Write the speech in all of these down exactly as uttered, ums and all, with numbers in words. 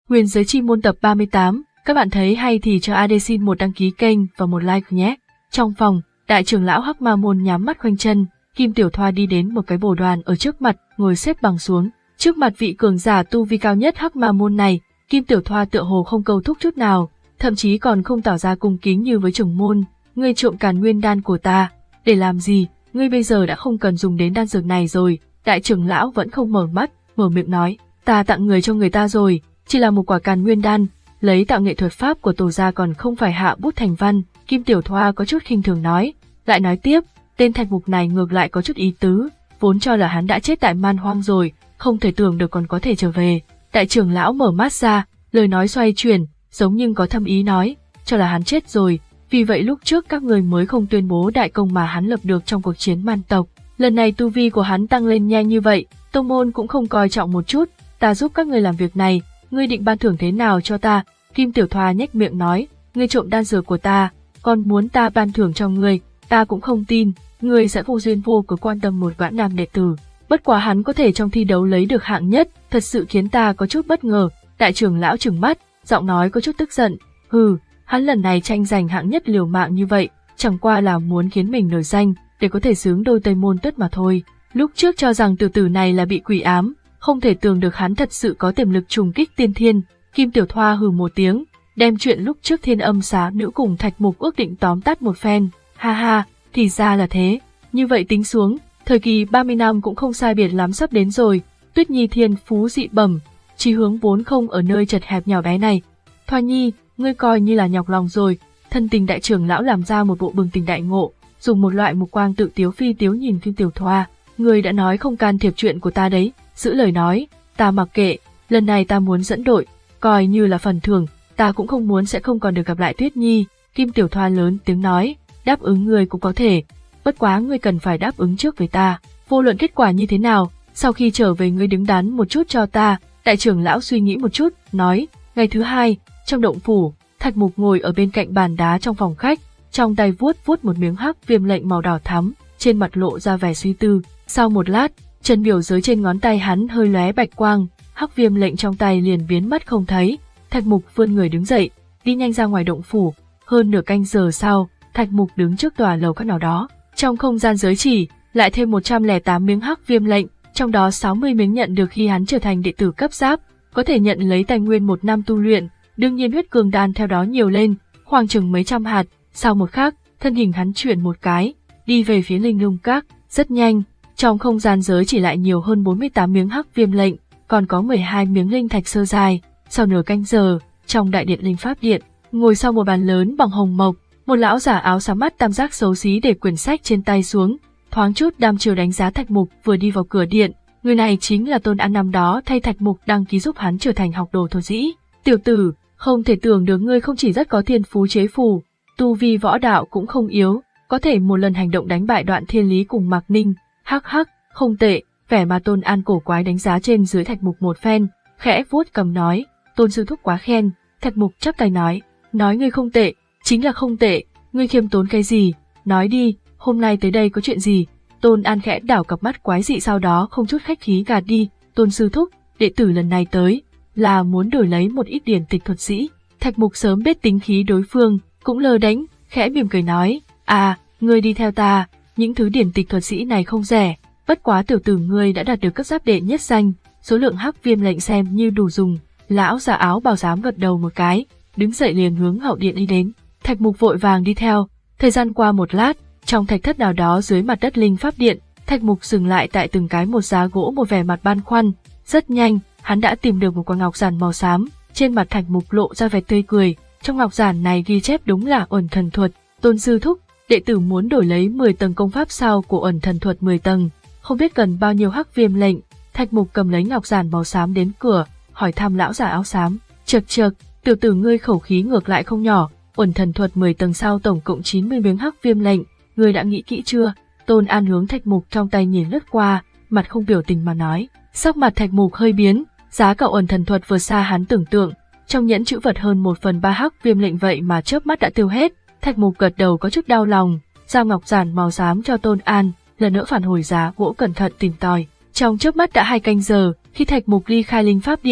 Huyền Giới Chi Môn tập ba mươi tám, các bạn thấy hay thì cho a đê xin một đăng ký kênh và một like nhé. Trong phòng, đại trưởng lão Hắc Ma Môn nhắm mắt khoanh chân, Kim Tiểu Thoa đi đến một cái bồ đoàn ở trước mặt, ngồi xếp bằng xuống. Trước mặt vị cường giả tu vi cao nhất Hắc Ma Môn này, Kim Tiểu Thoa tựa hồ không câu thúc chút nào, thậm chí còn không tỏ ra cung kính như với trưởng môn. Ngươi trộm Càn Nguyên đan của ta, để làm gì? Ngươi bây giờ đã không cần dùng đến đan dược này rồi. Đại trưởng lão vẫn không mở mắt, mở miệng nói, ta tặng người cho người ta rồi, chỉ là một quả Càn Nguyên đan, lấy tạo nghệ thuật pháp của tổ gia còn không phải hạ bút thành văn. Kim Tiểu Thoa có chút khinh thường nói, lại nói tiếp, tên Thạch Mục này ngược lại có chút ý tứ, vốn cho là hắn đã chết tại Man Hoang rồi, không thể tưởng được còn có thể trở về. Đại trưởng lão mở mắt ra, lời nói xoay chuyển, giống nhưng có thâm ý nói, cho là hắn chết rồi, vì vậy lúc trước các người mới không tuyên bố đại công mà hắn lập được trong cuộc chiến man tộc. Lần này tu vi của hắn tăng lên nhanh như vậy, tông môn cũng không coi trọng một chút, ta giúp các người làm việc này, ngươi định ban thưởng thế nào cho ta? Kim Tiểu Thoa nhếch miệng nói, ngươi trộm đan dược của ta, còn muốn ta ban thưởng cho ngươi, ta cũng không tin, ngươi sẽ vô duyên vô cớ quan tâm một gã nam đệ tử. Bất quá hắn có thể trong thi đấu lấy được hạng nhất, thật sự khiến ta có chút bất ngờ. Đại trưởng lão trừng mắt, giọng nói có chút tức giận, hừ, hắn lần này tranh giành hạng nhất liều mạng như vậy, chẳng qua là muốn khiến mình nổi danh, để có thể xướng đôi Tây Môn Tất mà thôi. Lúc trước cho rằng tiểu tử này là bị quỷ ám, không thể tưởng được hắn thật sự có tiềm lực trùng kích tiên thiên. Kim Tiểu Thoa hừ một tiếng, đem chuyện lúc trước Thiên Âm Xá Nữ cùng Thạch Mục ước định tóm tắt một phen, ha ha, thì ra là thế. Như vậy tính xuống, thời kỳ ba mươi năm cũng không sai biệt lắm sắp đến rồi. Tuyết Nhi thiên phú dị bẩm, chí hướng vốn không ở nơi chật hẹp nhỏ bé này. Thoa Nhi, ngươi coi như là nhọc lòng rồi. Thân tình đại trưởng lão làm ra một bộ bừng tỉnh đại ngộ, dùng một loại mục quang tự tiếu phi tiếu nhìn Kim Tiểu Thoa. Ngươi đã nói không can thiệp chuyện của ta đấy, giữ lời nói, ta mặc kệ, lần này ta muốn dẫn đội, coi như là phần thưởng, ta cũng không muốn sẽ không còn được gặp lại Tuyết Nhi. Kim Tiểu Thoa lớn tiếng nói, đáp ứng ngươi cũng có thể, bất quá ngươi cần phải đáp ứng trước với ta, vô luận kết quả như thế nào, sau khi trở về ngươi đứng đắn một chút cho ta. Đại trưởng lão suy nghĩ một chút, nói, ngày thứ hai, trong động phủ, Thạch Mục ngồi ở bên cạnh bàn đá trong phòng khách, trong tay vuốt vuốt một miếng hắc viêm lệnh màu đỏ thắm, trên mặt lộ ra vẻ suy tư. Sau một lát, chân biểu giới trên ngón tay hắn hơi lóe bạch quang, hắc viêm lệnh trong tay liền biến mất không thấy. Thạch Mục vươn người đứng dậy, đi nhanh ra ngoài động phủ. Hơn nửa canh giờ sau, Thạch Mục đứng trước tòa lầu các nào đó. Trong không gian giới chỉ, lại thêm một trăm lẻ tám miếng hắc viêm lệnh, trong đó sáu mươi miếng nhận được khi hắn trở thành đệ tử cấp giáp, có thể nhận lấy tài nguyên một năm tu luyện. Đương nhiên huyết cường đan theo đó nhiều lên, khoảng chừng mấy trăm hạt. Sau một khắc, thân hình hắn chuyển một cái, đi về phía Linh Lung Các. Rất nhanh, trong không gian giới chỉ lại nhiều hơn bốn mươi tám miếng hắc viêm lệnh, còn có mười hai miếng linh thạch sơ giai. Sau nửa canh giờ, trong đại điện Linh Pháp Điện, ngồi sau một bàn lớn bằng hồng mộc, một lão giả áo xám mắt tam giác xấu xí để quyển sách trên tay xuống, thoáng chút đăm chiều đánh giá Thạch Mục. Vừa đi vào cửa điện, người này chính là Tôn An năm đó thay Thạch Mục đăng ký giúp hắn trở thành học đồ thổ dĩ. Tiểu tử, không thể tưởng được ngươi không chỉ rất có thiên phú chế phù, tu vi võ đạo cũng không yếu, có thể một lần hành động đánh bại Đoạn Thiên Lý cùng Mạc Ninh. Hắc hắc, không tệ. Vẻ mà Tôn An cổ quái đánh giá trên dưới Thạch Mục một phen, khẽ vuốt cầm nói, Tôn sư thúc quá khen. Thạch Mục chắp tay nói, nói ngươi không tệ, chính là không tệ, ngươi khiêm tốn cái gì, nói đi, hôm nay tới đây có chuyện gì? Tôn An khẽ đảo cặp mắt quái dị, sau đó không chút khách khí gạt đi, Tôn sư thúc, đệ tử lần này tới là muốn đổi lấy một ít điển tịch thuật sĩ. Thạch Mục sớm biết tính khí đối phương, cũng lơ đánh, khẽ mỉm cười nói, à, ngươi đi theo ta, những thứ điển tịch thuật sĩ này không rẻ, bất quá tiểu tử ngươi đã đạt được cấp giáp đệ nhất danh, số lượng hắc viêm lệnh xem như đủ dùng. Lão giả áo bào xám gật đầu một cái, đứng dậy liền hướng hậu điện đi đến. Thạch Mục vội vàng đi theo. Thời gian qua một lát, trong thạch thất nào đó dưới mặt đất Linh Pháp Điện, Thạch Mục dừng lại tại từng cái một giá gỗ, một vẻ mặt băn khoăn. Rất nhanh, hắn đã tìm được một quả ngọc giản màu xám, trên mặt Thạch Mục lộ ra vẻ tươi cười. Trong ngọc giản này ghi chép đúng là Uẩn Thần Thuật. Tôn sư thúc, đệ tử muốn đổi lấy mười tầng công pháp sao của Uẩn Thần Thuật mười tầng, không biết cần bao nhiêu hắc viêm lệnh. Thạch Mục cầm lấy ngọc giản màu xám đến cửa, hỏi thăm lão giả áo xám. Chậc chậc, tiểu tử ngươi khẩu khí ngược lại không nhỏ, Uẩn Thần Thuật mười tầng sao tổng cộng chín mươi miếng hắc viêm lệnh, ngươi đã nghĩ kỹ chưa? Tôn An hướng Thạch Mục trong tay nhìn lướt qua, mặt không biểu tình mà nói. Sắc mặt Thạch Mục hơi biến, giá cả Uẩn Thần Thuật vừa xa hắn tưởng tượng, trong nhẫn chữ vật hơn một phần ba hắc viêm lệnh vậy mà chớp mắt đã tiêu hết. Thạch Mục gật đầu có chút đau lòng, giao ngọc giản màu xám cho Tôn An, lần nữa phản hồi giá gỗ cẩn thận tìm tòi. Trong chớp mắt đã hai canh giờ, khi Thạch Mục ly khai Linh Pháp Điện,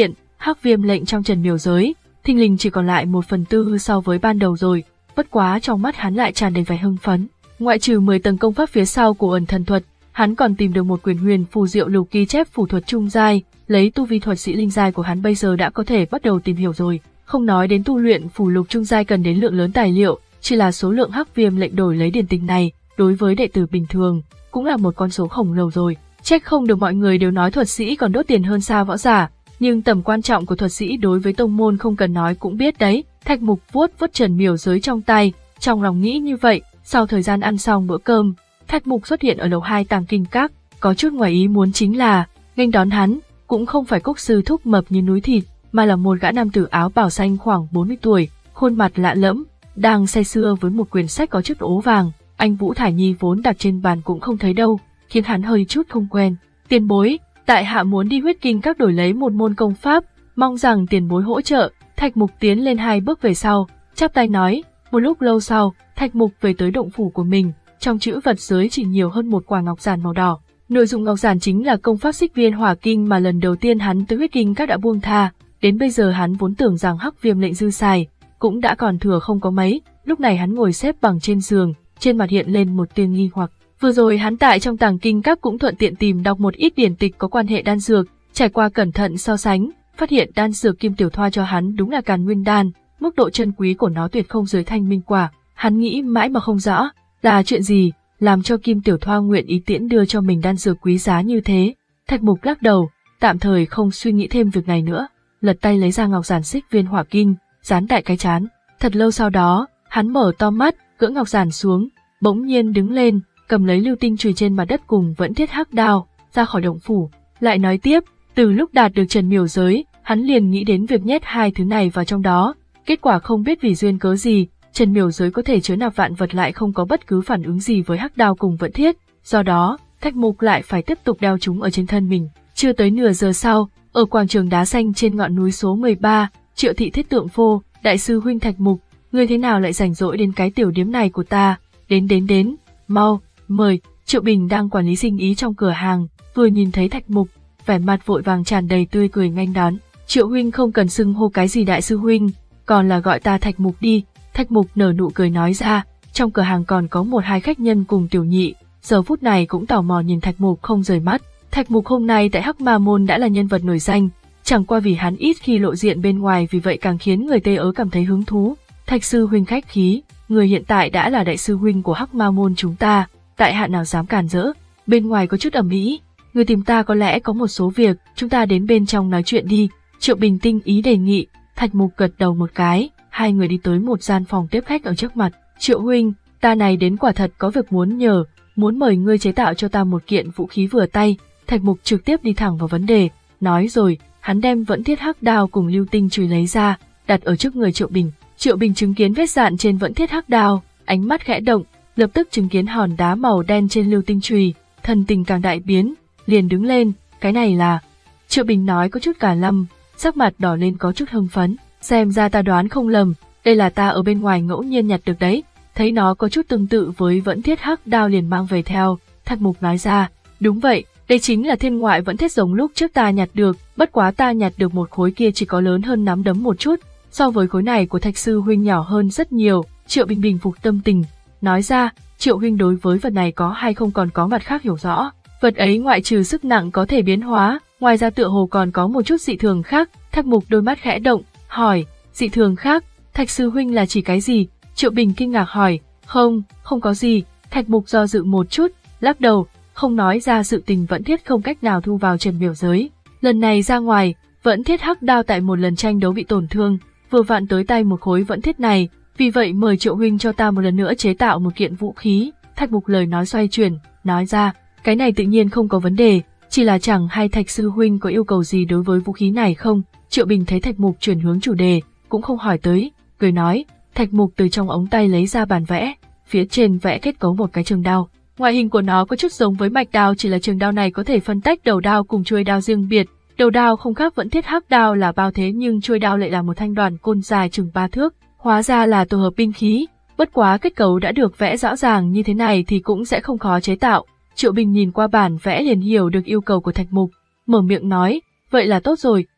Hắc viêm lệnh trong Trần Miểu giới, thình lình chỉ còn lại một phần tư so với ban đầu rồi, bất quá trong mắt hắn lại tràn đầy vẻ hưng phấn. Ngoại trừ mười tầng công pháp phía sau của ẩn thần thuật, hắn còn tìm được một quyển huyền phù diệu lục ghi chép phù thuật trung giai, lấy tu vi thuật sĩ linh giai của hắn bây giờ đã có thể bắt đầu tìm hiểu rồi. Không nói đến tu luyện phù lục trung giai cần đến lượng lớn tài liệu, chỉ là số lượng hắc viêm lệnh đổi lấy điển tịch này, đối với đệ tử bình thường, cũng là một con số khổng lồ rồi. Trách không được mọi người đều nói thuật sĩ còn đốt tiền hơn xa võ giả, nhưng tầm quan trọng của thuật sĩ đối với tông môn không cần nói cũng biết đấy. Thạch Mục vuốt vuốt Trần Miểu giới trong tay, trong lòng nghĩ như vậy. Sau thời gian ăn xong bữa cơm, Thạch Mục xuất hiện ở lầu hai Tàng Kinh Các, có chút ngoài ý muốn chính là, nghênh đón hắn, cũng không phải Cốc sư thúc mập như núi thịt, mà là một gã nam tử áo bào xanh khoảng bốn mươi tuổi, khuôn mặt lạ lẫm, đang say sưa với một quyển sách có chút ố vàng. Anh Vũ Thải Nhi vốn đặt trên bàn cũng không thấy đâu, khiến hắn hơi chút không quen. Tiền bối, tại hạ muốn đi Huyết Kinh Các đổi lấy một môn công pháp, mong rằng tiền bối hỗ trợ. Thạch Mục tiến lên hai bước về sau, chắp tay nói. Một lúc lâu sau, Thạch Mục về tới động phủ của mình, trong chữ vật giới chỉ nhiều hơn một quả ngọc giản màu đỏ. Nội dụng ngọc giản chính là công pháp Xích Viên Hỏa Kinh mà lần đầu tiên hắn tới Huyết Kinh Các đã buông tha. Đến bây giờ hắn vốn tưởng rằng hắc viêm lệnh dư xài, cũng đã còn thừa không có mấy. Lúc này hắn ngồi xếp bằng trên giường, trên mặt hiện lên một tia nghi hoặc. Vừa rồi hắn tại trong Tàng Kinh Các cũng thuận tiện tìm đọc một ít điển tịch có quan hệ đan dược, trải qua cẩn thận so sánh, phát hiện đan dược Kim Tiểu Thoa cho hắn đúng là Càn Nguyên đan, mức độ chân quý của nó tuyệt không dưới Thanh Minh quả. Hắn nghĩ mãi mà không rõ, là chuyện gì làm cho Kim Tiểu Thoa nguyện ý tiễn đưa cho mình đan dược quý giá như thế. Thạch Mục lắc đầu, tạm thời không suy nghĩ thêm việc này nữa, lật tay lấy ra ngọc giản Xích Viên Hỏa Kinh, dán tại cái trán. Thật lâu sau đó, hắn mở to mắt, gỡ ngọc giản xuống, bỗng nhiên đứng lên, cầm lấy lưu tinh chùy trên mặt đất cùng vẫn thiết hắc đao, ra khỏi động phủ. Lại nói tiếp, từ lúc đạt được Trần Miểu giới, hắn liền nghĩ đến việc nhét hai thứ này vào trong đó. Kết quả không biết vì duyên cớ gì, Trần Miểu giới có thể chứa nạp vạn vật lại không có bất cứ phản ứng gì với hắc đao cùng vẫn thiết. Do đó, Thạch Mục lại phải tiếp tục đeo chúng ở trên thân mình. Chưa tới nửa giờ sau, ở quảng trường đá xanh trên ngọn núi số mười ba, Triệu Thị Thiết Tượng phô, đại sư huynh Thạch Mục, ngươi thế nào lại rảnh rỗi đến cái tiểu điếm này của ta? Đến đến đến, mau, mời. Triệu Bình đang quản lý sinh ý trong cửa hàng, vừa nhìn thấy Thạch Mục, vẻ mặt vội vàng tràn đầy tươi cười nghênh đón. Triệu huynh không cần xưng hô cái gì đại sư huynh, còn là gọi ta Thạch Mục đi. Thạch Mục nở nụ cười nói ra. Trong cửa hàng còn có một hai khách nhân cùng Tiểu Nhị, giờ phút này cũng tò mò nhìn Thạch Mục không rời mắt. Thạch Mục hôm nay tại Hắc Ma Môn đã là nhân vật nổi danh, chẳng qua vì hắn ít khi lộ diện bên ngoài, vì vậy càng khiến người Tây Ớ cảm thấy hứng thú. Thạch sư huynh khách khí, người hiện tại đã là đại sư huynh của Hắc Ma Môn chúng ta, tại hạ nào dám cản rỡ. Bên ngoài có chút ầm ĩ, người tìm ta có lẽ có một số việc, chúng ta đến bên trong nói chuyện đi. Triệu Bình tinh ý đề nghị. Thạch Mục gật đầu một cái, hai người đi tới một gian phòng tiếp khách ở trước mặt. Triệu huynh, ta này đến quả thật có việc muốn nhờ, muốn mời ngươi chế tạo cho ta một kiện vũ khí vừa tay. Thạch Mục trực tiếp đi thẳng vào vấn đề, nói rồi, hắn đem vẫn thiết hắc đao cùng lưu tinh chùy lấy ra, đặt ở trước người Triệu Bình. Triệu Bình chứng kiến vết dạn trên vẫn thiết hắc đao, ánh mắt khẽ động, lập tức chứng kiến hòn đá màu đen trên lưu tinh chùy, thần tình càng đại biến, liền đứng lên, cái này là... Triệu Bình nói có chút cả lâm, sắc mặt đỏ lên có chút hưng phấn, xem ra ta đoán không lầm, đây là ta ở bên ngoài ngẫu nhiên nhặt được đấy, thấy nó có chút tương tự với vẫn thiết hắc đao liền mang về theo. Thạch Mục nói ra, đúng vậy, đây chính là thiên ngoại vẫn thiết giống lúc trước ta nhặt được, bất quá ta nhặt được một khối kia chỉ có lớn hơn nắm đấm một chút, so với khối này của Thạch sư huynh nhỏ hơn rất nhiều. Triệu Bình bình phục tâm tình, nói ra, Triệu huynh đối với vật này có hay không còn có mặt khác hiểu rõ. Vật ấy ngoại trừ sức nặng có thể biến hóa, ngoài ra tựa hồ còn có một chút dị thường khác. Thạch Mục đôi mắt khẽ động, hỏi, dị thường khác, Thạch sư huynh là chỉ cái gì? Triệu Bình kinh ngạc hỏi, không, không có gì. Thạch Mục do dự một chút, lắc đầu, không nói ra sự tình vẫn thiết không cách nào thu vào Trần Miểu giới. Lần này ra ngoài, vẫn thiết hắc đao tại một lần tranh đấu bị tổn thương, vừa vặn tới tay một khối vẫn thiết này, vì vậy mời Triệu huynh cho ta một lần nữa chế tạo một kiện vũ khí. Thạch Mục lời nói xoay chuyển, nói ra, cái này tự nhiên không có vấn đề, chỉ là chẳng hay Thạch sư huynh có yêu cầu gì đối với vũ khí này không? Triệu Bình thấy Thạch Mục chuyển hướng chủ đề, cũng không hỏi tới, cười nói. Thạch Mục từ trong ống tay lấy ra bản vẽ, phía trên vẽ kết cấu một cái trường đao. Ngoại hình của nó có chút giống với mạch đao, chỉ là trường đao này có thể phân tách đầu đao cùng chuôi đao riêng biệt. Đầu đao không khác vẫn thiết hắc đao là bao thế, nhưng chuôi đao lại là một thanh đoàn côn dài chừng ba thước, hóa ra là tổ hợp binh khí. Bất quá kết cấu đã được vẽ rõ ràng như thế này thì cũng sẽ không khó chế tạo. Triệu Bình nhìn qua bản vẽ liền hiểu được yêu cầu của Thạch Mục, mở miệng nói, vậy là tốt rồi,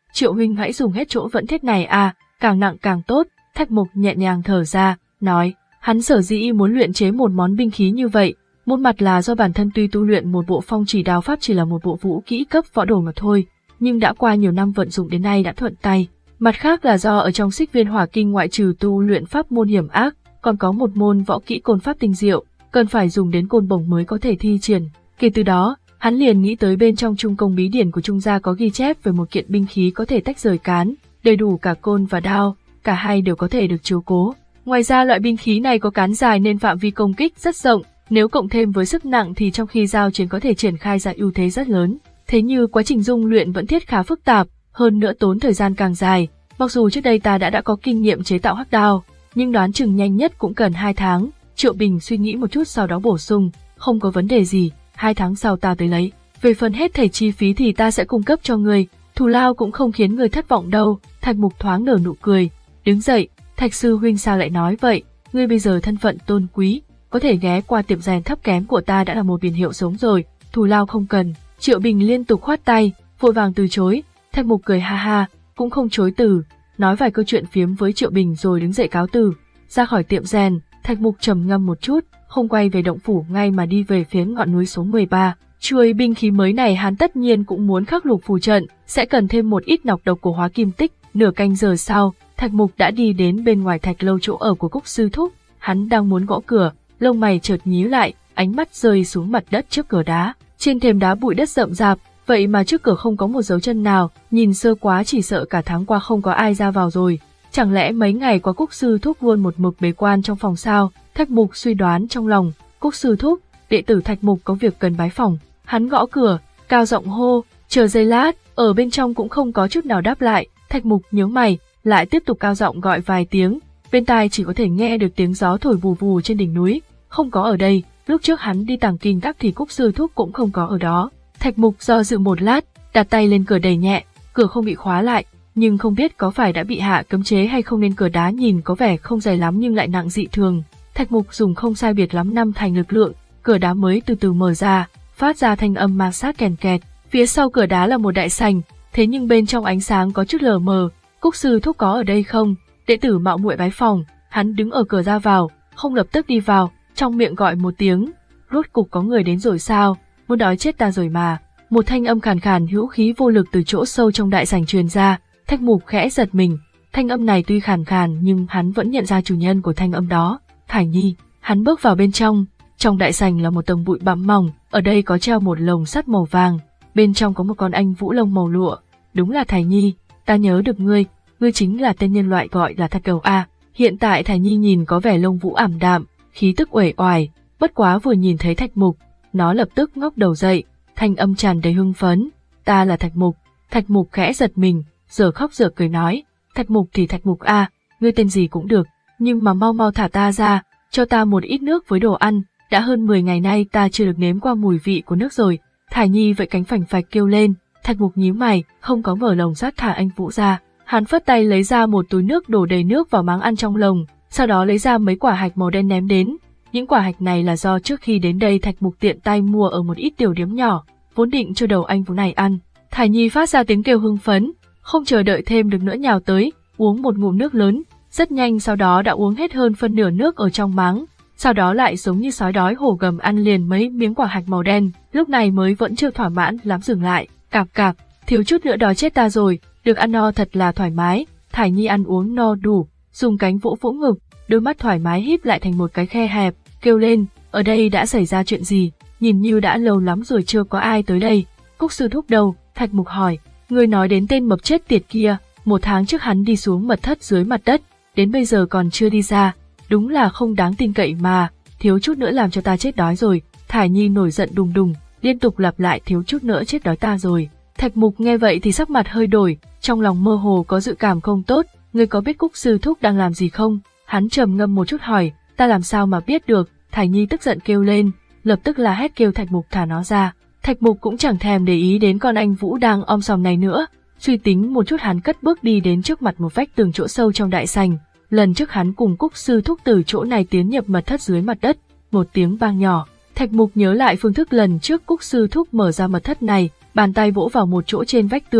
Triệu huynh hãy dùng hết chỗ vẫn thiết này à, càng nặng càng tốt. Thạch Mục nhẹ nhàng thở ra, nói, hắn sở dĩ muốn luyện chế một món binh khí như vậy, một mặt là do bản thân tuy tu luyện một bộ phong chỉ đao pháp chỉ là một bộ vũ kỹ cấp võ đồ mà thôi, nhưng đã qua nhiều năm vận dụng đến nay đã thuận tay. Mặt khác là do ở trong Xích Viên Hỏa Kinh ngoại trừ tu luyện pháp môn hiểm ác, còn có một môn võ kỹ côn pháp tinh diệu, cần phải dùng đến côn bổng mới có thể thi triển. Kể từ đó, hắn liền nghĩ tới bên trong Trung Công bí điển của Trung gia có ghi chép về một kiện binh khí có thể tách rời cán, đầy đủ cả côn và đao, cả hai đều có thể được chiếu cố. Ngoài ra loại binh khí này có cán dài nên phạm vi công kích rất rộng, nếu cộng thêm với sức nặng thì trong khi giao chiến có thể triển khai ra ưu thế rất lớn. Thế như quá trình dung luyện vẫn thiết khá phức tạp, hơn nữa tốn thời gian càng dài. Mặc dù trước đây ta đã đã có kinh nghiệm chế tạo hắc đao, nhưng đoán chừng nhanh nhất cũng cần hai tháng. Triệu Bình suy nghĩ một chút sau đó bổ sung, không có vấn đề gì, hai tháng sau ta tới lấy. Về phần hết thảy chi phí thì ta sẽ cung cấp cho ngươi, thù lao cũng không khiến ngươi thất vọng đâu. Thạch Mục thoáng nở nụ cười, đứng dậy, Thạch sư huynh sao lại nói vậy, ngươi bây giờ thân phận tôn quý, có thể ghé qua tiệm rèn thấp kém của ta đã là một biển hiệu sống rồi, thù lao không cần. Triệu Bình liên tục khoát tay, vội vàng từ chối. Thạch Mục cười ha ha, cũng không chối từ, nói vài câu chuyện phiếm với Triệu Bình rồi đứng dậy cáo từ. Ra khỏi tiệm rèn, Thạch Mục trầm ngâm một chút, không quay về động phủ ngay mà đi về phía ngọn núi số mười ba. Chuôi binh khí mới này hắn tất nhiên cũng muốn khắc lục phù trận, sẽ cần thêm một ít nọc độc của hóa kim tích. Nửa canh giờ sau, Thạch Mục đã đi đến bên ngoài thạch lâu chỗ ở của Cúc sư thúc. Hắn đang muốn gõ cửa, lông mày chợt nhíu lại, ánh mắt rơi xuống mặt đất trước cửa đá. Trên thềm đá bụi đất rậm rạp, vậy mà trước cửa không có một dấu chân nào, nhìn sơ quá chỉ sợ cả tháng qua không có ai ra vào rồi. Chẳng lẽ mấy ngày qua Cúc sư thúc luôn một mực bế quan trong phòng sao? Thạch Mục suy đoán trong lòng. Cúc sư thúc, đệ tử Thạch Mục có việc cần bái phòng. Hắn gõ cửa, cao giọng hô, chờ giây lát, ở bên trong cũng không có chút nào đáp lại. Thạch Mục nhíu mày, lại tiếp tục cao giọng gọi vài tiếng, bên tai chỉ có thể nghe được tiếng gió thổi vù vù trên đỉnh núi. Không có ở đây, lúc trước hắn đi Tàng Kinh Các thì Cúc sư thúc cũng không có ở đó. Thạch Mục do dự một lát, đặt tay lên cửa đẩy nhẹ, cửa không bị khóa lại, nhưng không biết có phải đã bị hạ cấm chế hay không nên cửa đá nhìn có vẻ không dày lắm nhưng lại nặng dị thường. Thạch Mục dùng không sai biệt lắm năm thành lực lượng, cửa đá mới từ từ mở ra, phát ra thanh âm ma sát kèn kẹt. Phía sau cửa đá là một đại sảnh, thế nhưng bên trong ánh sáng có chút lờ mờ. Cúc sư thúc có ở đây không? Đệ tử mạo muội bái phòng. Hắn đứng ở cửa ra vào, không lập tức đi vào, trong miệng gọi một tiếng. Rốt cục có người đến rồi sao? Muốn đói chết ta rồi mà. Một thanh âm khàn khàn hữu khí vô lực từ chỗ sâu trong đại sảnh truyền ra. Thạch Mục khẽ giật mình. Thanh âm này tuy khàn khàn nhưng hắn vẫn nhận ra chủ nhân của thanh âm đó, Thải Nhi. Hắn bước vào bên trong. Trong đại sảnh là một tầng bụi bặm mỏng, ở đây có treo một lồng sắt màu vàng, bên trong có một con anh vũ lông màu lụa. Đúng là Thải Nhi, ta nhớ được ngươi, ngươi chính là tên nhân loại gọi là Thạch Cầu a. Hiện tại Thải Nhi nhìn có vẻ lông vũ ảm đạm, khí tức uể oải, bất quá vừa nhìn thấy Thạch Mục, nó lập tức ngóc đầu dậy, thanh âm tràn đầy hưng phấn, ta là Thạch Mục. Thạch Mục khẽ giật mình, giờ khóc giờ cười nói, Thạch Mục thì Thạch Mục a, ngươi tên gì cũng được, nhưng mà mau mau thả ta ra, cho ta một ít nước với đồ ăn, đã hơn mười ngày nay ta chưa được nếm qua mùi vị của nước rồi. Thải Nhi vậy cánh phành phạch kêu lên. Thạch Mục nhíu mày, không có mở lồng sắt thả anh Vũ ra. Hắn phất tay lấy ra một túi nước đổ đầy nước vào máng ăn trong lồng, sau đó lấy ra mấy quả hạch màu đen ném đến. Những quả hạch này là do trước khi đến đây Thạch Mục tiện tay mua ở một ít tiểu điếm nhỏ, vốn định cho đầu anh Vũ này ăn. Thải Nhi phát ra tiếng kêu hưng phấn, không chờ đợi thêm được nữa nhào tới, uống một ngụm nước lớn, rất nhanh sau đó đã uống hết hơn phân nửa nước ở trong máng. Sau đó lại giống như sói đói hổ gầm ăn liền mấy miếng quả hạch màu đen, lúc này mới vẫn chưa thỏa mãn lắm dừng lại, cạp cạp, thiếu chút nữa đói chết ta rồi, được ăn no thật là thoải mái. Thải Nhi ăn uống no đủ, dùng cánh vỗ vỗ ngực, đôi mắt thoải mái híp lại thành một cái khe hẹp, kêu lên, ở đây đã xảy ra chuyện gì, nhìn như đã lâu lắm rồi chưa có ai tới đây. Cúc sư thúc đâu? Thạch Mục hỏi. Ngươi nói đến tên mập chết tiệt kia, một tháng trước hắn đi xuống mật thất dưới mặt đất, đến bây giờ còn chưa đi ra. Đúng là không đáng tin cậy mà, thiếu chút nữa làm cho ta chết đói rồi. Thải Nhi nổi giận đùng đùng, liên tục lặp lại thiếu chút nữa chết đói ta rồi. Thạch Mục nghe vậy thì sắc mặt hơi đổi, trong lòng mơ hồ có dự cảm không tốt. Ngươi có biết Cúc sư thúc đang làm gì không? Hắn trầm ngâm một chút hỏi. Ta làm sao mà biết được? Thải Nhi tức giận kêu lên, lập tức là hét kêu Thạch Mục thả nó ra. Thạch Mục cũng chẳng thèm để ý đến con anh Vũ đang om sòm này nữa, suy tính một chút hắn cất bước đi đến trước mặt một vách tường chỗ sâu trong đại sảnh. Lần trước hắn cùng Cúc sư thúc từ chỗ này tiến nhập mật thất dưới mặt đất, một tiếng vang nhỏ. Thạch Mục nhớ lại phương thức lần trước Cúc sư thúc mở ra mật thất này, bàn tay vỗ vào một chỗ trên vách tường,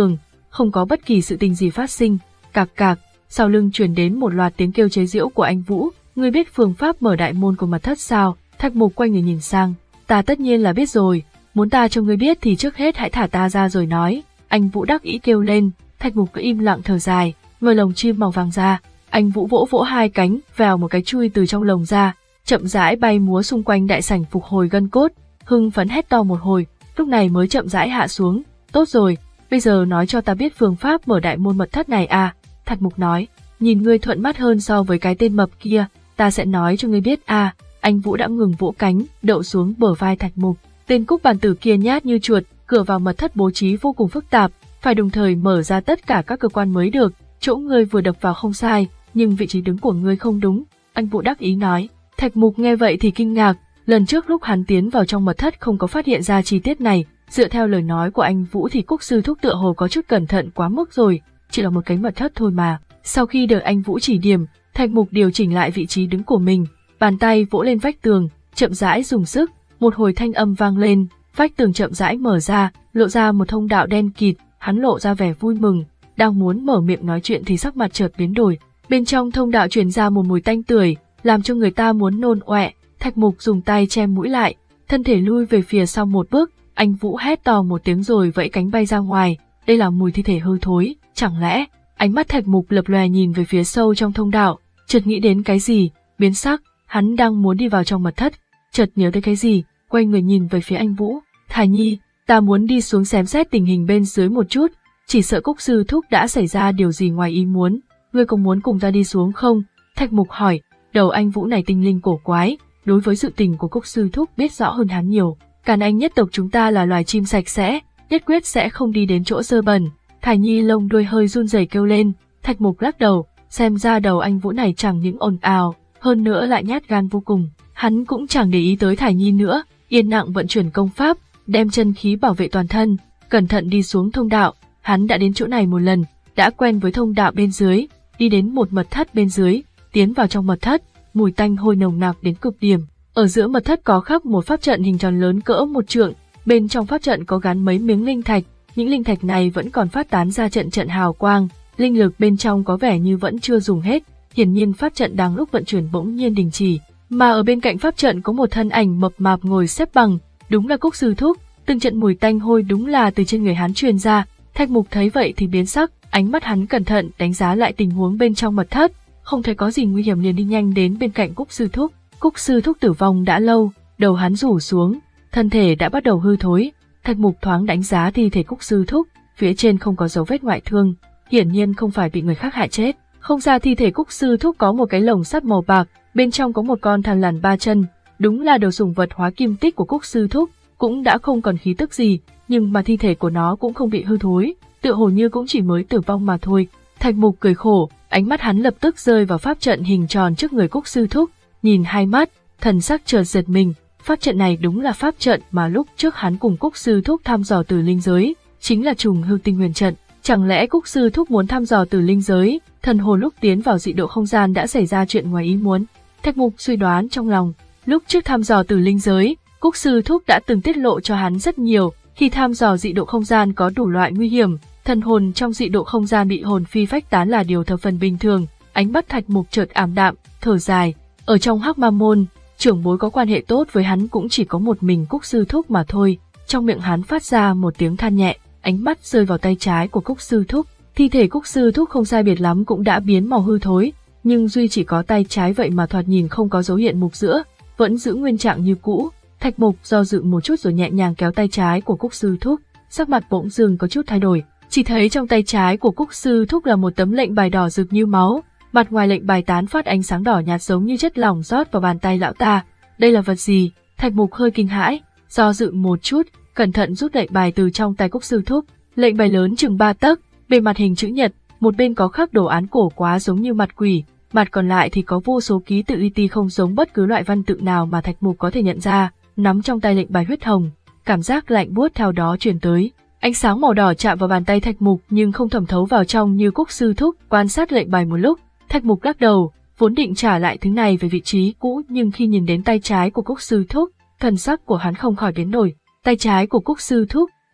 không có bất kỳ sự tình gì phát sinh. Cạc cạc, sau lưng truyền đến một loạt tiếng kêu chế giễu của anh Vũ. Ngươi biết phương pháp mở đại môn của mật thất sao? Thạch Mục quay người nhìn sang. Ta tất nhiên là biết rồi, muốn ta cho ngươi biết thì trước hết hãy thả ta ra rồi nói. Anh Vũ đắc ý kêu lên. Thạch Mục cứ im lặng thở dài, mở lồng chim màu vàng ra. Anh Vũ vỗ vỗ hai cánh, vèo một cái chui từ trong lồng ra, chậm rãi bay múa xung quanh đại sảnh phục hồi gân cốt, hưng phấn hét to một hồi, lúc này mới chậm rãi hạ xuống. Tốt rồi, bây giờ nói cho ta biết phương pháp mở đại môn mật thất này à? Thạch Mục nói, nhìn ngươi thuận mắt hơn so với cái tên mập kia, ta sẽ nói cho ngươi biết à. Anh Vũ đã ngừng vỗ cánh, đậu xuống bờ vai Thạch Mục. Tên Cúc bàn tử kia nhát như chuột, cửa vào mật thất bố trí vô cùng phức tạp, phải đồng thời mở ra tất cả các cơ quan mới được. Chỗ ngươi vừa đập vào không sai, nhưng vị trí đứng của ngươi không đúng. Anh Vũ đắc ý nói. Thạch Mục nghe vậy thì kinh ngạc, lần trước lúc hắn tiến vào trong mật thất không có phát hiện ra chi tiết này. Dựa theo lời nói của anh Vũ thì Cúc sư thúc tựa hồ có chút cẩn thận quá mức rồi, chỉ là một cái mật thất thôi mà. Sau khi được anh Vũ chỉ điểm, Thạch Mục điều chỉnh lại vị trí đứng của mình, bàn tay vỗ lên vách tường, chậm rãi dùng sức, một hồi thanh âm vang lên, vách tường chậm rãi mở ra, lộ ra một thông đạo đen kịt, hắn lộ ra vẻ vui mừng, đang muốn mở miệng nói chuyện thì sắc mặt chợt biến đổi, bên trong thông đạo truyền ra một mùi tanh tưởi, làm cho người ta muốn nôn ọe. Thạch Mục dùng tay che mũi lại, thân thể lui về phía sau một bước. Anh Vũ hét to một tiếng rồi vẫy cánh bay ra ngoài, đây là mùi thi thể hư thối, chẳng lẽ? Ánh mắt Thạch Mục lập lòe nhìn về phía sâu trong thông đạo, chợt nghĩ đến cái gì, biến sắc, hắn đang muốn đi vào trong mật thất, chợt nhớ tới cái gì, quay người nhìn về phía anh Vũ. Thải Nhi, ta muốn đi xuống xem xét tình hình bên dưới một chút, chỉ sợ Cúc sư thúc đã xảy ra điều gì ngoài ý muốn, ngươi có muốn cùng ta đi xuống không? Thạch Mục hỏi. Đầu anh Vũ này tinh linh cổ quái, đối với sự tình của Cúc sư thúc biết rõ hơn hắn nhiều. Càn Anh nhất tộc chúng ta là loài chim sạch sẽ, nhất quyết sẽ không đi đến chỗ dơ bẩn. Thải Nhi lông đuôi hơi run rẩy kêu lên. Thạch Mục lắc đầu, xem ra đầu anh Vũ này chẳng những ồn ào, hơn nữa lại nhát gan vô cùng. Hắn cũng chẳng để ý tới Thải Nhi nữa, yên lặng vận chuyển công pháp, đem chân khí bảo vệ toàn thân, cẩn thận đi xuống thông đạo. Hắn đã đến chỗ này một lần, đã quen với thông đạo bên dưới, đi đến một mật thất bên dưới, tiến vào trong mật thất, mùi tanh hôi nồng nặc đến cực điểm. Ở giữa mật thất có khắc một pháp trận hình tròn lớn cỡ một trượng, bên trong pháp trận có gắn mấy miếng linh thạch, những linh thạch này vẫn còn phát tán ra trận trận hào quang, linh lực bên trong có vẻ như vẫn chưa dùng hết, hiển nhiên pháp trận đang lúc vận chuyển bỗng nhiên đình chỉ, mà ở bên cạnh pháp trận có một thân ảnh mập mạp ngồi xếp bằng, đúng là Cúc sư thúc, từng trận mùi tanh hôi đúng là từ trên người hắn truyền ra. Thạch Mục thấy vậy thì biến sắc, ánh mắt hắn cẩn thận đánh giá lại tình huống bên trong mật thất, không thấy có gì nguy hiểm liền đi nhanh đến bên cạnh Cúc sư thúc. Cúc sư thúc tử vong đã lâu, đầu hắn rủ xuống, thân thể đã bắt đầu hư thối. Thạch Mục thoáng đánh giá thi thể Cúc sư thúc, phía trên không có dấu vết ngoại thương, hiển nhiên không phải bị người khác hại chết. Không ra thi thể Cúc sư thúc có một cái lồng sắt màu bạc, bên trong có một con thằn lằn ba chân, đúng là đồ sủng vật hóa kim tích của Cúc sư thúc, cũng đã không còn khí tức gì, nhưng mà thi thể của nó cũng không bị hư thối, tựa hồ như cũng chỉ mới tử vong mà thôi. Thạch Mục cười khổ, ánh mắt hắn lập tức rơi vào pháp trận hình tròn trước người Cúc sư thúc, nhìn hai mắt, thần sắc chợt giật mình, pháp trận này đúng là pháp trận mà lúc trước hắn cùng Cúc sư thúc thăm dò từ linh giới, chính là trùng hư tinh huyền trận. Chẳng lẽ Cúc sư thúc muốn thăm dò từ linh giới, thần hồn lúc tiến vào dị độ không gian đã xảy ra chuyện ngoài ý muốn? Thạch Mục suy đoán trong lòng, lúc trước thăm dò từ linh giới, Cúc sư thúc đã từng tiết lộ cho hắn rất nhiều, khi thăm dò dị độ không gian có đủ loại nguy hiểm, thần hồn trong dị độ không gian bị hồn phi phách tán là điều thập phần bình thường. Ánh mắt Thạch Mục chợt ảm đạm, thở dài, ở trong Hắc Ma môn, trưởng bối có quan hệ tốt với hắn cũng chỉ có một mình Cúc sư thúc mà thôi. Trong miệng hắn phát ra một tiếng than nhẹ, ánh mắt rơi vào tay trái của Cúc sư thúc, thi thể Cúc sư thúc không sai biệt lắm cũng đã biến màu hư thối, nhưng duy chỉ có tay trái vậy mà thoạt nhìn không có dấu hiện mục giữa, vẫn giữ nguyên trạng như cũ. Thạch Mục do dự một chút rồi nhẹ nhàng kéo tay trái của Cúc sư thúc, sắc mặt bỗng dưng có chút thay đổi, chỉ thấy trong tay trái của Cúc sư thúc là một tấm lệnh bài đỏ rực như máu, mặt ngoài lệnh bài tán phát ánh sáng đỏ nhạt giống như chất lỏng rót vào bàn tay lão ta. Đây là vật gì? Thạch Mục hơi kinh hãi, do dự một chút, cẩn thận rút lệnh bài từ trong tay Cúc sư thúc. Lệnh bài lớn chừng ba tấc, bề mặt hình chữ nhật, một bên có khắc đồ án cổ quá giống như mặt quỷ, mặt còn lại thì có vô số ký tự li ti không giống bất cứ loại văn tự nào mà Thạch Mục có thể nhận ra. Nắm trong tay lệnh bài huyết hồng, cảm giác lạnh buốt theo đó truyền tới. Ánh sáng màu đỏ chạm vào bàn tay Thạch Mục nhưng không thẩm thấu vào trong như Cúc sư thúc. Quan sát lệnh bài một lúc, Thạch Mục lắc đầu, vốn định trả lại thứ này về vị trí cũ, nhưng khi nhìn đến tay trái của Cúc sư thúc, thần sắc của hắn không khỏi biến đổi. Tay trái của Cúc sư thúc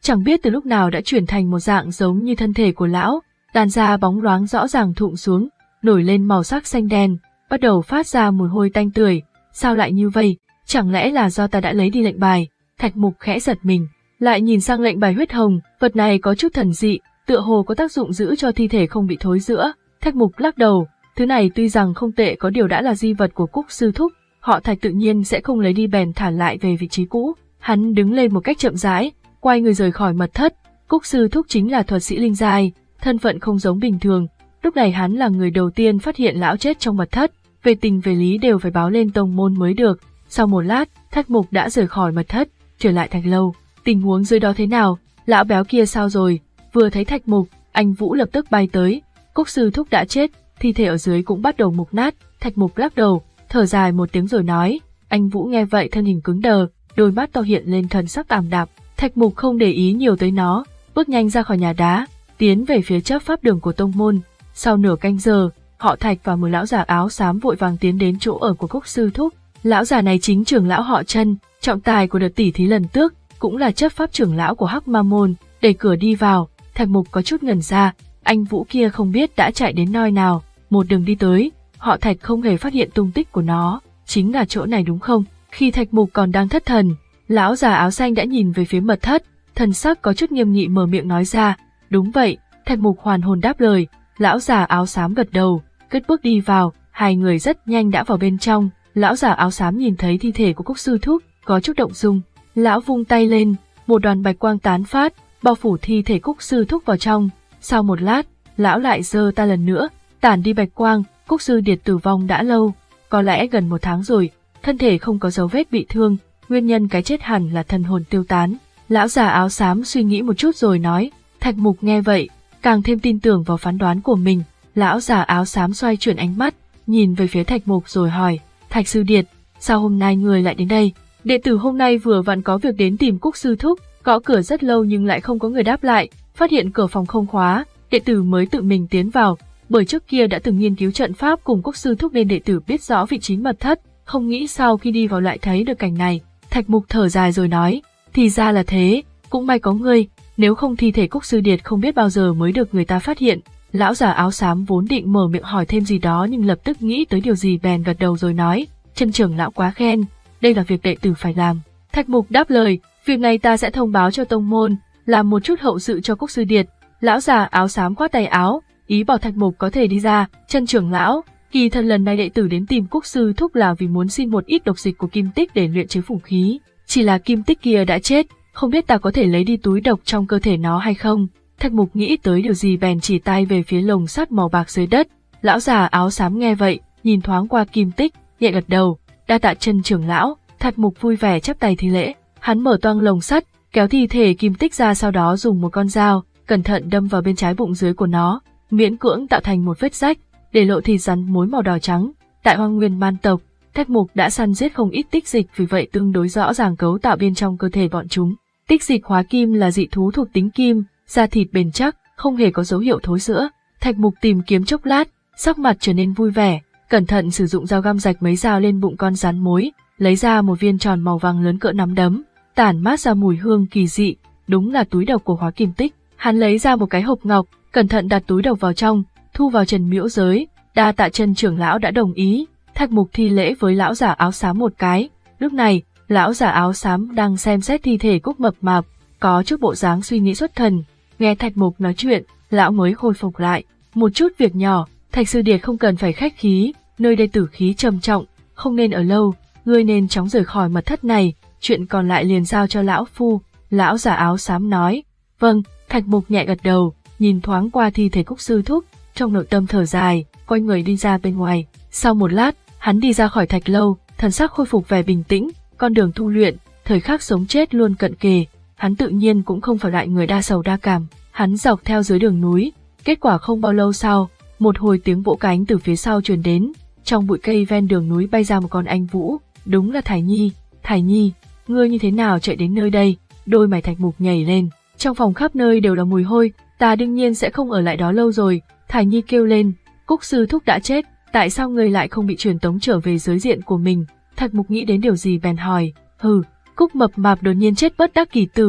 chẳng biết từ lúc nào đã chuyển thành một dạng giống như thân thể của lão, làn da bóng loáng rõ ràng thụm xuống, nổi lên màu sắc xanh đen, bắt đầu phát ra mùi hôi tanh tưởi. Sao lại như vậy? Chẳng lẽ là do ta đã lấy đi lệnh bài? Thạch Mục khẽ giật mình, lại nhìn sang lệnh bài huyết hồng, vật này có chút thần dị, tựa hồ có tác dụng giữ cho thi thể không bị thối rữa. Thạch Mục lắc đầu, thứ này tuy rằng không tệ, có điều đã là di vật của Cúc sư thúc, họ Thạch tự nhiên sẽ không lấy đi, bèn thả lại về vị trí cũ. Hắn đứng lên một cách chậm rãi, quay người rời khỏi mật thất. Cúc sư thúc chính là thuật sĩ linh giai, thân phận không giống bình thường. Lúc này hắn là người đầu tiên phát hiện lão chết trong mật thất, về tình về lý đều phải báo lên tông môn mới được. Sau một lát, Thạch Mục đã rời khỏi mật thất, trở lại Thạch lâu. Tình huống dưới đó thế nào? Lão béo kia sao rồi? Vừa thấy Thạch Mục, anh Vũ lập tức bay tới. Cúc sư thúc đã chết, thi thể ở dưới cũng bắt đầu mục nát. Thạch Mục lắc đầu, thở dài một tiếng rồi nói. Anh Vũ nghe vậy thân hình cứng đờ, đôi mắt to hiện lên thần sắc ảm đạm. Thạch Mục không để ý nhiều tới nó, bước nhanh ra khỏi nhà đá, tiến về phía chấp pháp đường của tông môn. Sau nửa canh giờ, họ Thạch và một lão già áo xám vội vàng tiến đến chỗ ở của Cúc sư thúc. Lão già này chính trưởng lão họ Trân, trọng tài của đợt tỉ thí lần trước, cũng là chấp pháp trưởng lão của Hắc Ma môn. Đẩy cửa đi vào, Thạch Mục có chút ngẩn ra, anh Vũ kia không biết đã chạy đến nơi nào. Một đường đi tới, họ Thạch không hề phát hiện tung tích của nó. Chính là chỗ này đúng không? Khi Thạch Mục còn đang thất thần, lão già áo xanh đã nhìn về phía mật thất, thần sắc có chút nghiêm nghị mở miệng nói ra. Đúng vậy. Thạch Mục hoàn hồn đáp lời. Lão già áo xám gật đầu, cất bước đi vào. Hai người rất nhanh đã vào bên trong. Lão già áo xám nhìn thấy thi thể của Cúc sư thúc, có chút động dung. Lão vung tay lên, một đoàn bạch quang tán phát, bao phủ thi thể Cúc sư thúc vào trong. Sau một lát, lão lại giơ tay lần nữa, tản đi bạch quang. Cúc sư điệt tử vong đã lâu, có lẽ gần một tháng rồi, thân thể không có dấu vết bị thương, nguyên nhân cái chết hẳn là thần hồn tiêu tán. Lão già áo xám suy nghĩ một chút rồi nói. Thạch Mục nghe vậy, càng thêm tin tưởng vào phán đoán của mình. Lão già áo xám xoay chuyển ánh mắt, nhìn về phía Thạch Mục rồi hỏi. Thạch sư điệt, sao hôm nay người lại đến đây? Đệ tử hôm nay vừa vặn có việc đến tìm Cúc sư thúc, gõ cửa rất lâu nhưng lại không có người đáp lại, phát hiện cửa phòng không khóa, đệ tử mới tự mình tiến vào. Bởi trước kia đã từng nghiên cứu trận pháp cùng Cúc sư thúc nên đệ tử biết rõ vị trí mật thất, không nghĩ sau khi đi vào lại thấy được cảnh này. Thạch Mục thở dài rồi nói, thì ra là thế, cũng may có ngươi, nếu không thi thể Cúc sư điệt không biết bao giờ mới được người ta phát hiện. Lão già áo xám vốn định mở miệng hỏi thêm gì đó nhưng lập tức nghĩ tới điều gì bèn gật đầu rồi nói, Trân trưởng lão quá khen, đây là việc đệ tử phải làm. Thạch Mục đáp lời, việc này ta sẽ thông báo cho tông môn, làm một chút hậu sự cho Cúc sư điệt. Lão già áo xám khoát tay áo, ý bảo Thạch Mục có thể đi ra. Trân trưởng lão, kỳ thật lần này đệ tử đến tìm Cúc sư thúc là vì muốn xin một ít độc dịch của kim tích để luyện chế phù khí, chỉ là kim tích kia đã chết, không biết ta có thể lấy đi túi độc trong cơ thể nó hay không. Thạch Mục nghĩ tới điều gì bèn chỉ tay về phía lồng sắt màu bạc dưới đất. Lão già áo xám nghe vậy, nhìn thoáng qua kim tích, nhẹ gật đầu, đa tạ Trân trưởng lão. Thạch Mục vui vẻ chắp tay thi lễ, hắn mở toang lồng sắt, kéo thi thể kim tích ra, sau đó dùng một con dao cẩn thận đâm vào bên trái bụng dưới của nó, miễn cưỡng tạo thành một vết rách, để lộ thịt rắn mối màu đỏ trắng. Tại Hoang Nguyên Man tộc, Thạch Mục đã săn giết không ít tích dịch, vì vậy tương đối rõ ràng cấu tạo bên trong cơ thể bọn chúng. Tích dịch hóa kim là dị thú thuộc tính kim, da thịt bền chắc, không hề có dấu hiệu thối rữa. Thạch Mục tìm kiếm chốc lát, sắc mặt trở nên vui vẻ, cẩn thận sử dụng dao găm rạch mấy dao lên bụng con rắn mối, lấy ra một viên tròn màu vàng lớn cỡ nắm đấm, tản mát ra mùi hương kỳ dị, đúng là túi độc của hóa kim tích. Hắn lấy ra một cái hộp ngọc, cẩn thận đặt túi độc vào trong, thu vào Trần miễu giới. Đa tạ Trân trưởng lão đã đồng ý. Thạch Mục thi lễ với lão giả áo xám một cái. Lúc này, lão giả áo xám đang xem xét thi thể Cúc mập mạp, có chút bộ dáng suy nghĩ xuất thần. Nghe Thạch Mục nói chuyện, lão mới khôi phục lại. Một chút việc nhỏ, Thạch sư điệt không cần phải khách khí, nơi đây tử khí trầm trọng, không nên ở lâu, ngươi nên chóng rời khỏi mật thất này, chuyện còn lại liền giao cho lão phu. Lão giả áo xám nói. Vâng. Thạch Mục nhẹ gật đầu, nhìn thoáng qua thi thể Cúc sư thúc, trong nội tâm thở dài, quay người đi ra bên ngoài. Sau một lát, hắn đi ra khỏi Thạch lâu, thần sắc khôi phục vẻ bình tĩnh. Con đường tu luyện, thời khắc sống chết luôn cận kề, hắn tự nhiên cũng không phải loại người đa sầu đa cảm. Hắn dọc theo dưới đường núi, kết quả không bao lâu sau, một hồi tiếng vỗ cánh từ phía sau truyền đến. Trong bụi cây ven đường núi bay ra một con anh vũ, đúng là Thải Nhi. Thải Nhi, ngươi như thế nào chạy đến nơi đây? Đôi mày Thạch Mục nhảy lên. Trong phòng khắp nơi đều là mùi hôi, ta đương nhiên sẽ không ở lại đó lâu rồi. Thải Nhi kêu lên, Cúc sư thúc đã chết, tại sao ngươi lại không bị truyền tống trở về giới diện của mình? Thạch Mục nghĩ đến điều gì bèn hỏi, hừ, Cúc mập mạp đột nhiên chết bất đắc kỳ tử, ta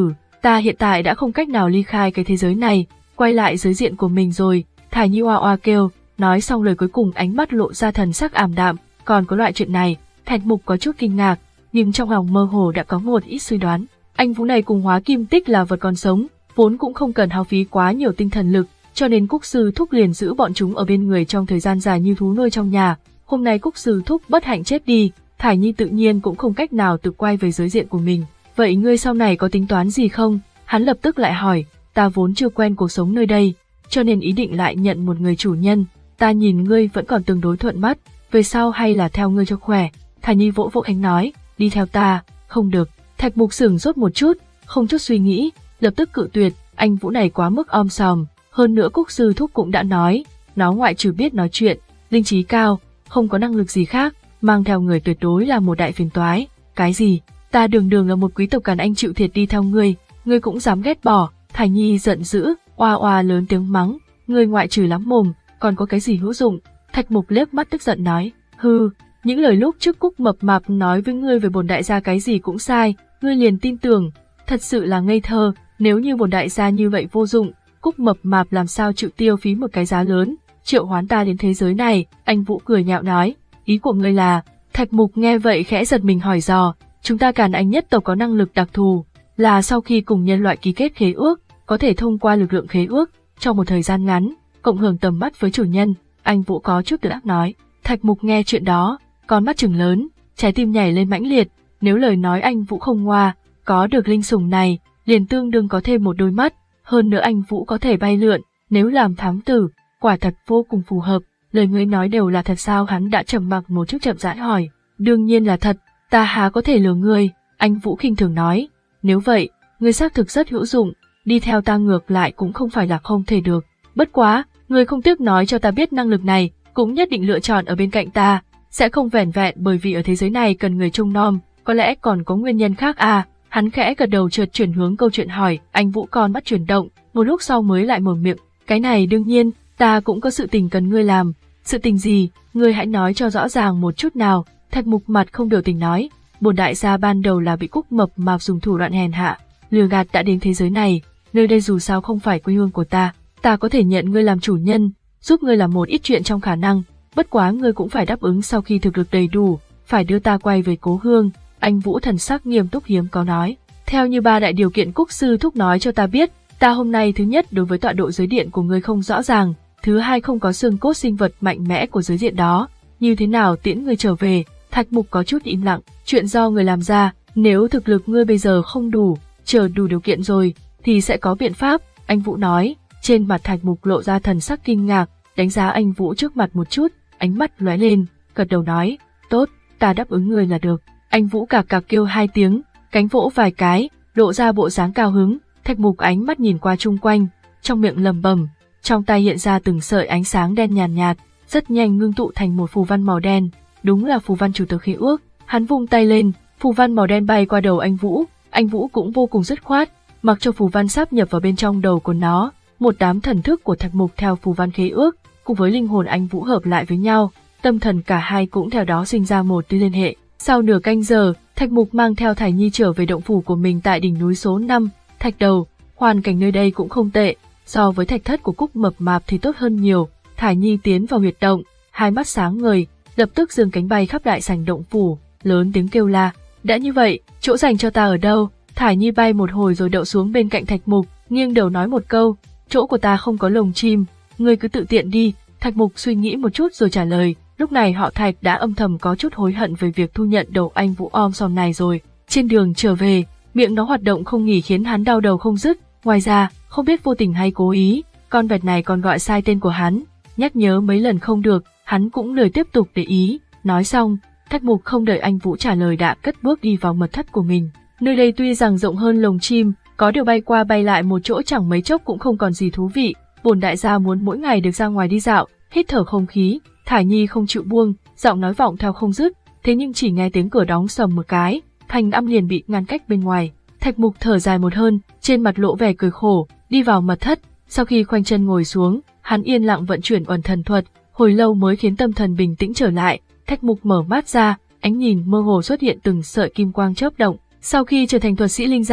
Ta hiện tại đã không cách nào ly khai cái thế giới này, quay lại giới diện của mình rồi, Thải Nhi oa oa kêu, nói xong lời cuối cùng ánh mắt lộ ra thần sắc ảm đạm, còn có loại chuyện này, Thạch Mục có chút kinh ngạc, nhưng trong lòng mơ hồ đã có một ít suy đoán. Anh Vũ này cùng Hóa Kim Tích là vật còn sống, vốn cũng không cần hao phí quá nhiều tinh thần lực, cho nên Cúc Sư Thúc liền giữ bọn chúng ở bên người trong thời gian dài như thú nuôi trong nhà. Hôm nay Cúc Sư Thúc bất hạnh chết đi, Thải Nhi tự nhiên cũng không cách nào tự quay về giới diện của mình. Vậy ngươi sau này có tính toán gì không? Hắn lập tức lại hỏi, ta vốn chưa quen cuộc sống nơi đây, cho nên ý định lại nhận một người chủ nhân. Ta nhìn ngươi vẫn còn tương đối thuận mắt, về sau hay là theo ngươi cho khỏe. Thải Nhi vỗ vỗ cánh nói, đi theo ta, không được. Thạch Mục sửng sốt một chút, không chút suy nghĩ, lập tức cự tuyệt, anh Vũ này quá mức om sòm, hơn nữa Cúc Sư Thúc cũng đã nói, nó ngoại trừ biết nói chuyện, linh trí cao, không có năng lực gì khác, mang theo người tuyệt đối là một đại phiền toái. Cái gì? Ta đường đường là một quý tộc càn anh chịu thiệt đi theo ngươi, ngươi cũng dám ghét bỏ. Thải Nhi giận dữ, oa oa lớn tiếng mắng, ngươi ngoại trừ lắm mồm, còn có cái gì hữu dụng? Thạch Mục liếc mắt tức giận nói, hừ, những lời lúc trước Cúc Mập Mạp nói với ngươi về bổn đại gia cái gì cũng sai, ngươi liền tin tưởng, thật sự là ngây thơ. Nếu như bổn đại gia như vậy vô dụng, Cúc Mập Mạp làm sao chịu tiêu phí một cái giá lớn, triệu hoán ta đến thế giới này? Anh Vũ cười nhạo nói, ý của ngươi là? Thạch Mục nghe vậy khẽ giật mình hỏi dò, chúng ta Càn Anh nhất tộc có năng lực đặc thù, là sau khi cùng nhân loại ký kết khế ước, có thể thông qua lực lượng khế ước, trong một thời gian ngắn, cộng hưởng tầm mắt với chủ nhân. Anh Vũ có chút tự đắc nói. Thạch Mục nghe chuyện đó, con mắt trừng lớn, trái tim nhảy lên mãnh liệt, nếu lời nói anh Vũ không ngoa, có được linh sủng này, liền tương đương có thêm một đôi mắt, hơn nữa anh Vũ có thể bay lượn, nếu làm thám tử, quả thật vô cùng phù hợp. Lời ngươi nói đều là thật sao? Hắn đã trầm mặc một chút chậm rãi hỏi. Đương nhiên là thật, ta há có thể lừa ngươi? Anh Vũ khinh thường nói. Nếu vậy, ngươi xác thực rất hữu dụng, đi theo ta ngược lại cũng không phải là không thể được. Bất quá, ngươi không tiếc nói cho ta biết năng lực này, cũng nhất định lựa chọn ở bên cạnh ta, sẽ không vẻn vẹn bởi vì ở thế giới này cần người trông nom, có lẽ còn có nguyên nhân khác à? Hắn khẽ gật đầu chợt chuyển hướng câu chuyện hỏi. Anh Vũ con mắt chuyển động, một lúc sau mới lại mở miệng. Cái này đương nhiên, ta cũng có sự tình cần ngươi làm. Sự tình gì? Ngươi hãy nói cho rõ ràng một chút nào. Thạch Mục mặt không biểu tình nói. Bổn đại gia ban đầu là bị Cúc Mập Mạp dùng thủ đoạn hèn hạ, lừa gạt đã đến thế giới này. Nơi đây dù sao không phải quê hương của ta, ta có thể nhận ngươi làm chủ nhân, giúp ngươi làm một ít chuyện trong khả năng. Bất quá ngươi cũng phải đáp ứng sau khi thực lực đầy đủ, phải đưa ta quay về cố hương. Anh Vũ thần sắc nghiêm túc hiếm có nói. Theo như ba đại điều kiện Cúc Sư Thúc nói cho ta biết, ta hôm nay thứ nhất đối với tọa độ giới điện của ngươi không rõ ràng, thứ hai không có xương cốt sinh vật mạnh mẽ của giới điện đó, như thế nào tiễn ngươi trở về? Thạch Mục có chút im lặng, chuyện do người làm ra, nếu thực lực ngươi bây giờ không đủ, chờ đủ điều kiện rồi, thì sẽ có biện pháp. Anh Vũ nói. Trên mặt Thạch Mục lộ ra thần sắc kinh ngạc, đánh giá anh Vũ trước mặt một chút, ánh mắt lóe lên, gật đầu nói, tốt, ta đáp ứng ngươi là được. Anh Vũ cạc cạc kêu hai tiếng, cánh vỗ vài cái, lộ ra bộ dáng cao hứng. Thạch Mục ánh mắt nhìn qua chung quanh, trong miệng lầm bầm, trong tay hiện ra từng sợi ánh sáng đen nhàn nhạt, nhạt, rất nhanh ngưng tụ thành một phù văn màu đen, đúng là phù văn chủ tớ khế ước. Hắn vung tay lên, phù văn màu đen bay qua đầu anh Vũ, anh Vũ cũng vô cùng dứt khoát, mặc cho phù văn sáp nhập vào bên trong đầu của nó, một đám thần thức của Thạch Mục theo phù văn khế ước, cùng với linh hồn anh Vũ hợp lại với nhau, tâm thần cả hai cũng theo đó sinh ra một tia liên hệ. Sau nửa canh giờ, Thạch Mục mang theo Thải Nhi trở về động phủ của mình tại đỉnh núi số năm, Thạch Đầu. Hoàn cảnh nơi đây cũng không tệ, so với thạch thất của Cúc Mập Mạp thì tốt hơn nhiều. Thải Nhi tiến vào huyệt động, hai mắt sáng ngời, lập tức giương cánh bay khắp đại sảnh động phủ, lớn tiếng kêu la. Đã như vậy, chỗ dành cho ta ở đâu? Thải Nhi bay một hồi rồi đậu xuống bên cạnh Thạch Mục, nghiêng đầu nói một câu, chỗ của ta không có lồng chim, ngươi cứ tự tiện đi. Thạch Mục suy nghĩ một chút rồi trả lời. Lúc này họ Thạch đã âm thầm có chút hối hận về việc thu nhận đầu anh Vũ om sòm này rồi. Trên đường trở về, miệng nó hoạt động không nghỉ khiến hắn đau đầu không dứt. Ngoài ra, không biết vô tình hay cố ý, con vật này còn gọi sai tên của hắn, nhắc nhớ mấy lần không được, hắn cũng lười tiếp tục để ý. Nói xong, Thạch Mục không đợi anh Vũ trả lời đã cất bước đi vào mật thất của mình. Nơi đây tuy rằng rộng hơn lồng chim, có điều bay qua bay lại một chỗ chẳng mấy chốc cũng không còn gì thú vị. Bổn đại gia muốn mỗi ngày được ra ngoài đi dạo, hít thở không khí. Thải Nhi không chịu buông, giọng nói vọng theo không dứt, thế nhưng chỉ nghe tiếng cửa đóng sầm một cái, thanh âm liền bị ngăn cách bên ngoài. Thạch Mục thở dài một hơi, trên mặt lộ vẻ cười khổ, đi vào mật thất. Sau khi khoanh chân ngồi xuống, hắn yên lặng vận chuyển uẩn thần thuật, hồi lâu mới khiến tâm thần bình tĩnh trở lại. Thạch Mục mở mắt ra, ánh nhìn mơ hồ xuất hiện từng sợi kim quang chớp động. Sau khi trở thành thuật sĩ linh giai,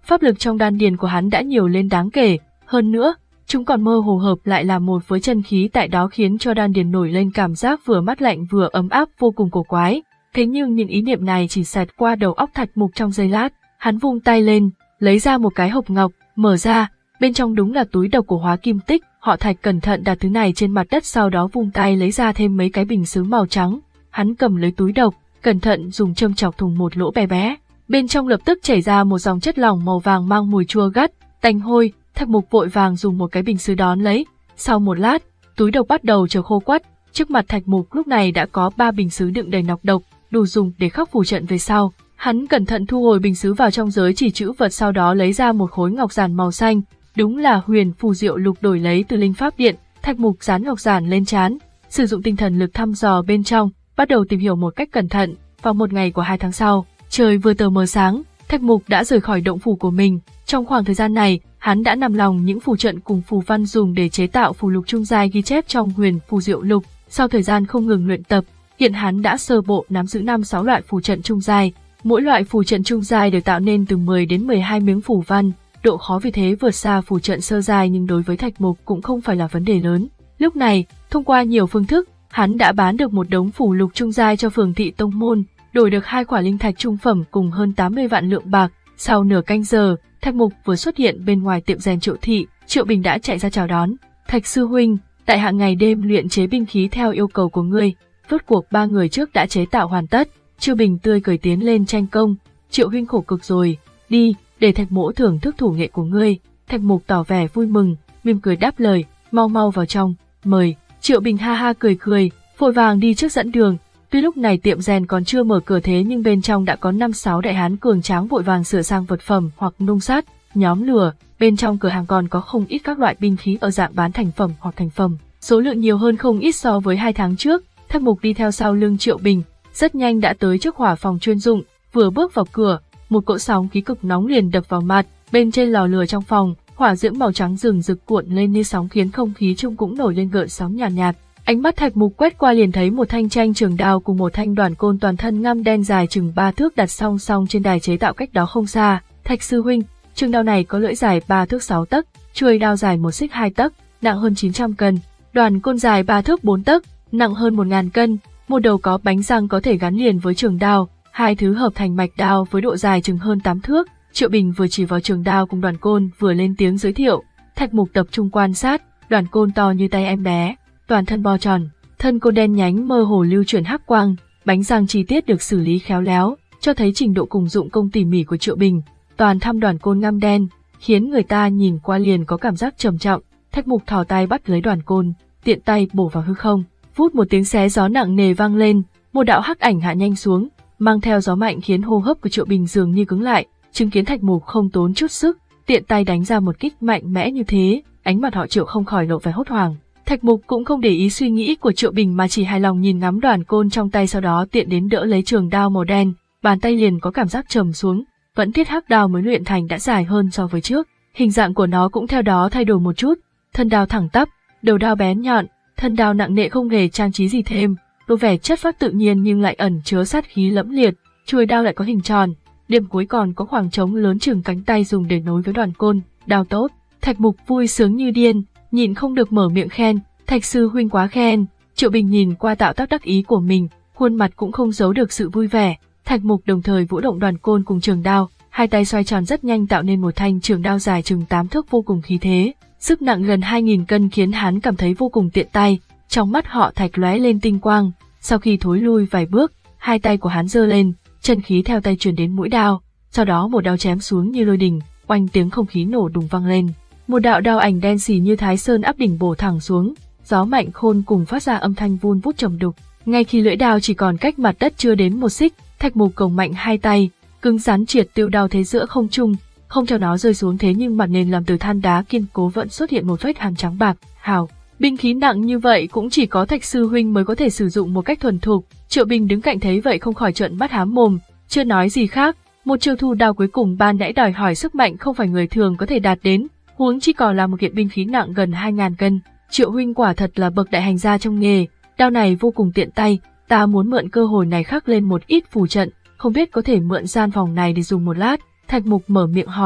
pháp lực trong đan điền của hắn đã nhiều lên đáng kể, hơn nữa, chúng còn mơ hồ hợp lại là một với chân khí tại đó khiến cho đan điền nổi lên cảm giác vừa mát lạnh vừa ấm áp vô cùng cổ quái. Thế nhưng những ý niệm này chỉ xẹt qua đầu óc Thạch Mục trong giây lát, hắn vung tay lên, lấy ra một cái hộp ngọc, mở ra, bên trong đúng là túi độc của Hóa Kim Tích. Họ Thạch cẩn thận đặt thứ này trên mặt đất, sau đó vung tay lấy ra thêm mấy cái bình sứ màu trắng. Hắn cầm lấy túi độc, cẩn thận dùng châm chọc thủng một lỗ bé bé. Bên trong lập tức chảy ra một dòng chất lỏng màu vàng mang mùi chua gắt, tanh hôi. Thạch Mục vội vàng dùng một cái bình sứ đón lấy. Sau một lát, túi độc bắt đầu trở khô quắt. Trước mặt Thạch Mục lúc này đã có ba bình sứ đựng đầy nọc độc, đủ dùng để khắc phù trận về sau. Hắn cẩn thận thu hồi bình sứ vào trong giới chỉ trữ vật, sau đó lấy ra một khối ngọc giản màu xanh. Đúng là huyền phù diệu lục đổi lấy từ linh pháp điện. Thạch Mục dán ngọc giản lên trán, sử dụng tinh thần lực thăm dò bên trong, bắt đầu tìm hiểu một cách cẩn thận. Vào một ngày của hai tháng sau, trời vừa tờ mờ sáng, Thạch Mục đã rời khỏi động phủ của mình. Trong khoảng thời gian này, hắn đã nằm lòng những phù trận cùng phù văn dùng để chế tạo phù lục trung giai ghi chép trong huyền phù diệu lục. Sau thời gian không ngừng luyện tập, hiện hắn đã sơ bộ nắm giữ năm sáu loại phù trận trung giai. Mỗi loại phù trận trung giai được tạo nên từ mười đến mười hai miếng phù văn, độ khó vì thế vượt xa phù trận sơ giai, nhưng đối với Thạch Mục cũng không phải là vấn đề lớn. Lúc này, thông qua nhiều phương thức, hắn đã bán được một đống phù lục trung giai cho Phường Thị Tông môn, đổi được hai quả linh thạch trung phẩm cùng hơn tám mươi vạn lượng bạc. Sau nửa canh giờ, Thạch Mục vừa xuất hiện bên ngoài tiệm rèn Triệu Thị, Triệu Bình đã chạy ra chào đón. Thạch sư huynh, tại hạ ngày đêm luyện chế binh khí theo yêu cầu của ngươi, rốt cuộc ba người trước đã chế tạo hoàn tất. Triệu Bình tươi cười tiến lên tranh công. Triệu huynh khổ cực rồi, đi, để Thạch mỗ thưởng thức thủ nghệ của ngươi. Thạch Mục tỏ vẻ vui mừng, mỉm cười đáp lời, mau mau vào trong, mời. Triệu Bình ha ha cười cười, vội vàng đi trước dẫn đường. Tuy lúc này tiệm rèn còn chưa mở cửa, thế nhưng bên trong đã có năm sáu đại hán cường tráng vội vàng sửa sang vật phẩm hoặc nung sắt, nhóm lửa. Bên trong cửa hàng còn có không ít các loại binh khí ở dạng bán thành phẩm hoặc thành phẩm, số lượng nhiều hơn không ít so với hai tháng trước. Thạch Mục đi theo sau lưng Triệu Bình, rất nhanh đã tới trước hỏa phòng chuyên dụng. Vừa bước vào cửa, một cỗ sóng khí cực nóng liền đập vào mặt. Bên trên lò lửa trong phòng, hỏa diễm màu trắng rừng rực cuộn lên như sóng, khiến không khí chung cũng nổi lên gợn sóng nhàn nhạt, nhạt. Ánh mắt Thạch Mục quét qua liền thấy một thanh tranh trường đao cùng một thanh đoàn côn toàn thân ngăm đen dài chừng ba thước đặt song song trên đài chế tạo cách đó không xa. Thạch sư huynh, trường đao này có lưỡi dài ba thước sáu tấc, chuôi đao dài một xích hai tấc, nặng hơn chín trăm cân, đoàn côn dài ba thước bốn tấc, nặng hơn một nghìn cân, một đầu có bánh răng có thể gắn liền với trường đao, hai thứ hợp thành mạch đao với độ dài chừng hơn tám thước. Triệu Bình vừa chỉ vào trường đao cùng đoàn côn vừa lên tiếng giới thiệu. Thạch Mục tập trung quan sát, đoàn côn to như tay em bé, toàn thân bo tròn, thân côn đen nhánh mơ hồ lưu chuyển hắc quang, bánh răng chi tiết được xử lý khéo léo, cho thấy trình độ cùng dụng công tỉ mỉ của Triệu Bình. Toàn thăm đoàn côn ngăm đen, khiến người ta nhìn qua liền có cảm giác trầm trọng. Thạch Mục thò tay bắt lấy đoàn côn, tiện tay bổ vào hư không. Vút một tiếng xé gió nặng nề vang lên, một đạo hắc ảnh hạ nhanh xuống, mang theo gió mạnh khiến hô hấp của Triệu Bình dường như cứng lại. Chứng kiến Thạch Mục không tốn chút sức, tiện tay đánh ra một kích mạnh mẽ như thế, ánh mặt họ Triệu không khỏi lộ vẻ hốt hoảng. Thạch Mục cũng không để ý suy nghĩ của Triệu Bình mà chỉ hài lòng nhìn ngắm đoàn côn trong tay, sau đó tiện đến đỡ lấy trường đao màu đen, bàn tay liền có cảm giác trầm xuống. Vẫn thiết hắc đao mới luyện thành đã dài hơn so với trước, hình dạng của nó cũng theo đó thay đổi một chút, thân đao thẳng tắp, đầu đao bén nhọn, thân đao nặng nề không hề trang trí gì thêm, lộ vẻ chất phác tự nhiên nhưng lại ẩn chứa sát khí lẫm liệt. Chuôi đao lại có hình tròn, điểm cuối còn có khoảng trống lớn chừng cánh tay dùng để nối với đoàn côn, đao tốt. Thạch Mục vui sướng như điên, nhìn không được mở miệng khen, Thạch sư huynh quá khen. Triệu Bình nhìn qua tạo tác đắc ý của mình, khuôn mặt cũng không giấu được sự vui vẻ. Thạch Mục đồng thời vũ động đoàn côn cùng trường đao, hai tay xoay tròn rất nhanh tạo nên một thanh trường đao dài chừng tám thước vô cùng khí thế, sức nặng gần hai nghìn cân khiến hắn cảm thấy vô cùng tiện tay. Trong mắt họ Thạch lóe lên tinh quang, sau khi thối lui vài bước, hai tay của hắn giơ lên, chân khí theo tay truyền đến mũi đao, sau đó một đao chém xuống như lôi đình, oanh tiếng không khí nổ đùng vang lên. Một đạo đao ảnh đen xì như Thái Sơn áp đỉnh bổ thẳng xuống, gió mạnh khôn cùng phát ra âm thanh vun vút trầm đục. Ngay khi lưỡi đao chỉ còn cách mặt đất chưa đến một xích, Thạch Mục cồng mạnh hai tay, cứng rắn triệt tiêu đao thế giữa không trung, không cho nó rơi xuống, thế nhưng mặt nền làm từ than đá kiên cố vẫn xuất hiện một vết hàn trắng bạc. Hào, binh khí nặng như vậy cũng chỉ có Thạch sư huynh mới có thể sử dụng một cách thuần thục. Triệu Bình đứng cạnh thấy vậy không khỏi trợn mắt hám mồm, chưa nói gì khác. Một chiêu thu đao cuối cùng ban nãy đòi hỏi sức mạnh không phải người thường có thể đạt đến, huống chi còn là một kiện binh khí nặng gần hai ngàn cân. Triệu huynh quả thật là bậc đại hành gia trong nghề, đao này vô cùng tiện tay, ta muốn mượn cơ hội này khắc lên một ít phù trận, không biết có thể mượn gian phòng này để dùng một lát. Thạch Mục mở miệng hỏi,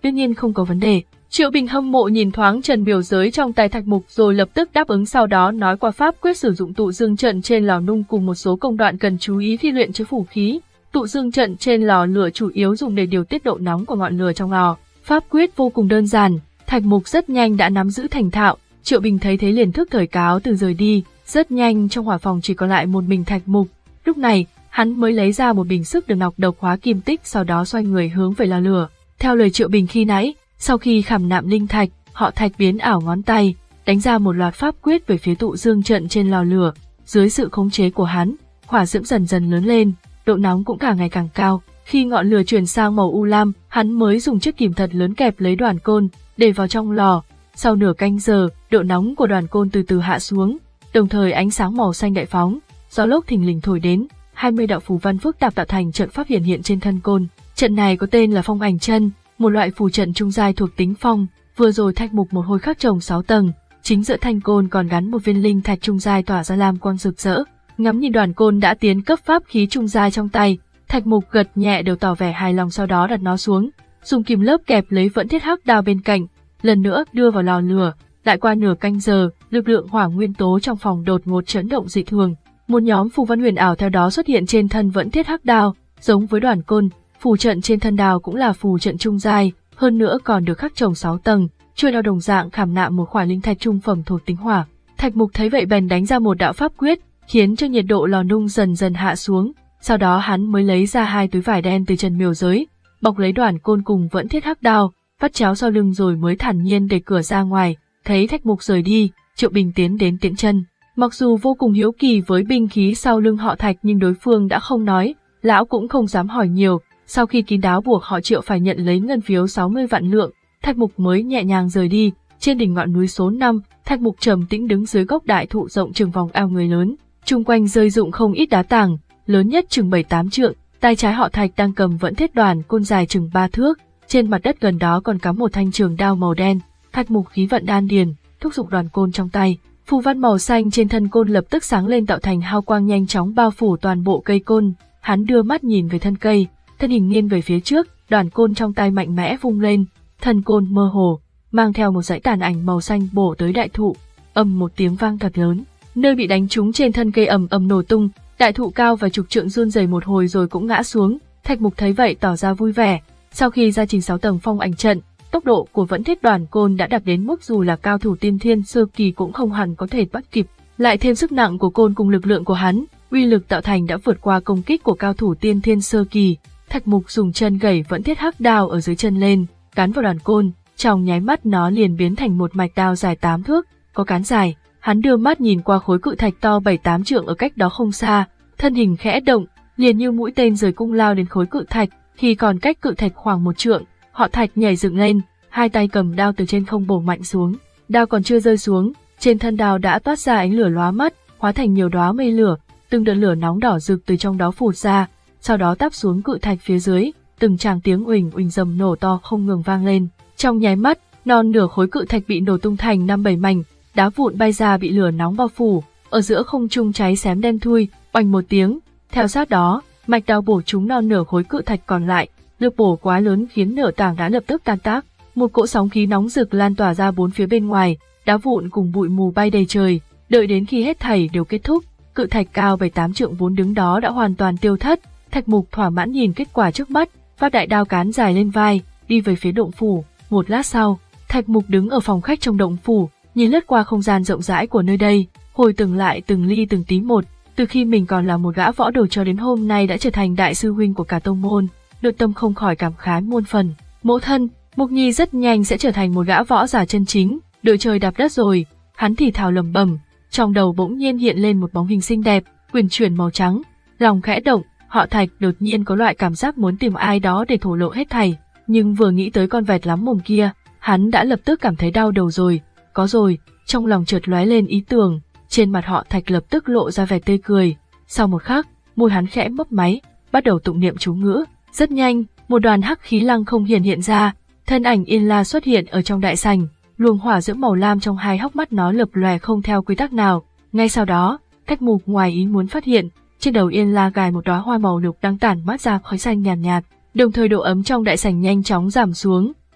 đương nhiên không có vấn đề. Triệu Bình hâm mộ nhìn thoáng trần biểu giới trong tay Thạch Mục rồi lập tức đáp ứng, sau đó nói qua pháp quyết sử dụng tụ dương trận trên lò nung cùng một số công đoạn cần chú ý khi luyện chế phủ khí. Tụ dương trận trên lò lửa chủ yếu dùng để điều tiết độ nóng của ngọn lửa trong lò. Pháp quyết vô cùng đơn giản, Thạch Mục rất nhanh đã nắm giữ thành thạo. Triệu Bình thấy thế liền thức thời cáo từ rời đi. Rất nhanh trong hỏa phòng chỉ còn lại một mình Thạch Mục. Lúc này, hắn mới lấy ra một bình sức được nọc độc hóa kim tích, sau đó xoay người hướng về lò lửa. Theo lời Triệu Bình khi nãy, sau khi khảm nạm linh thạch, họ Thạch biến ảo ngón tay, đánh ra một loạt pháp quyết về phía tụ dương trận trên lò lửa. Dưới sự khống chế của hắn, hỏa diễm dần dần lớn lên, độ nóng cũng càng ngày càng cao. Khi ngọn lửa chuyển sang màu u lam, hắn mới dùng chiếc kìm thật lớn kẹp lấy đoàn côn, để vào trong lò. Sau nửa canh giờ, độ nóng của đoàn côn từ từ hạ xuống, đồng thời ánh sáng màu xanh đại phóng, gió lốc thình lình thổi đến, hai mươi đạo phù văn phức tạp tạo thành trận pháp hiện hiện trên thân côn. Trận này có tên là Phong Ảnh Chân, một loại phù trận trung giai thuộc tính phong. Vừa rồi Thạch Mục một hồi khắc trồng sáu tầng, chính giữa thanh côn còn gắn một viên linh thạch trung giai tỏa ra lam quang rực rỡ. Ngắm nhìn đoàn côn đã tiến cấp pháp khí trung giai trong tay, Thạch Mục gật nhẹ đều tỏ vẻ hài lòng, sau đó đặt nó xuống, dùng kìm lớp kẹp lấy vẫn thiết hắc đao bên cạnh, lần nữa đưa vào lò lửa. Lại qua nửa canh giờ, lực lượng hỏa nguyên tố trong phòng đột ngột chấn động dị thường, một nhóm phù văn huyền ảo theo đó xuất hiện trên thân vẫn thiết hắc đao, giống với đoàn côn. Phù trận trên thân đao cũng là phù trận trung giai, hơn nữa còn được khắc trồng sáu tầng, chuôi đao đồng dạng khảm nạm một khỏa linh thạch trung phẩm thuộc tính hỏa. Thạch Mục thấy vậy bèn đánh ra một đạo pháp quyết, khiến cho nhiệt độ lò nung dần dần hạ xuống. Sau đó hắn mới lấy ra hai túi vải đen từ trần miểu giới, bọc lấy đoàn côn cùng vẫn thiết hắc đao, vắt chéo sau lưng rồi mới thản nhiên đẩy cửa ra ngoài. Thấy Thạch Mục rời đi, Triệu Bình tiến đến tiễn chân. Mặc dù vô cùng hiếu kỳ với binh khí sau lưng họ Thạch nhưng đối phương đã không nói, lão cũng không dám hỏi nhiều. Sau khi kín đáo buộc họ Triệu phải nhận lấy ngân phiếu sáu mươi vạn lượng, Thạch Mục mới nhẹ nhàng rời đi. Trên đỉnh ngọn núi số năm, Thạch Mục trầm tĩnh đứng dưới gốc đại thụ rộng chừng vòng eo người lớn, chung quanh rơi rụng không ít đá tảng, lớn nhất chừng bảy tám trượng. Tay trái họ Thạch đang cầm vẫn thiết đoàn côn dài chừng ba thước, trên mặt đất gần đó còn cắm một thanh trường đao màu đen. Thạch Mục khí vận đan điền, thúc giục đoàn côn trong tay, phù văn màu xanh trên thân côn lập tức sáng lên tạo thành hào quang nhanh chóng bao phủ toàn bộ cây côn. Hắn đưa mắt nhìn về thân cây, thân hình nghiêng về phía trước, đoàn côn trong tay mạnh mẽ vung lên, thân côn mơ hồ, mang theo một dãy tàn ảnh màu xanh bổ tới đại thụ. Ầm một tiếng vang thật lớn, nơi bị đánh trúng trên thân cây ầm ầm nổ tung, đại thụ cao và chục trượng run rẩy một hồi rồi cũng ngã xuống. Thạch Mục thấy vậy tỏ ra vui vẻ. Sau khi gia trình sáu tầng phong ảnh trận, tốc độ của vẫn thiết đoàn côn đã đạt đến mức dù là cao thủ tiên thiên sơ kỳ cũng không hẳn có thể bắt kịp. Lại thêm sức nặng của côn cùng lực lượng của hắn, uy lực tạo thành đã vượt qua công kích của cao thủ tiên thiên sơ kỳ. Thạch Mục dùng chân gẩy vẫn thiết hắc đao ở dưới chân lên, cán vào đoàn côn, trong nháy mắt nó liền biến thành một mạch đao dài tám thước, có cán dài. Hắn đưa mắt nhìn qua khối cự thạch to bảy tám trượng ở cách đó không xa, thân hình khẽ động, liền như mũi tên rời cung lao đến khối cự thạch. Khi còn cách cự thạch khoảng một trượng, họ Thạch nhảy dựng lên, hai tay cầm đao từ trên không bổ mạnh xuống. Đao còn chưa rơi xuống, trên thân đao đã toát ra ánh lửa lóa mắt, hóa thành nhiều đóa mây lửa, từng đợt lửa nóng đỏ rực từ trong đó phụt ra, sau đó táp xuống cự thạch phía dưới, từng tràng tiếng uỳnh uỳnh rầm nổ to không ngừng vang lên. Trong nháy mắt, non nửa khối cự thạch bị nổ tung thành năm bảy mảnh, đá vụn bay ra bị lửa nóng bao phủ, ở giữa không trung cháy xém đen thui, oanh một tiếng. Theo sát đó, mạch đao bổ trúng non nửa khối cự thạch còn lại, lực bổ quá lớn khiến nửa tảng đá lập tức tan tác. Một cỗ sóng khí nóng rực lan tỏa ra bốn phía bên ngoài, đá vụn cùng bụi mù bay đầy trời. Đợi đến khi hết thảy đều kết thúc, cự thạch cao bảy tám trượng vốn đứng đó đã hoàn toàn tiêu thất. Thạch Mục thỏa mãn nhìn kết quả trước mắt, vác đại đao cán dài lên vai, đi về phía động phủ. Một lát sau, Thạch Mục đứng ở phòng khách trong động phủ, nhìn lướt qua không gian rộng rãi của nơi đây, hồi tưởng lại từng ly từng tí một, từ khi mình còn là một gã võ đồ cho đến hôm nay đã trở thành đại sư huynh của cả tông môn, nội tâm không khỏi cảm khái muôn phần. Mẫu thân, Mục Nhi rất nhanh sẽ trở thành một gã võ giả chân chính, đội trời đạp đất rồi. Hắn thì thào lẩm bẩm, trong đầu bỗng nhiên hiện lên một bóng hình xinh đẹp, uyển chuyển màu trắng, lòng khẽ động. Họ Thạch đột nhiên có loại cảm giác muốn tìm ai đó để thổ lộ hết thảy, nhưng vừa nghĩ tới con vẹt lắm mồm kia, hắn đã lập tức cảm thấy đau đầu rồi. Có rồi, trong lòng chợt lóe lên ý tưởng, trên mặt họ Thạch lập tức lộ ra vẻ tươi cười. Sau một khắc, môi hắn khẽ mấp máy, bắt đầu tụng niệm chú ngữ. Rất nhanh, một đoàn hắc khí lăng không hiện hiện ra, thân ảnh Yên La xuất hiện ở trong đại sảnh, luồng hỏa diễm màu lam trong hai hốc mắt nó lập lòe không theo quy tắc nào. Ngay sau đó, Thạch Mục ngoài ý muốn phát hiện, trên đầu Yên La gài một đóa hoa màu lục đang tản mát ra khói xanh nhàn nhạt, nhạt, đồng thời độ ấm trong đại sảnh nhanh chóng giảm xuống,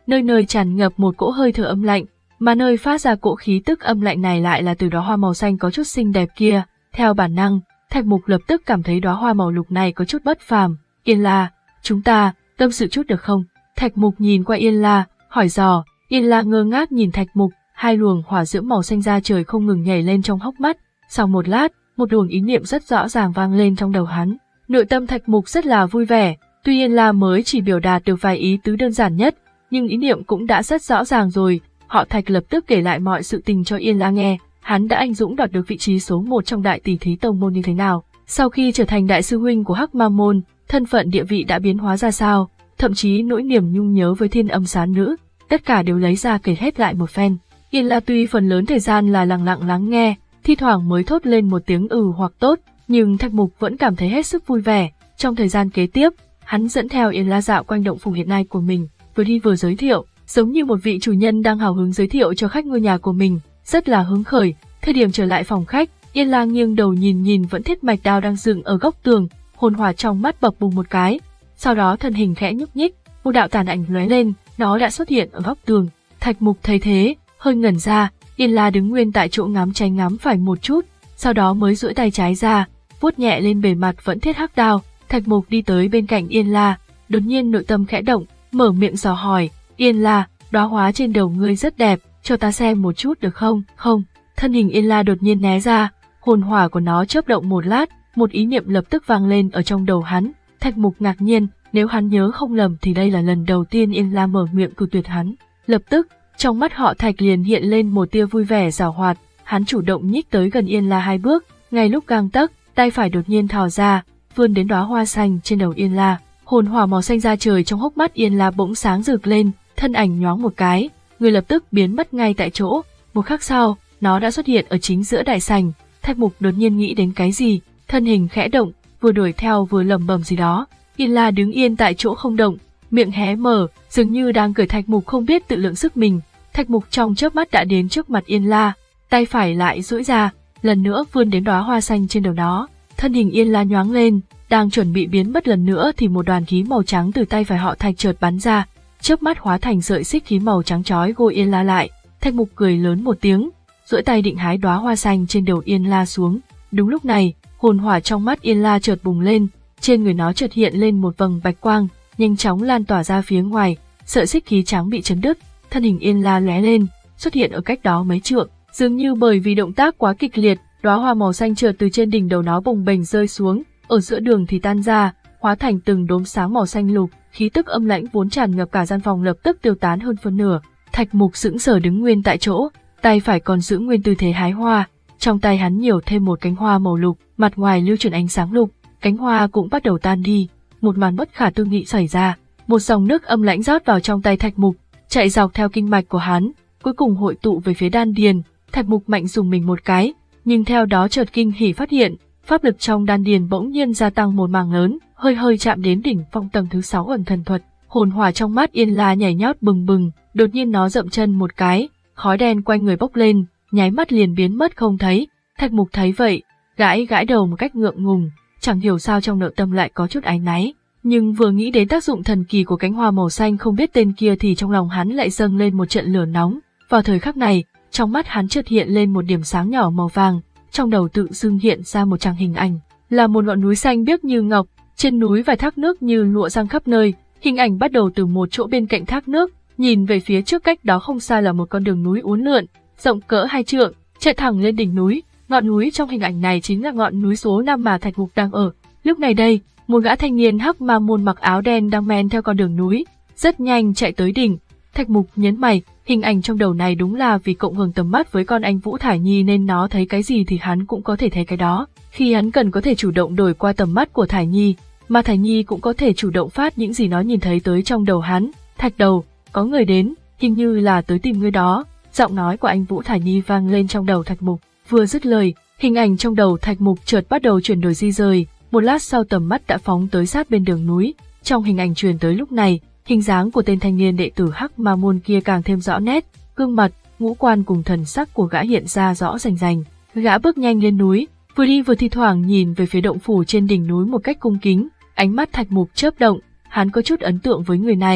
nơi nơi tràn ngập một cỗ hơi thở âm lạnh, mà nơi phát ra cỗ khí tức âm lạnh này lại là từ đóa hoa màu xanh có chút xinh đẹp kia. Theo bản năng, Thạch Mục lập tức cảm thấy đóa hoa màu lục này có chút bất phàm. Yên La, chúng ta tâm sự chút được không? Thạch Mục nhìn qua Yên La, hỏi dò. Yên La ngơ ngác nhìn Thạch Mục, hai luồng hỏa diễm màu xanh da trời không ngừng nhảy lên trong hốc mắt. Sau một lát, một luồng ý niệm rất rõ ràng vang lên trong đầu hắn. Nội tâm Thạch Mục rất là vui vẻ, tuy Yên La mới chỉ biểu đạt được vài ý tứ đơn giản nhất, nhưng ý niệm cũng đã rất rõ ràng rồi. Họ Thạch lập tức kể lại mọi sự tình cho Yên La nghe, hắn đã anh dũng đoạt được vị trí số một trong đại tỷ thí tông môn như thế nào. Sau khi trở thành đại sư huynh của Hắc Ma môn, thân phận địa vị đã biến hóa ra sao, thậm chí nỗi niềm nhung nhớ với Thiên Âm Sán Nữ, tất cả đều lấy ra kể hết lại một phen. Yên La tuy phần lớn thời gian là lặng lặng lắng nghe, thi thoảng mới thốt lên một tiếng ừ hoặc tốt, nhưng Thạch Mục vẫn cảm thấy hết sức vui vẻ. Trong thời gian kế tiếp, hắn dẫn theo Yên La dạo quanh động phủ hiện nay của mình, vừa đi vừa giới thiệu, giống như một vị chủ nhân đang hào hứng giới thiệu cho khách ngôi nhà của mình, rất là hứng khởi. Thời điểm trở lại phòng khách, Yên La nghiêng đầu nhìn nhìn vẫn thiết mạch đao đang dựng ở góc tường, hồn hỏa trong mắt bập bùng một cái, sau đó thân hình khẽ nhúc nhích, một đạo tàn ảnh lóe lên, nó đã xuất hiện ở góc tường. Thạch Mục thấy thế, hơi ngẩn ra, Yên La đứng nguyên tại chỗ ngắm trái ngắm phải một chút, sau đó mới duỗi tay trái ra, vuốt nhẹ lên bề mặt vẫn thiết hắc đao. Thạch Mục đi tới bên cạnh Yên La, đột nhiên nội tâm khẽ động, mở miệng dò hỏi, Yên La, đóa hoa trên đầu ngươi rất đẹp, cho ta xem một chút được không? Không. Thân hình Yên La đột nhiên né ra, hồn hỏa của nó chớp động một lát, một ý niệm lập tức vang lên ở trong đầu hắn. Thạch Mục ngạc nhiên, nếu hắn nhớ không lầm thì đây là lần đầu tiên Yên La mở miệng cự tuyệt hắn. Lập tức, trong mắt họ Thạch liền hiện lên một tia vui vẻ giảo hoạt, hắn chủ động nhích tới gần Yên La hai bước, ngay lúc gang tấc, tay phải đột nhiên thò ra, vươn đến đóa hoa xanh trên đầu Yên La. Hồn hỏa màu xanh da trời trong hốc mắt Yên La bỗng sáng rực lên, thân ảnh nhoáng một cái, người lập tức biến mất ngay tại chỗ. Một khắc sau, nó đã xuất hiện ở chính giữa đại sảnh. Thạch Mục đột nhiên nghĩ đến cái gì, thân hình khẽ động, vừa đuổi theo vừa lẩm bẩm gì đó. Yên La đứng yên tại chỗ không động, miệng hé mở, dường như đang cười. Thạch Mục không biết tự lượng sức mình. Thạch Mục trong chớp mắt đã đến trước mặt Yên La, tay phải lại duỗi ra, lần nữa vươn đến đóa hoa xanh trên đầu nó. Thân hình Yên La nhoáng lên, đang chuẩn bị biến mất lần nữa thì một đoàn khí màu trắng từ tay phải họ Thạch chợt bắn ra, chớp mắt hóa thành sợi xích khí màu trắng chói gôi Yên La lại. Thạch Mục cười lớn một tiếng, duỗi tay định hái đóa hoa xanh trên đầu Yên La xuống. Đúng lúc này, hồn hỏa trong mắt Yên La chợt bùng lên, trên người nó chợt hiện lên một vầng bạch quang, nhanh chóng lan tỏa ra phía ngoài, sợi xích khí trắng bị chấn đứt, thân hình Yên La lóe lên, xuất hiện ở cách đó mấy trượng. Dường như bởi vì động tác quá kịch liệt, đóa hoa màu xanh chợt từ trên đỉnh đầu nó bồng bềnh rơi xuống, ở giữa đường thì tan ra, hóa thành từng đốm sáng màu xanh lục, khí tức âm lãnh vốn tràn ngập cả gian phòng lập tức tiêu tán hơn phân nửa. Thạch Mục sững sờ đứng nguyên tại chỗ, tay phải còn giữ nguyên tư thế hái hoa, trong tay hắn nhiều thêm một cánh hoa màu lục, mặt ngoài lưu chuyển ánh sáng lục, cánh hoa cũng bắt đầu tan đi. Một màn bất khả tư nghị xảy ra, một dòng nước âm lãnh rót vào trong tay Thạch Mục, chạy dọc theo kinh mạch của hắn, cuối cùng hội tụ về phía đan điền. Thạch Mục mạnh dùng mình một cái, nhưng theo đó chợt kinh hỉ phát hiện, pháp lực trong đan điền bỗng nhiên gia tăng một mảng lớn, hơi hơi chạm đến đỉnh phong tầng thứ sáu ẩn thần thuật. Hồn hỏa trong mắt Yên La nhảy nhót bừng bừng, đột nhiên nó dậm chân một cái, khói đen quanh người bốc lên, nháy mắt liền biến mất không thấy. Thạch Mục thấy vậy, gãi gãi đầu một cách ngượng ngùng, chẳng hiểu sao trong nội tâm lại có chút áy náy, nhưng vừa nghĩ đến tác dụng thần kỳ của cánh hoa màu xanh không biết tên kia thì trong lòng hắn lại dâng lên một trận lửa nóng. Vào thời khắc này, trong mắt hắn chợt hiện lên một điểm sáng nhỏ màu vàng, trong đầu tự dưng hiện ra một trang hình ảnh, là một ngọn núi xanh biếc như ngọc, trên núi vài thác nước như lụa giăng khắp nơi. Hình ảnh bắt đầu từ một chỗ bên cạnh thác nước, nhìn về phía trước cách đó không xa là một con đường núi uốn lượn, rộng cỡ hai trượng, chạy thẳng lên đỉnh núi. Ngọn núi trong hình ảnh này chính là ngọn núi số năm mà Thạch Mục đang ở. Lúc này đây, một gã thanh niên Hắc Ma môn mặc áo đen đang men theo con đường núi, rất nhanh chạy tới đỉnh. Thạch Mục nhấn mày, hình ảnh trong đầu này đúng là vì cộng hưởng tầm mắt với con anh Vũ Thải Nhi nên nó thấy cái gì thì hắn cũng có thể thấy cái đó. Khi hắn cần có thể chủ động đổi qua tầm mắt của Thải Nhi, mà Thải Nhi cũng có thể chủ động phát những gì nó nhìn thấy tới trong đầu hắn. Thạch đầu, có người đến, hình như là tới tìm ngươi đó. Giọng nói của anh Vũ Thải Nhi vang lên trong đầu Thạch Mục. Vừa dứt lời, hình ảnh trong đầu Thạch Mục chợt bắt đầu chuyển đổi di rời. Một lát sau tầm mắt đã phóng tới sát bên đường núi. Trong hình ảnh truyền tới lúc này, hình dáng của tên thanh niên đệ tử Hắc Ma môn kia càng thêm rõ nét, gương mặt, ngũ quan cùng thần sắc của gã hiện ra rõ rành rành. Gã bước nhanh lên núi, vừa đi vừa thi thoảng nhìn về phía động phủ trên đỉnh núi một cách cung kính. Ánh mắt Thạch Mục chớp động, hắn có chút ấn tượng với người này,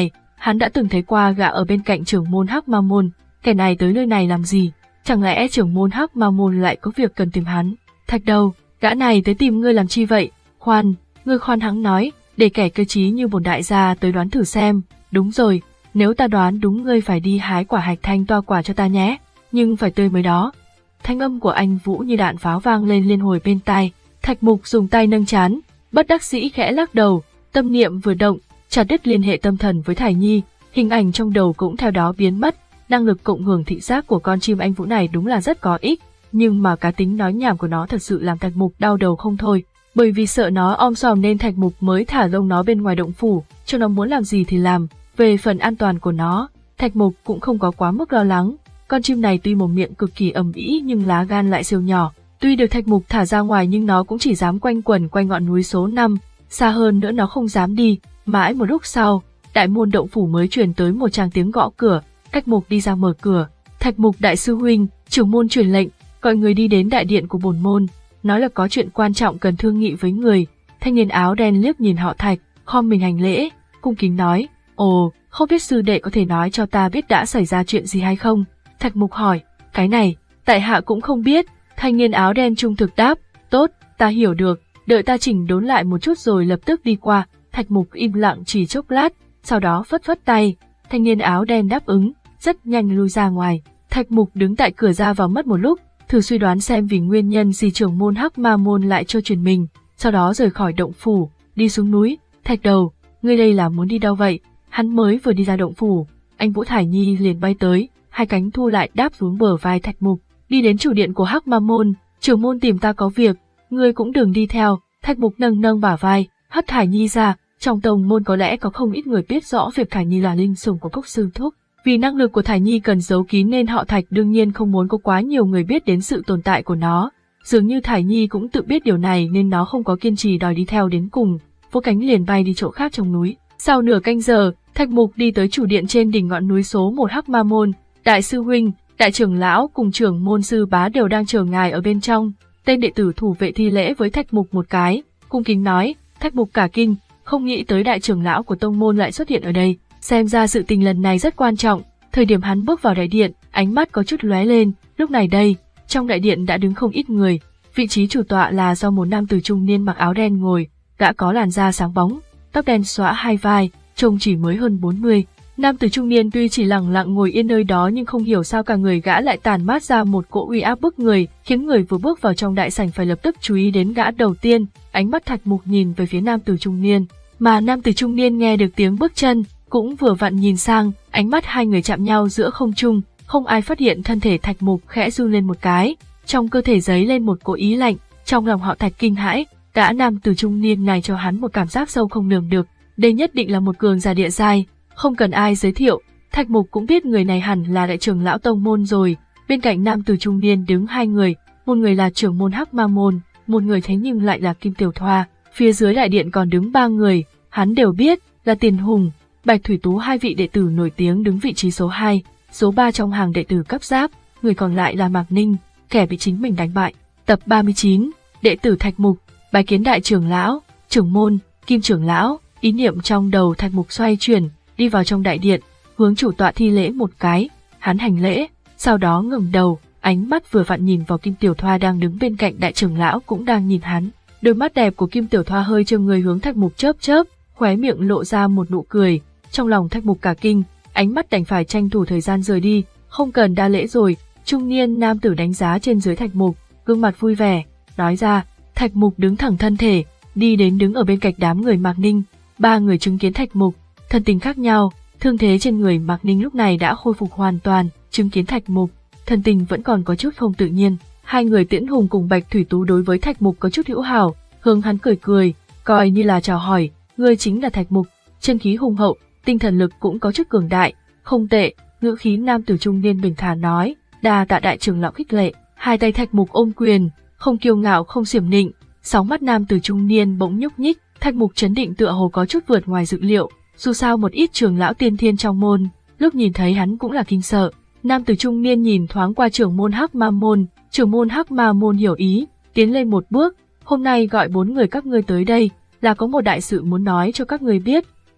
Hắn đã từng thấy qua gã ở bên cạnh trưởng môn Hắc Ma Môn, kẻ này tới nơi này làm gì? Chẳng lẽ trưởng môn Hắc Ma Môn lại có việc cần tìm hắn? Thạch Đầu, gã này tới tìm ngươi làm chi vậy? Khoan, ngươi khoan hắng nói, để kẻ cơ trí như bổn đại gia tới đoán thử xem. Đúng rồi, nếu ta đoán đúng ngươi phải đi hái quả hạch thanh toa quả cho ta nhé, nhưng phải tươi mới đó. Thanh âm của anh Vũ như đạn pháo vang lên liên hồi bên tai. Thạch Mục dùng tay nâng trán, bất đắc dĩ khẽ lắc đầu, tâm niệm vừa động, chặt đứt liên hệ tâm thần với Thải Nhi, hình ảnh trong đầu cũng theo đó biến mất. Năng lực cộng hưởng thị giác của con chim anh Vũ này đúng là rất có ích, nhưng mà cá tính nói nhảm của nó thật sự làm Thạch Mục đau đầu không thôi. Bởi vì sợ nó om sòm nên Thạch Mục mới thả lông nó bên ngoài động phủ, cho nó muốn làm gì thì làm. Về phần an toàn của nó, Thạch Mục cũng không có quá mức lo lắng. Con chim này tuy mồm miệng cực kỳ ầm ĩ nhưng lá gan lại siêu nhỏ. Tuy được Thạch Mục thả ra ngoài nhưng nó cũng chỉ dám quanh quẩn quanh ngọn núi số năm, xa hơn nữa nó không dám đi. Mãi một lúc sau, đại môn động phủ mới truyền tới một tràng tiếng gõ cửa. Thạch Mục đi ra mở cửa. Thạch Mục đại sư huynh, trưởng môn truyền lệnh, gọi người đi đến đại điện của bổn môn, nói là có chuyện quan trọng cần thương nghị với người. Thanh niên áo đen liếc nhìn họ Thạch, khom mình hành lễ, cung kính nói, ồ, không biết sư đệ có thể nói cho ta biết đã xảy ra chuyện gì hay không? Thạch Mục hỏi, cái này, tại hạ cũng không biết. Thanh niên áo đen trung thực đáp, tốt, ta hiểu được, đợi ta chỉnh đốn lại một chút rồi lập tức đi qua. Thạch Mục im lặng chỉ chốc lát, sau đó phất phất tay. Thanh niên áo đen đáp ứng, rất nhanh lui ra ngoài. Thạch Mục đứng tại cửa ra vào mất một lúc, thử suy đoán xem vì nguyên nhân gì trưởng môn Hắc Ma Môn lại cho truyền mình, sau đó rời khỏi động phủ, đi xuống núi. Thạch Đầu, ngươi đây là muốn đi đâu vậy? Hắn mới vừa đi ra động phủ, anh Vũ Thải Nhi liền bay tới, hai cánh thu lại đáp xuống bờ vai Thạch Mục, đi đến chủ điện của Hắc Ma Môn. Trưởng môn tìm ta có việc, ngươi cũng đừng đi theo. Thạch Mục nâng nâng bả vai, hất Thải Nhi ra. Trong tông môn có lẽ có không ít người biết rõ việc Thải Nhi là linh sủng của Cốc Sư Thúc. Vì năng lực của Thải Nhi cần giấu kín nên họ Thạch đương nhiên không muốn có quá nhiều người biết đến sự tồn tại của nó. Dường như Thải Nhi cũng tự biết điều này nên nó không có kiên trì đòi đi theo đến cùng, vỗ cánh liền bay đi chỗ khác trong núi. Sau nửa canh giờ, Thạch Mục đi tới chủ điện trên đỉnh ngọn núi số một Hắc Ma Môn. Đại sư huynh, đại trưởng lão cùng trưởng môn sư bá đều đang chờ ngài ở bên trong. Tên đệ tử thủ vệ thi lễ với Thạch Mục một cái, cung kính nói. Thạch Mục cả kinh, không nghĩ tới đại trưởng lão của tông môn lại xuất hiện ở đây, xem ra sự tình lần này rất quan trọng. Thời điểm hắn bước vào đại điện, ánh mắt có chút lóe lên, lúc này đây, trong đại điện đã đứng không ít người, vị trí chủ tọa là do một nam tử trung niên mặc áo đen ngồi, gã có làn da sáng bóng, tóc đen xõa hai vai, trông chỉ mới hơn bốn mươi. Nam tử trung niên tuy chỉ lặng lặng ngồi yên nơi đó nhưng không hiểu sao cả người gã lại tản mát ra một cỗ uy áp bức người, khiến người vừa bước vào trong đại sảnh phải lập tức chú ý đến gã đầu tiên. Ánh mắt Thạch Mục nhìn về phía nam tử trung niên, mà nam tử trung niên nghe được tiếng bước chân, cũng vừa vặn nhìn sang, ánh mắt hai người chạm nhau giữa không trung, không ai phát hiện thân thể Thạch Mục khẽ run lên một cái, trong cơ thể dấy lên một cỗ ý lạnh, trong lòng họ Thạch kinh hãi, gã nam tử trung niên này cho hắn một cảm giác sâu không lường được, đây nhất định là một cường giả địa giai, không cần ai giới thiệu, Thạch Mục cũng biết người này hẳn là đại trưởng lão tông môn rồi. Bên cạnh nam tử trung niên đứng hai người, một người là trưởng môn Hắc Ma Môn, một người thế nhưng lại là Kim Tiểu Thoa, phía dưới đại điện còn đứng ba người, hắn đều biết, là Tiền Hùng, Bạch Thủy Tú, hai vị đệ tử nổi tiếng đứng vị trí số hai, số ba trong hàng đệ tử cấp giáp, người còn lại là Mạc Ninh, kẻ bị chính mình đánh bại. Tập ba mươi chín, đệ tử Thạch Mục, bái kiến đại trưởng lão, trưởng môn, Kim trưởng lão. Ý niệm trong đầu Thạch Mục xoay chuyển, đi vào trong đại điện, hướng chủ tọa thi lễ một cái, hắn hành lễ, sau đó ngẩng đầu, ánh mắt vừa vặn nhìn vào Kim Tiểu Thoa đang đứng bên cạnh đại trưởng lão cũng đang nhìn hắn. Đôi mắt đẹp của Kim Tiểu Thoa hơi trêu người hướng Thạch Mục chớp chớp, khóe miệng lộ ra một nụ cười. Trong lòng Thạch Mục cả kinh, ánh mắt đành phải tranh thủ thời gian rời đi, không cần đa lễ rồi. Trung niên nam tử đánh giá trên dưới Thạch Mục, gương mặt vui vẻ, nói ra. Thạch Mục đứng thẳng thân thể, đi đến đứng ở bên cạnh đám người Mạc Ninh. Ba người chứng kiến Thạch Mục, thân tình khác nhau, thương thế trên người Mạc Ninh lúc này đã khôi phục hoàn toàn, chứng kiến Thạch Mục, thân tình vẫn còn có chút không tự nhiên. Hai người Tiễn Hùng cùng Bạch Thủy Tú đối với Thạch Mục có chút hữu hảo, hướng hắn cười cười, coi như là chào hỏi, ngươi chính là Thạch Mục, chân khí hùng hậu, tinh thần lực cũng có chút cường đại, không tệ. Ngữ khí nam tử trung niên bình thản nói, đa tạ đại trưởng lão khích lệ. Hai tay Thạch Mục ôm quyền, không kiêu ngạo không xiểm nịnh. Sóng mắt nam tử trung niên bỗng nhúc nhích, Thạch Mục chấn định tựa hồ có chút vượt ngoài dự liệu, dù sao một ít trưởng lão tiên thiên trong môn, lúc nhìn thấy hắn cũng là kinh sợ. Nam tử trung niên nhìn thoáng qua trưởng môn Hắc Ma Môn, trưởng môn Hắc Ma Môn hiểu ý, tiến lên một bước, hôm nay gọi bốn người các ngươi tới đây, là có một đại sự muốn nói cho các ngươi biết.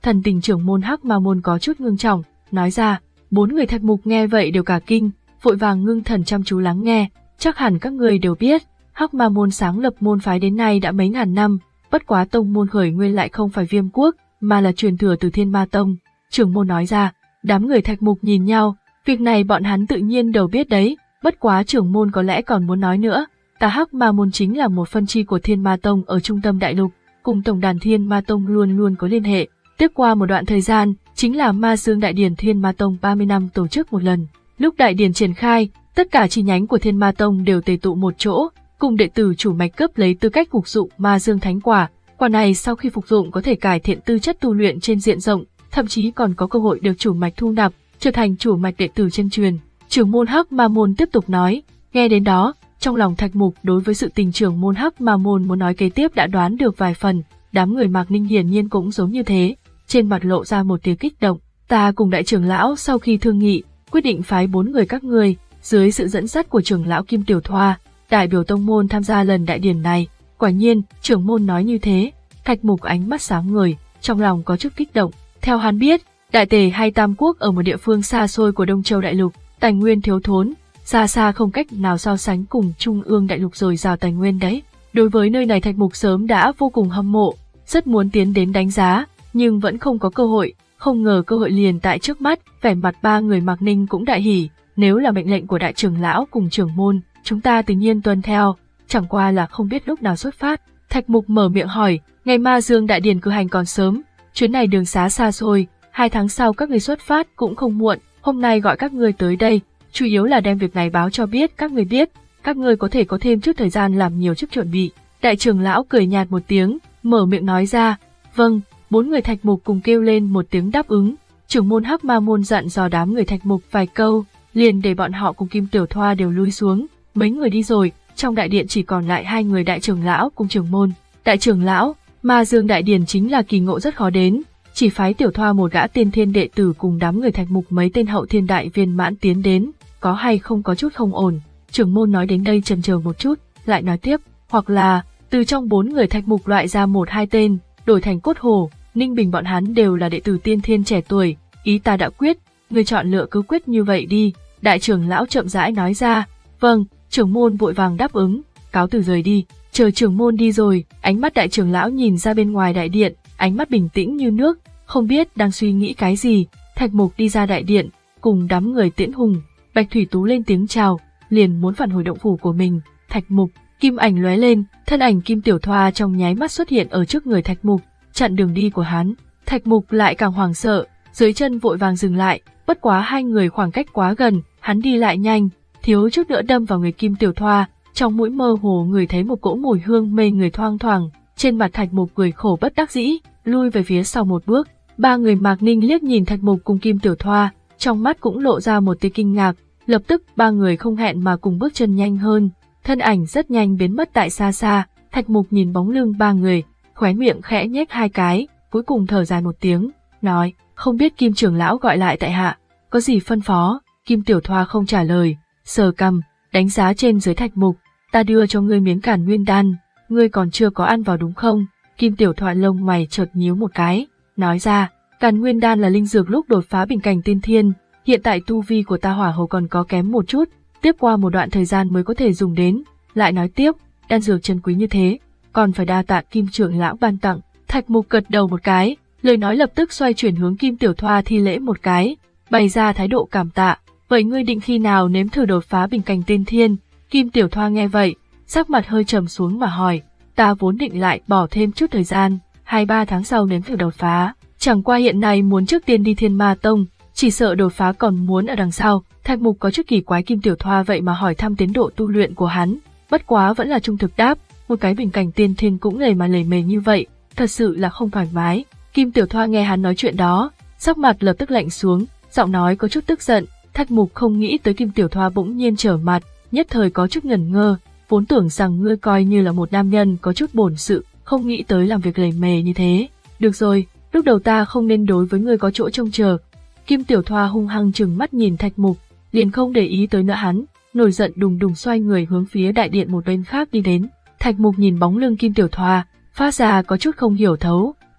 Thần tình trưởng môn Hắc Ma môn có chút ngưng trọng, nói ra. Bốn người Thạch Mục nghe vậy đều cả kinh, vội vàng ngưng thần chăm chú lắng nghe. Chắc hẳn các người đều biết, Hắc Ma môn sáng lập môn phái đến nay đã mấy ngàn năm, bất quá tông môn khởi nguyên lại không phải Viêm Quốc, mà là truyền thừa từ Thiên Ma Tông. Trưởng môn nói ra. Đám người Thạch Mục nhìn nhau, việc này bọn hắn tự nhiên đều biết đấy, bất quá trưởng môn có lẽ còn muốn nói nữa. Ta Hắc Ma môn chính là một phân chi của Thiên Ma Tông ở trung tâm đại lục, cùng tổng đàn Thiên Ma Tông luôn luôn có liên hệ. Tiếp qua một đoạn thời gian, chính là Ma Dương Đại Điển Thiên Ma Tông ba mươi năm tổ chức một lần. Lúc đại điển triển khai, tất cả chi nhánh của Thiên Ma Tông đều tề tụ một chỗ, cùng đệ tử chủ mạch cấp lấy tư cách phục dụng Ma Dương Thánh Quả. Quả này sau khi phục dụng có thể cải thiện tư chất tu luyện trên diện rộng, thậm chí còn có cơ hội được chủ mạch thu nạp, trở thành chủ mạch đệ tử chân truyền. Trưởng môn Hắc Ma môn tiếp tục nói. Nghe đến đó, trong lòng Thạch Mục đối với sự tình trưởng môn Hắc Ma môn muốn nói kế tiếp đã đoán được vài phần. Đám người Mạc Ninh hiển nhiên cũng giống như thế, trên mặt lộ ra một tia kích động. Ta cùng đại trưởng lão sau khi thương nghị, quyết định phái bốn người các ngươi, dưới sự dẫn dắt của trưởng lão Kim Tiểu Thoa, đại biểu tông môn tham gia lần đại điển này. Quả nhiên, trưởng môn nói như thế, Thạch Mục ánh mắt sáng ngời, trong lòng có chút kích động. Theo hắn biết, Đại Tề hay Tam Quốc ở một địa phương xa xôi của Đông Châu Đại Lục, tài nguyên thiếu thốn, xa xa không cách nào so sánh cùng Trung ương Đại Lục dồi dào tài nguyên đấy. Đối với nơi này Thạch Mục sớm đã vô cùng hâm mộ, rất muốn tiến đến đánh giá, nhưng vẫn không có cơ hội, không ngờ cơ hội liền tại trước mắt. Vẻ mặt ba người Mạc Ninh cũng đại hỉ, nếu là mệnh lệnh của đại trưởng lão cùng trưởng môn, chúng ta tự nhiên tuân theo, chẳng qua là không biết lúc nào xuất phát. Thạch Mục mở miệng hỏi, ngày Ma Dương Đại Điển cử hành còn sớm, chuyến này đường xá xa xôi, hai tháng sau các người xuất phát cũng không muộn, hôm nay gọi các ngươi tới đây, chủ yếu là đem việc này báo cho biết các người biết, các ngươi có thể có thêm chút thời gian làm nhiều chút chuẩn bị. Đại trưởng lão cười nhạt một tiếng, mở miệng nói ra, vâng. Bốn người Thạch Mục cùng kêu lên một tiếng đáp ứng. Trưởng môn Hắc Ma môn dặn dò đám người Thạch Mục vài câu, liền để bọn họ cùng Kim Tiểu Thoa đều lui xuống. Mấy người đi rồi, trong đại điện chỉ còn lại hai người đại trưởng lão cùng trưởng môn. Đại trưởng lão, Ma Dương Đại Điển chính là kỳ ngộ rất khó đến, chỉ phái Tiểu Thoa một gã tiên thiên đệ tử cùng đám người Thạch Mục mấy tên hậu thiên đại viên mãn tiến đến, có hay không có chút không ổn. Trưởng môn nói đến đây chần chờ một chút, lại nói tiếp, hoặc là từ trong bốn người Thạch Mục loại ra một hai tên, đổi thành Cốt Hổ, Ninh Bình bọn hắn đều là đệ tử tiên thiên trẻ tuổi, ý ta đã quyết, người chọn lựa cứ quyết như vậy đi. Đại trưởng lão chậm rãi nói ra. Vâng. Trưởng môn vội vàng đáp ứng, cáo từ rời đi. Chờ trưởng môn đi rồi, ánh mắt đại trưởng lão nhìn ra bên ngoài đại điện, ánh mắt bình tĩnh như nước, không biết đang suy nghĩ cái gì. Thạch Mục đi ra đại điện, cùng đám người tiễn hùng. Bạch Thủy Tú lên tiếng chào, liền muốn phản hồi động phủ của mình. Thạch Mục, kim ảnh lóe lên, thân ảnh Kim Tiểu Thoa trong nháy mắt xuất hiện ở trước người Thạch Mục, chặn đường đi của hắn. Thạch Mục lại càng hoảng sợ, dưới chân vội vàng dừng lại, bất quá hai người khoảng cách quá gần, hắn đi lại nhanh, thiếu chút nữa đâm vào người Kim Tiểu Thoa, trong mũi mơ hồ người thấy một cỗ mùi hương mê người thoang thoảng, trên mặt Thạch Mục cười khổ bất đắc dĩ, lui về phía sau một bước. Ba người Mạc Ninh liếc nhìn Thạch Mục cùng Kim Tiểu Thoa, trong mắt cũng lộ ra một tia kinh ngạc, lập tức ba người không hẹn mà cùng bước chân nhanh hơn, thân ảnh rất nhanh biến mất tại xa xa. Thạch Mục nhìn bóng lưng ba người, khóe miệng khẽ nhếch hai cái, cuối cùng thở dài một tiếng, nói, không biết Kim trưởng lão gọi lại tại hạ, có gì phân phó? Kim Tiểu Thoa không trả lời, sờ cằm, đánh giá trên dưới Thạch Mục, ta đưa cho ngươi miếng Càn Nguyên Đan, ngươi còn chưa có ăn vào đúng không? Kim Tiểu Thoa lông mày chợt nhíu một cái, nói ra, Càn Nguyên Đan là linh dược lúc đột phá bình cảnh tiên thiên, hiện tại tu vi của ta hỏa hầu còn có kém một chút, tiếp qua một đoạn thời gian mới có thể dùng đến. Lại nói tiếp, đan dược chân quý như thế, còn phải đa tạ Kim trưởng lão ban tặng. Thạch Mục gật đầu một cái, lời nói lập tức xoay chuyển hướng Kim Tiểu Thoa thi lễ một cái, bày ra thái độ cảm tạ. Vậy ngươi định khi nào nếm thử đột phá bình cảnh tiên thiên? Kim Tiểu Thoa nghe vậy, sắc mặt hơi trầm xuống mà hỏi, ta vốn định lại bỏ thêm chút thời gian, hai ba tháng sau nếm thử đột phá, chẳng qua hiện nay muốn trước tiên đi Thiên Ma Tông, chỉ sợ đột phá còn muốn ở đằng sau. Thạch Mục có chút kỳ quái Kim Tiểu Thoa vậy mà hỏi thăm tiến độ tu luyện của hắn, bất quá vẫn là trung thực đáp, một cái bình cảnh tiên thiên cũng lề mà lề mề như vậy, thật sự là không thoải mái. Kim Tiểu Thoa nghe hắn nói chuyện đó, sắc mặt lập tức lạnh xuống, giọng nói có chút tức giận. Thạch Mục không nghĩ tới Kim Tiểu Thoa bỗng nhiên trở mặt, nhất thời có chút ngẩn ngơ, vốn tưởng rằng ngươi coi như là một nam nhân có chút bổn sự, không nghĩ tới làm việc lề mề như thế. Được rồi, lúc đầu ta không nên đối với ngươi có chỗ trông chờ. Kim Tiểu Thoa hung hăng trừng mắt nhìn Thạch Mục, liền không để ý tới nữa hắn, nổi giận đùng đùng xoay người hướng phía đại điện một bên khác đi đến. Thạch Mục nhìn bóng lưng Kim Tiểu Thoa, phát ra có chút không hiểu thấu,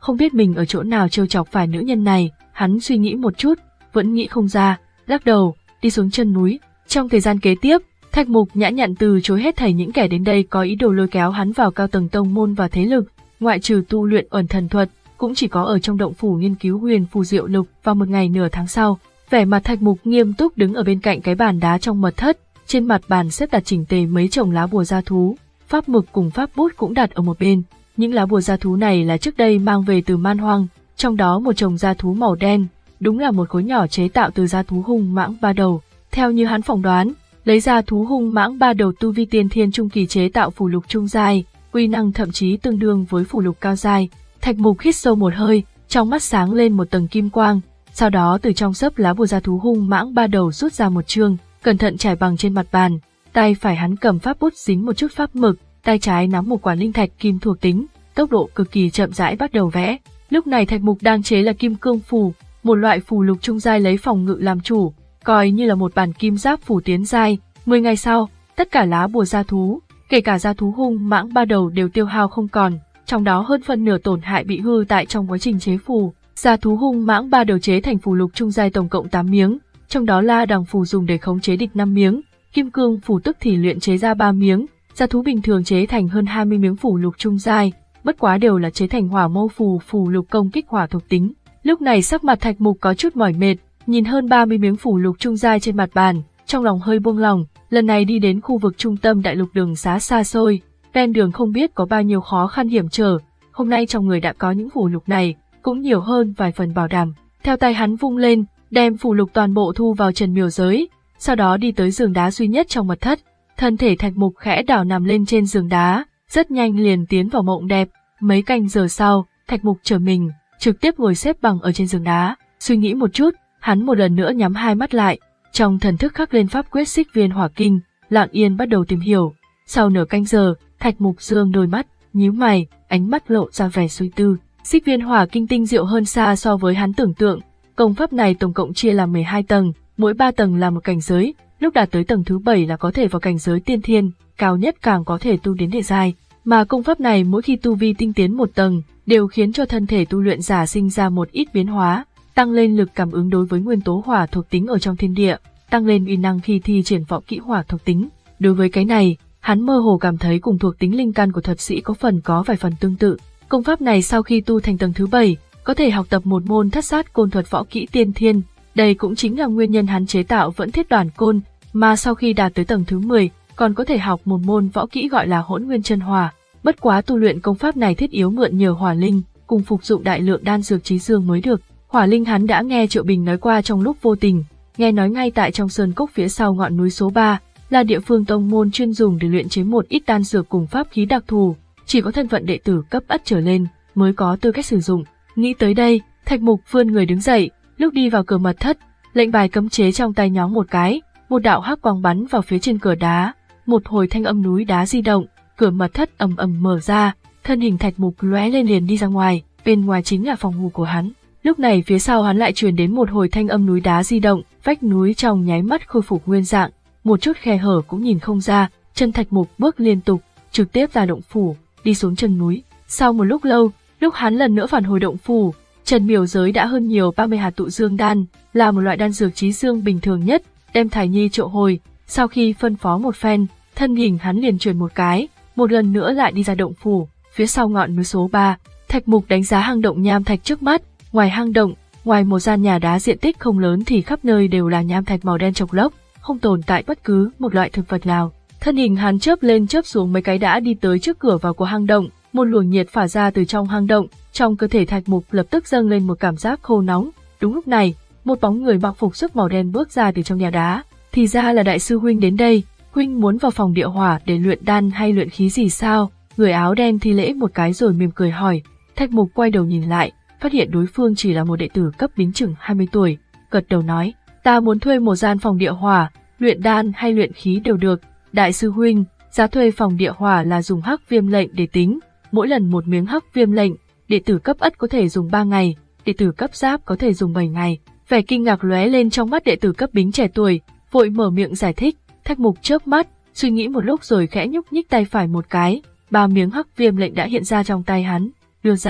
không biết mình ở chỗ nào trêu chọc phải nữ nhân này, hắn suy nghĩ một chút, vẫn nghĩ không ra, lắc đầu, đi xuống chân núi. Trong thời gian kế tiếp, Thạch Mục nhã nhặn từ chối hết thảy những kẻ đến đây có ý đồ lôi kéo hắn vào cao tầng tông môn và thế lực, ngoại trừ tu luyện ẩn thần thuật, cũng chỉ có ở trong động phủ nghiên cứu huyền phù diệu lục. Vào một ngày nửa tháng sau, vẻ mặt Thạch Mục nghiêm túc đứng ở bên cạnh cái bàn đá trong mật thất, trên mặt bàn xếp đặt chỉnh tề mấy chồng lá bùa gia thú, pháp mực cùng pháp bút cũng đặt ở một bên. Những lá bùa gia thú này là trước đây mang về từ Man Hoang, trong đó một chồng gia thú màu đen, đúng là một khối nhỏ chế tạo từ gia thú hung mãng ba đầu. Theo như hắn phỏng đoán, lấy gia thú hung mãng ba đầu tu vi tiên thiên trung kỳ chế tạo phù lục trung giai, uy năng thậm chí tương đương với phù lục cao giai. Thạch Mục hít sâu một hơi, trong mắt sáng lên một tầng kim quang, sau đó từ trong xấp lá bùa gia thú hung mãng ba đầu rút ra một chương, cẩn thận trải bằng trên mặt bàn. Tay phải hắn cầm pháp bút dính một chút pháp mực, tay trái nắm một quả linh thạch kim thuộc tính, tốc độ cực kỳ chậm rãi bắt đầu vẽ. Lúc này Thạch Mục đang chế là kim cương phù, một loại phù lục trung giai lấy phòng ngự làm chủ, coi như là một bản kim giáp phù tiến giai. Mười ngày sau, tất cả lá bùa gia thú, kể cả gia thú hung mãng ba đầu đều tiêu hao không còn, trong đó hơn phân nửa tổn hại bị hư tại trong quá trình chế phù. Gia thú hung mãng ba đầu chế thành phù lục trung giai tổng cộng tám miếng, trong đó La Đằng phù dùng để khống chế địch năm miếng, kim cương phù tức thì luyện chế ra ba miếng, gia thú bình thường chế thành hơn hai mươi miếng phù lục trung giai, bất quá đều là chế thành hỏa mâu phù, phù lục công kích hỏa thuộc tính. Lúc này sắc mặt Thạch Mục có chút mỏi mệt, nhìn hơn ba mươi miếng phù lục trung giai trên mặt bàn, trong lòng hơi buông lòng. Lần này đi đến khu vực trung tâm đại lục đường xá xa xôi, ven đường không biết có bao nhiêu khó khăn hiểm trở, hôm nay trong người đã có những phù lục này, cũng nhiều hơn vài phần bảo đảm. Theo tay hắn vung lên, đem phù lục toàn bộ thu vào trần miểu giới, sau đó đi tới giường đá duy nhất trong mật thất. Thân thể Thạch Mục khẽ đảo nằm lên trên giường đá, rất nhanh liền tiến vào mộng đẹp. Mấy canh giờ sau, Thạch Mục trở mình, trực tiếp ngồi xếp bằng ở trên giường đá, suy nghĩ một chút, hắn một lần nữa nhắm hai mắt lại, trong thần thức khắc lên pháp quyết Xích Viên Hỏa Kinh, lặng yên bắt đầu tìm hiểu. Sau nửa canh giờ, Thạch Mục dương đôi mắt, nhíu mày, ánh mắt lộ ra vẻ suy tư. Xích Viên Hỏa Kinh tinh diệu hơn xa so với hắn tưởng tượng. Công pháp này tổng cộng chia làm mười hai tầng, mỗi ba tầng là một cảnh giới, lúc đạt tới tầng thứ bảy là có thể vào cảnh giới tiên thiên, cao nhất càng có thể tu đến địa giai. Mà công pháp này mỗi khi tu vi tinh tiến một tầng, đều khiến cho thân thể tu luyện giả sinh ra một ít biến hóa, tăng lên lực cảm ứng đối với nguyên tố hỏa thuộc tính ở trong thiên địa, tăng lên uy năng khi thi triển võ kỹ hỏa thuộc tính. Đối với cái này, hắn mơ hồ cảm thấy cùng thuộc tính linh căn của thuật sĩ có phần có vài phần tương tự. Công pháp này sau khi tu thành tầng thứ bảy, có thể học tập một môn thất sát côn thuật võ kỹ tiên thiên. Đây cũng chính là nguyên nhân hắn chế tạo Vẫn Thiết Đoàn Côn, mà sau khi đạt tới tầng thứ mười, còn có thể học một môn võ kỹ gọi là Hỗn Nguyên Chân Hỏa. Bất quá tu luyện công pháp này thiết yếu mượn nhờ hỏa linh, cùng phục dụng đại lượng đan dược trí dương mới được. Hỏa linh hắn đã nghe Triệu Bình nói qua trong lúc vô tình, nghe nói ngay tại trong sơn cốc phía sau ngọn núi số ba, là địa phương tông môn chuyên dùng để luyện chế một ít đan dược cùng pháp khí đặc thù, chỉ có thân phận đệ tử cấp ất trở lên mới có tư cách sử dụng. Nghĩ tới đây, Thạch Mục vươn người đứng dậy, lúc đi vào cửa mật thất, lệnh bài cấm chế trong tay nhóng một cái, một đạo hắc quang bắn vào phía trên cửa đá, một hồi thanh âm núi đá di động, cửa mật thất ầm ầm mở ra, thân hình Thạch Mục lóe lên liền đi ra ngoài, bên ngoài chính là phòng ngủ của hắn. Lúc này phía sau hắn lại truyền đến một hồi thanh âm núi đá di động, vách núi trong nháy mắt khôi phục nguyên dạng, một chút khe hở cũng nhìn không ra, chân Thạch Mục bước liên tục, trực tiếp ra động phủ, đi xuống chân núi. Sau một lúc lâu, lúc hắn lần nữa phản hồi động phủ, trần miểu giới đã hơn nhiều ba mươi hạt tụ dương đan, là một loại đan dược trí dương bình thường nhất, đem Thải Nhi triệu hồi. Sau khi phân phó một phen, thân hình hắn liền chuyển một cái, một lần nữa lại đi ra động phủ. Phía sau ngọn núi số ba, Thạch Mục đánh giá hang động nham thạch trước mắt. Ngoài hang động, ngoài một gian nhà đá diện tích không lớn thì khắp nơi đều là nham thạch màu đen chọc lốc, không tồn tại bất cứ một loại thực vật nào. Thân hình hắn chớp lên chớp xuống mấy cái đã đi tới trước cửa vào của hang động, một luồng nhiệt phả ra từ trong hang động, trong cơ thể Thạch Mục lập tức dâng lên một cảm giác khô nóng. Đúng lúc này, một bóng người mặc phục sức màu đen bước ra từ trong nhà đá. Thì ra là đại sư huynh đến đây, huynh muốn vào phòng địa hỏa để luyện đan hay luyện khí gì sao? Người áo đen thi lễ một cái rồi mỉm cười hỏi. Thạch Mục quay đầu nhìn lại, phát hiện đối phương chỉ là một đệ tử cấp bính chừng hai mươi tuổi, gật đầu nói, ta muốn thuê một gian phòng địa hỏa, luyện đan hay luyện khí đều được. Đại sư huynh, giá thuê phòng địa hỏa là dùng hắc viêm lệnh để tính, mỗi lần một miếng hắc viêm lệnh, đệ tử cấp ất có thể dùng ba ngày, đệ tử cấp giáp có thể dùng bảy ngày. Vẻ kinh ngạc lóe lên trong mắt đệ tử cấp bính trẻ tuổi, vội mở miệng giải thích. Thạch Mục chớp mắt, suy nghĩ một lúc rồi khẽ nhúc nhích tay phải một cái, ba miếng hắc viêm lệnh đã hiện ra trong tay hắn, đưa ra.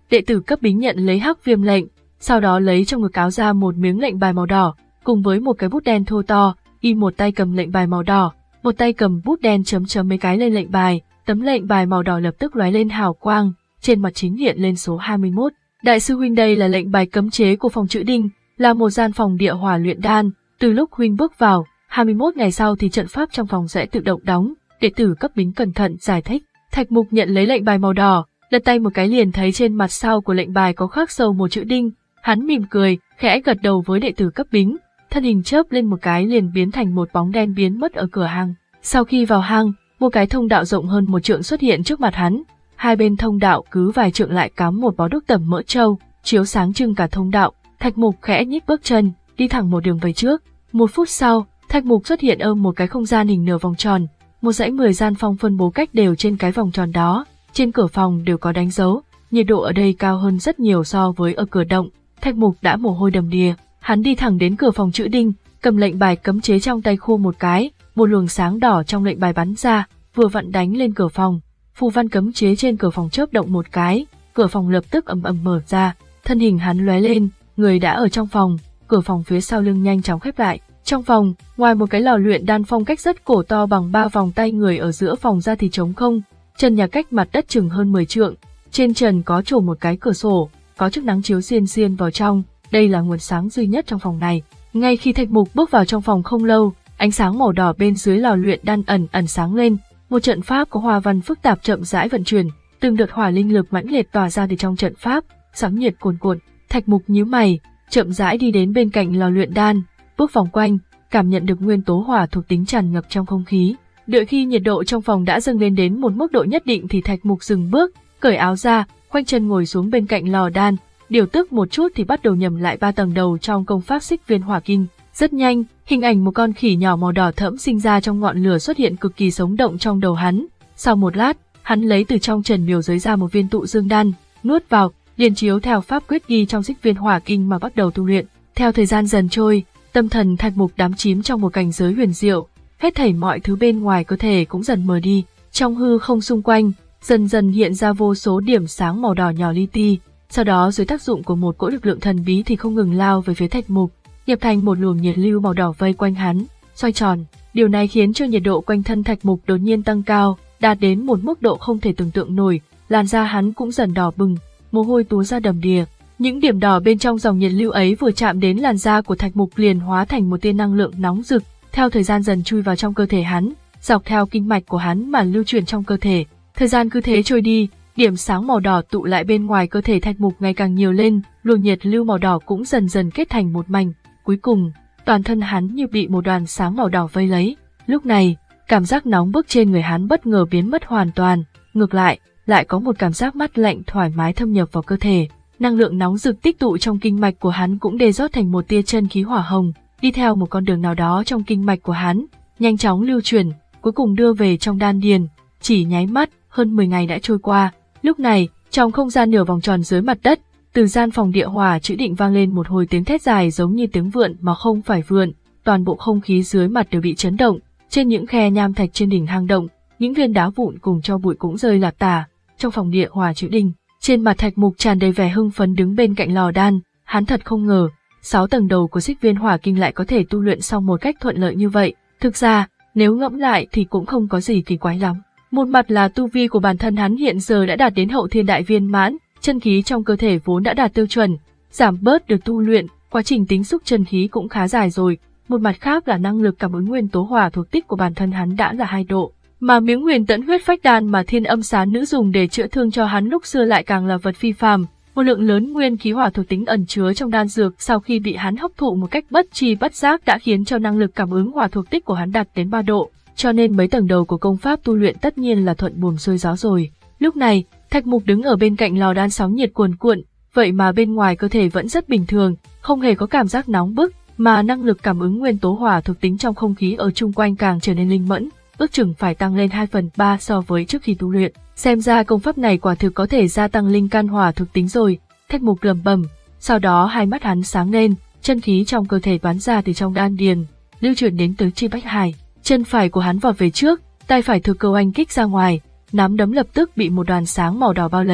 Đệ tử cấp Bính nhận lấy hắc viêm lệnh, sau đó lấy trong ngực áo ra một miếng lệnh bài màu đỏ, cùng với một cái bút đen thô to, y một tay cầm lệnh bài màu đỏ, một tay cầm bút đen chấm chấm mấy cái lên lệnh bài, tấm lệnh bài màu đỏ lập tức lóe lên hào quang, trên mặt chính hiện lên số hai mươi mốt. Đại sư huynh, đây là lệnh bài cấm chế của phòng Trữ Đinh, là một gian phòng địa hỏa luyện đan, từ lúc huynh bước vào, hai mươi mốt ngày sau thì trận pháp trong phòng sẽ tự động đóng. Đệ tử cấp Bính cẩn thận giải thích. Thạch Mục nhận lấy lệnh bài màu đỏ, lật tay một cái liền thấy trên mặt sau của lệnh bài có khắc sâu một chữ Đinh, hắn mỉm cười, khẽ gật đầu với đệ tử cấp Bính, thân hình chớp lên một cái liền biến thành một bóng đen biến mất ở cửa hang. Sau khi vào hang, một cái thông đạo rộng hơn một trượng xuất hiện trước mặt hắn, hai bên thông đạo cứ vài trượng lại cắm một bó đuốc tẩm mỡ trâu, chiếu sáng trưng cả thông đạo. Thạch Mục khẽ nhích bước chân, đi thẳng một đường về trước. Một phút sau, Thạch Mục xuất hiện ở một cái không gian hình nửa vòng tròn, một dãy mười gian phòng phân bố cách đều trên cái vòng tròn đó, trên cửa phòng đều có đánh dấu, nhiệt độ ở đây cao hơn rất nhiều so với ở cửa động. Thạch Mục đã mồ hôi đầm đìa, hắn đi thẳng đến cửa phòng Trữ Đinh, cầm lệnh bài cấm chế trong tay khua một cái, một luồng sáng đỏ trong lệnh bài bắn ra, vừa vặn đánh lên cửa phòng. Phù văn cấm chế trên cửa phòng chớp động một cái, cửa phòng lập tức ầm ầm mở ra, thân hình hắn lóe lên, người đã ở trong phòng, cửa phòng phía sau lưng nhanh chóng khép lại. Trong phòng, ngoài một cái lò luyện đan phong cách rất cổ to bằng ba vòng tay người ở giữa phòng ra thì trống không, trần nhà cách mặt đất chừng hơn mười trượng, trên trần có trổ một cái cửa sổ, có chức nắng chiếu xiên xiên vào trong, đây là nguồn sáng duy nhất trong phòng này. Ngay khi Thạch Mục bước vào trong phòng không lâu, ánh sáng màu đỏ bên dưới lò luyện đan ẩn ẩn sáng lên, một trận pháp có hoa văn phức tạp chậm rãi vận chuyển, từng đợt hỏa linh lực mãnh liệt tỏa ra từ trong trận pháp, sóng nhiệt cuồn cuộn. Thạch Mục nhíu mày, chậm rãi đi đến bên cạnh lò luyện đan, bước vòng quanh, cảm nhận được nguyên tố hỏa thuộc tính tràn ngập trong không khí. Đợi khi nhiệt độ trong phòng đã dâng lên đến một mức độ nhất định thì Thạch Mục dừng bước, cởi áo ra, khoanh chân ngồi xuống bên cạnh lò đan, điều tức một chút thì bắt đầu nhầm lại ba tầng đầu trong công pháp Xích Viên Hỏa Kinh. Rất nhanh, hình ảnh một con khỉ nhỏ màu đỏ thẫm sinh ra trong ngọn lửa xuất hiện cực kỳ sống động trong đầu hắn. Sau một lát, hắn lấy từ trong trần miều giới ra một viên tụ dương đan, nuốt vào, liền chiếu theo pháp quyết ghi trong Xích Viên Hỏa Kinh mà bắt đầu tu luyện. Theo thời gian dần trôi, tâm thần Thạch Mục đắm chìm trong một cảnh giới huyền diệu, hết thảy mọi thứ bên ngoài cơ thể cũng dần mờ đi. Trong hư không xung quanh, dần dần hiện ra vô số điểm sáng màu đỏ nhỏ li ti, sau đó dưới tác dụng của một cỗ lực lượng thần bí thì không ngừng lao về phía Thạch Mục, nhập thành một luồng nhiệt lưu màu đỏ vây quanh hắn, xoay tròn. Điều này khiến cho nhiệt độ quanh thân Thạch Mục đột nhiên tăng cao, đạt đến một mức độ không thể tưởng tượng nổi, làn da hắn cũng dần đỏ bừng, mồ hôi túa ra đầm đìa. Những điểm đỏ bên trong dòng nhiệt lưu ấy vừa chạm đến làn da của Thạch Mục liền hóa thành một tia năng lượng nóng rực, theo thời gian dần chui vào trong cơ thể hắn, dọc theo kinh mạch của hắn mà lưu chuyển trong cơ thể. Thời gian cứ thế trôi đi, điểm sáng màu đỏ tụ lại bên ngoài cơ thể Thạch Mục ngày càng nhiều lên, luồng nhiệt lưu màu đỏ cũng dần dần kết thành một mảnh. Cuối cùng, toàn thân hắn như bị một đoàn sáng màu đỏ vây lấy. Lúc này, cảm giác nóng bức trên người hắn bất ngờ biến mất hoàn toàn, ngược lại, lại có một cảm giác mát lạnh thoải mái thâm nhập vào cơ thể. Năng lượng nóng rực tích tụ trong kinh mạch của hắn cũng đê rót thành một tia chân khí hỏa hồng, đi theo một con đường nào đó trong kinh mạch của hắn, nhanh chóng lưu chuyển, cuối cùng đưa về trong đan điền. Chỉ nháy mắt, hơn mười ngày đã trôi qua. Lúc này, trong không gian nửa vòng tròn dưới mặt đất, từ gian phòng địa hỏa Trữ Định vang lên một hồi tiếng thét dài giống như tiếng vượn mà không phải vượn, toàn bộ không khí dưới mặt đều bị chấn động, trên những khe nham thạch trên đỉnh hang động, những viên đá vụn cùng tro bụi cũng rơi lả tả. Trong phòng địa hỏa Trữ Định, trên mặt Thạch Mục tràn đầy vẻ hưng phấn đứng bên cạnh lò đan, hắn thật không ngờ, sáu tầng đầu của Xích Viên Hỏa Kinh lại có thể tu luyện xong một cách thuận lợi như vậy. Thực ra, nếu ngẫm lại thì cũng không có gì kỳ quái lắm. Một mặt là tu vi của bản thân hắn hiện giờ đã đạt đến hậu thiên đại viên mãn, chân khí trong cơ thể vốn đã đạt tiêu chuẩn, giảm bớt được tu luyện, quá trình tính xúc chân khí cũng khá dài rồi. Một mặt khác là năng lực cảm ứng nguyên tố hỏa thuộc tích của bản thân hắn đã là hai độ, mà miếng huyền tẫn huyết phách đan mà Thiên Âm Xá Nữ dùng để chữa thương cho hắn lúc xưa lại càng là vật phi phàm. Một lượng lớn nguyên khí hỏa thuộc tính ẩn chứa trong đan dược sau khi bị hắn hấp thụ một cách bất tri bất giác đã khiến cho năng lực cảm ứng hỏa thuộc tích của hắn đạt đến ba độ, cho nên mấy tầng đầu của công pháp tu luyện tất nhiên là thuận buồm xuôi gió rồi. Lúc này, Thạch Mục đứng ở bên cạnh lò đan sóng nhiệt cuồn cuộn, vậy mà bên ngoài cơ thể vẫn rất bình thường, không hề có cảm giác nóng bức, mà năng lực cảm ứng nguyên tố hỏa thuộc tính trong không khí ở chung quanh càng trở nên linh mẫn, ước chừng phải tăng lên hai phần ba so với trước khi tu luyện. Xem ra công pháp này quả thực có thể gia tăng linh căn hỏa thuộc tính rồi, Thạch Mục lẩm bẩm. Sau đó hai mắt hắn sáng lên, chân khí trong cơ thể bắn ra từ trong đan điền, lưu chuyển đến tứ chi bách hải. Chân phải của hắn vọt về trước, tay phải thừa cơ oanh kích ra ngoài, nắm đấm lập tức bị một đoàn sáng màu đỏ bao lấy,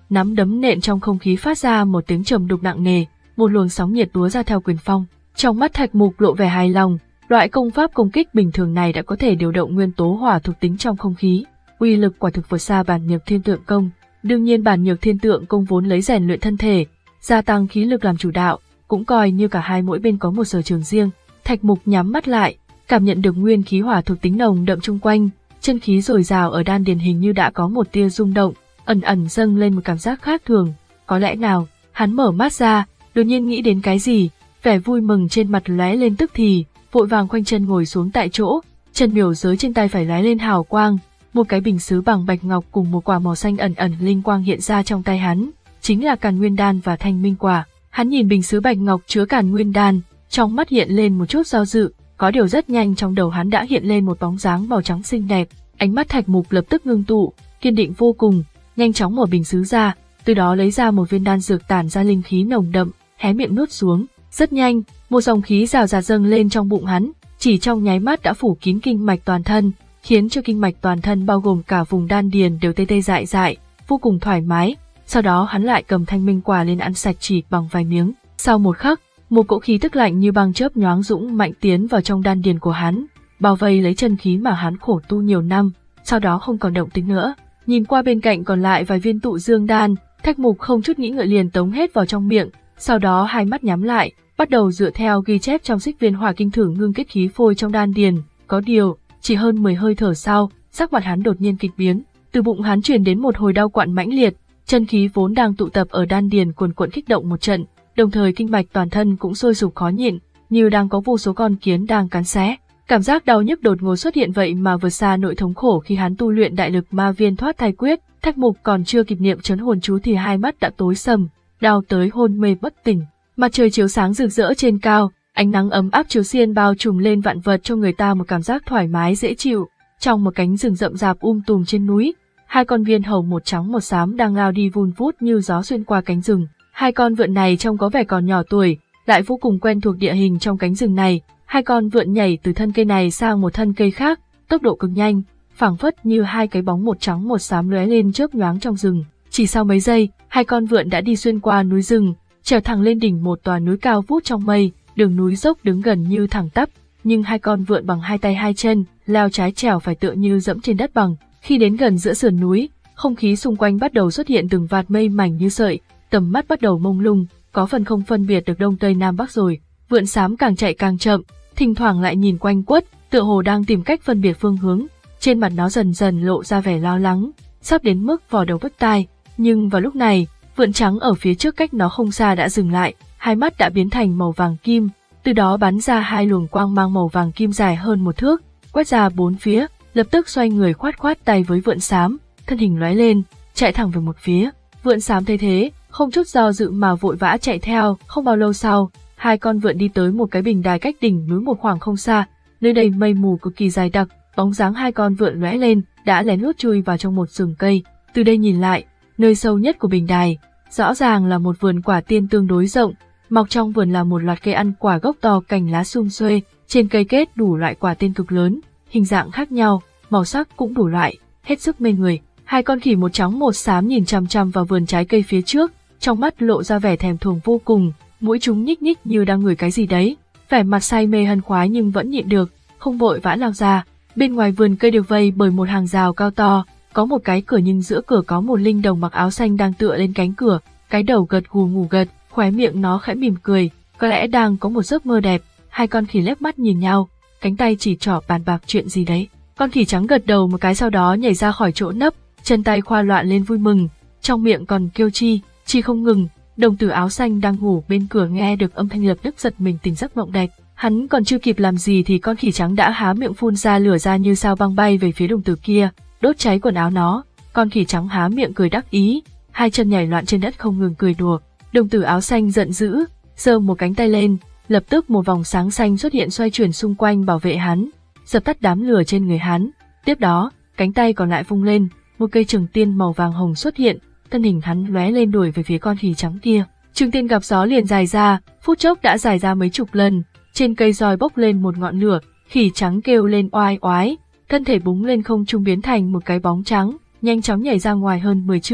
nắm đấm nện trong không khí phát ra một tiếng trầm đục nặng nề, một luồng sóng nhiệt túa ra theo quyền phong. Trong mắt Thạch Mục lộ vẻ hài lòng, loại công pháp công kích bình thường này đã có thể điều động nguyên tố hỏa thuộc tính trong không khí, uy lực quả thực vượt xa bản nhược thiên tượng công. Đương nhiên bản nhược thiên tượng công vốn lấy rèn luyện thân thể, gia tăng khí lực làm chủ đạo, cũng coi như cả hai mỗi bên có một sở trường riêng. Thạch Mục nhắm mắt lại, cảm nhận được nguyên khí hỏa thuộc tính nồng đậm chung quanh, chân khí dồi dào ở đan điền hình như đã có một tia rung động, ẩn ẩn dâng lên một cảm giác khác thường. Có lẽ nào, hắn mở mắt ra, đột nhiên nghĩ đến cái gì, vẻ vui mừng trên mặt lóe lên tức thì, vội vàng khoanh chân ngồi xuống tại chỗ, chân miểu giới trên tay phải lóe lên hào quang, một cái bình sứ bằng bạch ngọc cùng một quả màu xanh ẩn ẩn linh quang hiện ra trong tay hắn, chính là Càn Nguyên đan và Thanh Minh quả. Hắn nhìn bình sứ bạch ngọc chứa Càn Nguyên đan, trong mắt hiện lên một chút do dự, có điều rất nhanh trong đầu hắn đã hiện lên một bóng dáng màu trắng xinh đẹp, ánh mắt Thạch Mục lập tức ngưng tụ, kiên định vô cùng, nhanh chóng mở bình sứ ra, từ đó lấy ra một viên đan dược tản ra linh khí nồng đậm, hé miệng nuốt xuống. Rất nhanh, một dòng khí rào rạt dâng lên trong bụng hắn, chỉ trong nháy mắt đã phủ kín kinh mạch toàn thân, khiến cho kinh mạch toàn thân bao gồm cả vùng đan điền đều tê tê dại dại, vô cùng thoải mái. Sau đó hắn lại cầm Thanh Minh quả lên ăn sạch chỉ bằng vài miếng. Sau một khắc, một cỗ khí tức lạnh như băng chớp nhoáng dũng mạnh tiến vào trong đan điền của hắn, bao vây lấy chân khí mà hắn khổ tu nhiều năm, sau đó không còn động tĩnh nữa. Nhìn qua bên cạnh còn lại vài viên tụ dương đan, Thạch Mục không chút nghĩ ngợi liền tống hết vào trong miệng, sau đó hai mắt nhắm lại, bắt đầu dựa theo ghi chép trong xích viên hỏa kinh thử ngưng kết khí phôi trong đan điền. Có điều, chỉ hơn mười hơi thở sau, sắc mặt hắn đột nhiên kịch biến, từ bụng hắn truyền đến một hồi đau quặn mãnh liệt, chân khí vốn đang tụ tập ở đan điền cuồn cuộn kích động một trận, đồng thời kinh mạch toàn thân cũng sôi sục khó nhịn, như đang có vô số con kiến đang cắn xé. Cảm giác đau nhức đột ngột xuất hiện vậy mà vượt xa nỗi thống khổ khi hắn tu luyện đại lực ma viên thoát thai quyết. Thạch Mục còn chưa kịp niệm trấn hồn chú thì hai mắt đã tối sầm, đau tới hôn mê bất tỉnh. Mặt trời chiếu sáng rực rỡ trên cao, ánh nắng ấm áp chiếu xiên bao trùm lên vạn vật cho người ta một cảm giác thoải mái dễ chịu. Trong một cánh rừng rậm rạp um tùm trên núi, hai con viên hầu một trắng một xám đang lao đi vun vút như gió xuyên qua cánh rừng. Hai con vượn này trông có vẻ còn nhỏ tuổi, lại vô cùng quen thuộc địa hình trong cánh rừng này. Hai con vượn nhảy từ thân cây này sang một thân cây khác, tốc độ cực nhanh, phảng phất như hai cái bóng một trắng một xám lóe lên chớp nhoáng trong rừng. Chỉ sau mấy giây, hai con vượn đã đi xuyên qua núi rừng, trèo thẳng lên đỉnh một tòa núi cao vút trong mây. Đường núi dốc đứng gần như thẳng tắp, nhưng hai con vượn bằng hai tay hai chân, leo trái trèo phải tựa như dẫm trên đất bằng. Khi đến gần giữa sườn núi, không khí xung quanh bắt đầu xuất hiện từng vạt mây mảnh như sợi, tầm mắt bắt đầu mông lung, có phần không phân biệt được đông tây nam bắc rồi. Vượn xám càng chạy càng chậm, thỉnh thoảng lại nhìn quanh quất, tựa hồ đang tìm cách phân biệt phương hướng. Trên mặt nó dần dần lộ ra vẻ lo lắng, sắp đến mức vò đầu bứt tai. Nhưng vào lúc này, vượn trắng ở phía trước cách nó không xa đã dừng lại, hai mắt đã biến thành màu vàng kim, từ đó bắn ra hai luồng quang mang màu vàng kim dài hơn một thước, quét ra bốn phía, lập tức xoay người khoát khoát tay với vượn xám, thân hình lóe lên, chạy thẳng về một phía. Vượn xám thấy thế, không chút do dự mà vội vã chạy theo. Không bao lâu sau, hai con vượn đi tới một cái bình đài cách đỉnh núi một khoảng không xa, nơi đây mây mù cực kỳ dày đặc, bóng dáng hai con vượn lóe lên, đã lén lút chui vào trong một rừng cây. Từ đây nhìn lại, nơi sâu nhất của bình đài, rõ ràng là một vườn quả tiên tương đối rộng, mọc trong vườn là một loạt cây ăn quả gốc to cành lá sum xuê, trên cây kết đủ loại quả tiên cực lớn, hình dạng khác nhau, màu sắc cũng đủ loại, hết sức mê người. Hai con khỉ một trắng một xám nhìn chằm chằm vào vườn trái cây phía trước, trong mắt lộ ra vẻ thèm thuồng vô cùng, mũi chúng nhích nhích như đang ngửi cái gì đấy, vẻ mặt say mê hân khoái nhưng vẫn nhịn được, không vội vã lao ra. Bên ngoài vườn cây được vây bởi một hàng rào cao to, có một cái cửa nhưng giữa cửa có một linh đồng mặc áo xanh đang tựa lên cánh cửa, cái đầu gật gù ngủ gật, khóe miệng nó khẽ mỉm cười, có lẽ đang có một giấc mơ đẹp. Hai con khỉ liếc mắt nhìn nhau, cánh tay chỉ trỏ bàn bạc chuyện gì đấy. Con khỉ trắng gật đầu một cái sau đó nhảy ra khỏi chỗ nấp, chân tay khoa loạn lên vui mừng, trong miệng còn kêu chi, chi không ngừng. Đồng tử áo xanh đang ngủ bên cửa nghe được âm thanh lập tức giật mình tỉnh giấc mộng đẹp. Hắn còn chưa kịp làm gì thì con khỉ trắng đã há miệng phun ra lửa ra như sao băng bay về phía đồng tử kia, đốt cháy quần áo nó. Con khỉ trắng há miệng cười đắc ý, hai chân nhảy loạn trên đất không ngừng cười đùa. Đồng tử áo xanh giận dữ, giơ một cánh tay lên, lập tức một vòng sáng xanh xuất hiện xoay chuyển xung quanh bảo vệ hắn, dập tắt đám lửa trên người hắn. Tiếp đó, cánh tay còn lại vung lên, một cây trường tiên màu vàng hồng xuất hiện, thân hình hắn lóe lên đuổi về phía con khỉ trắng kia. Trường tiên gặp gió liền dài ra, phút chốc đã dài ra mấy chục lần, trên cây roi bốc lên một ngọn lửa, khỉ trắng kêu lên oai oái, thân thể búng lên không trung biến thành một cái bóng trắng, nhanh chóng nhảy ra ngoài hơn mười trượng,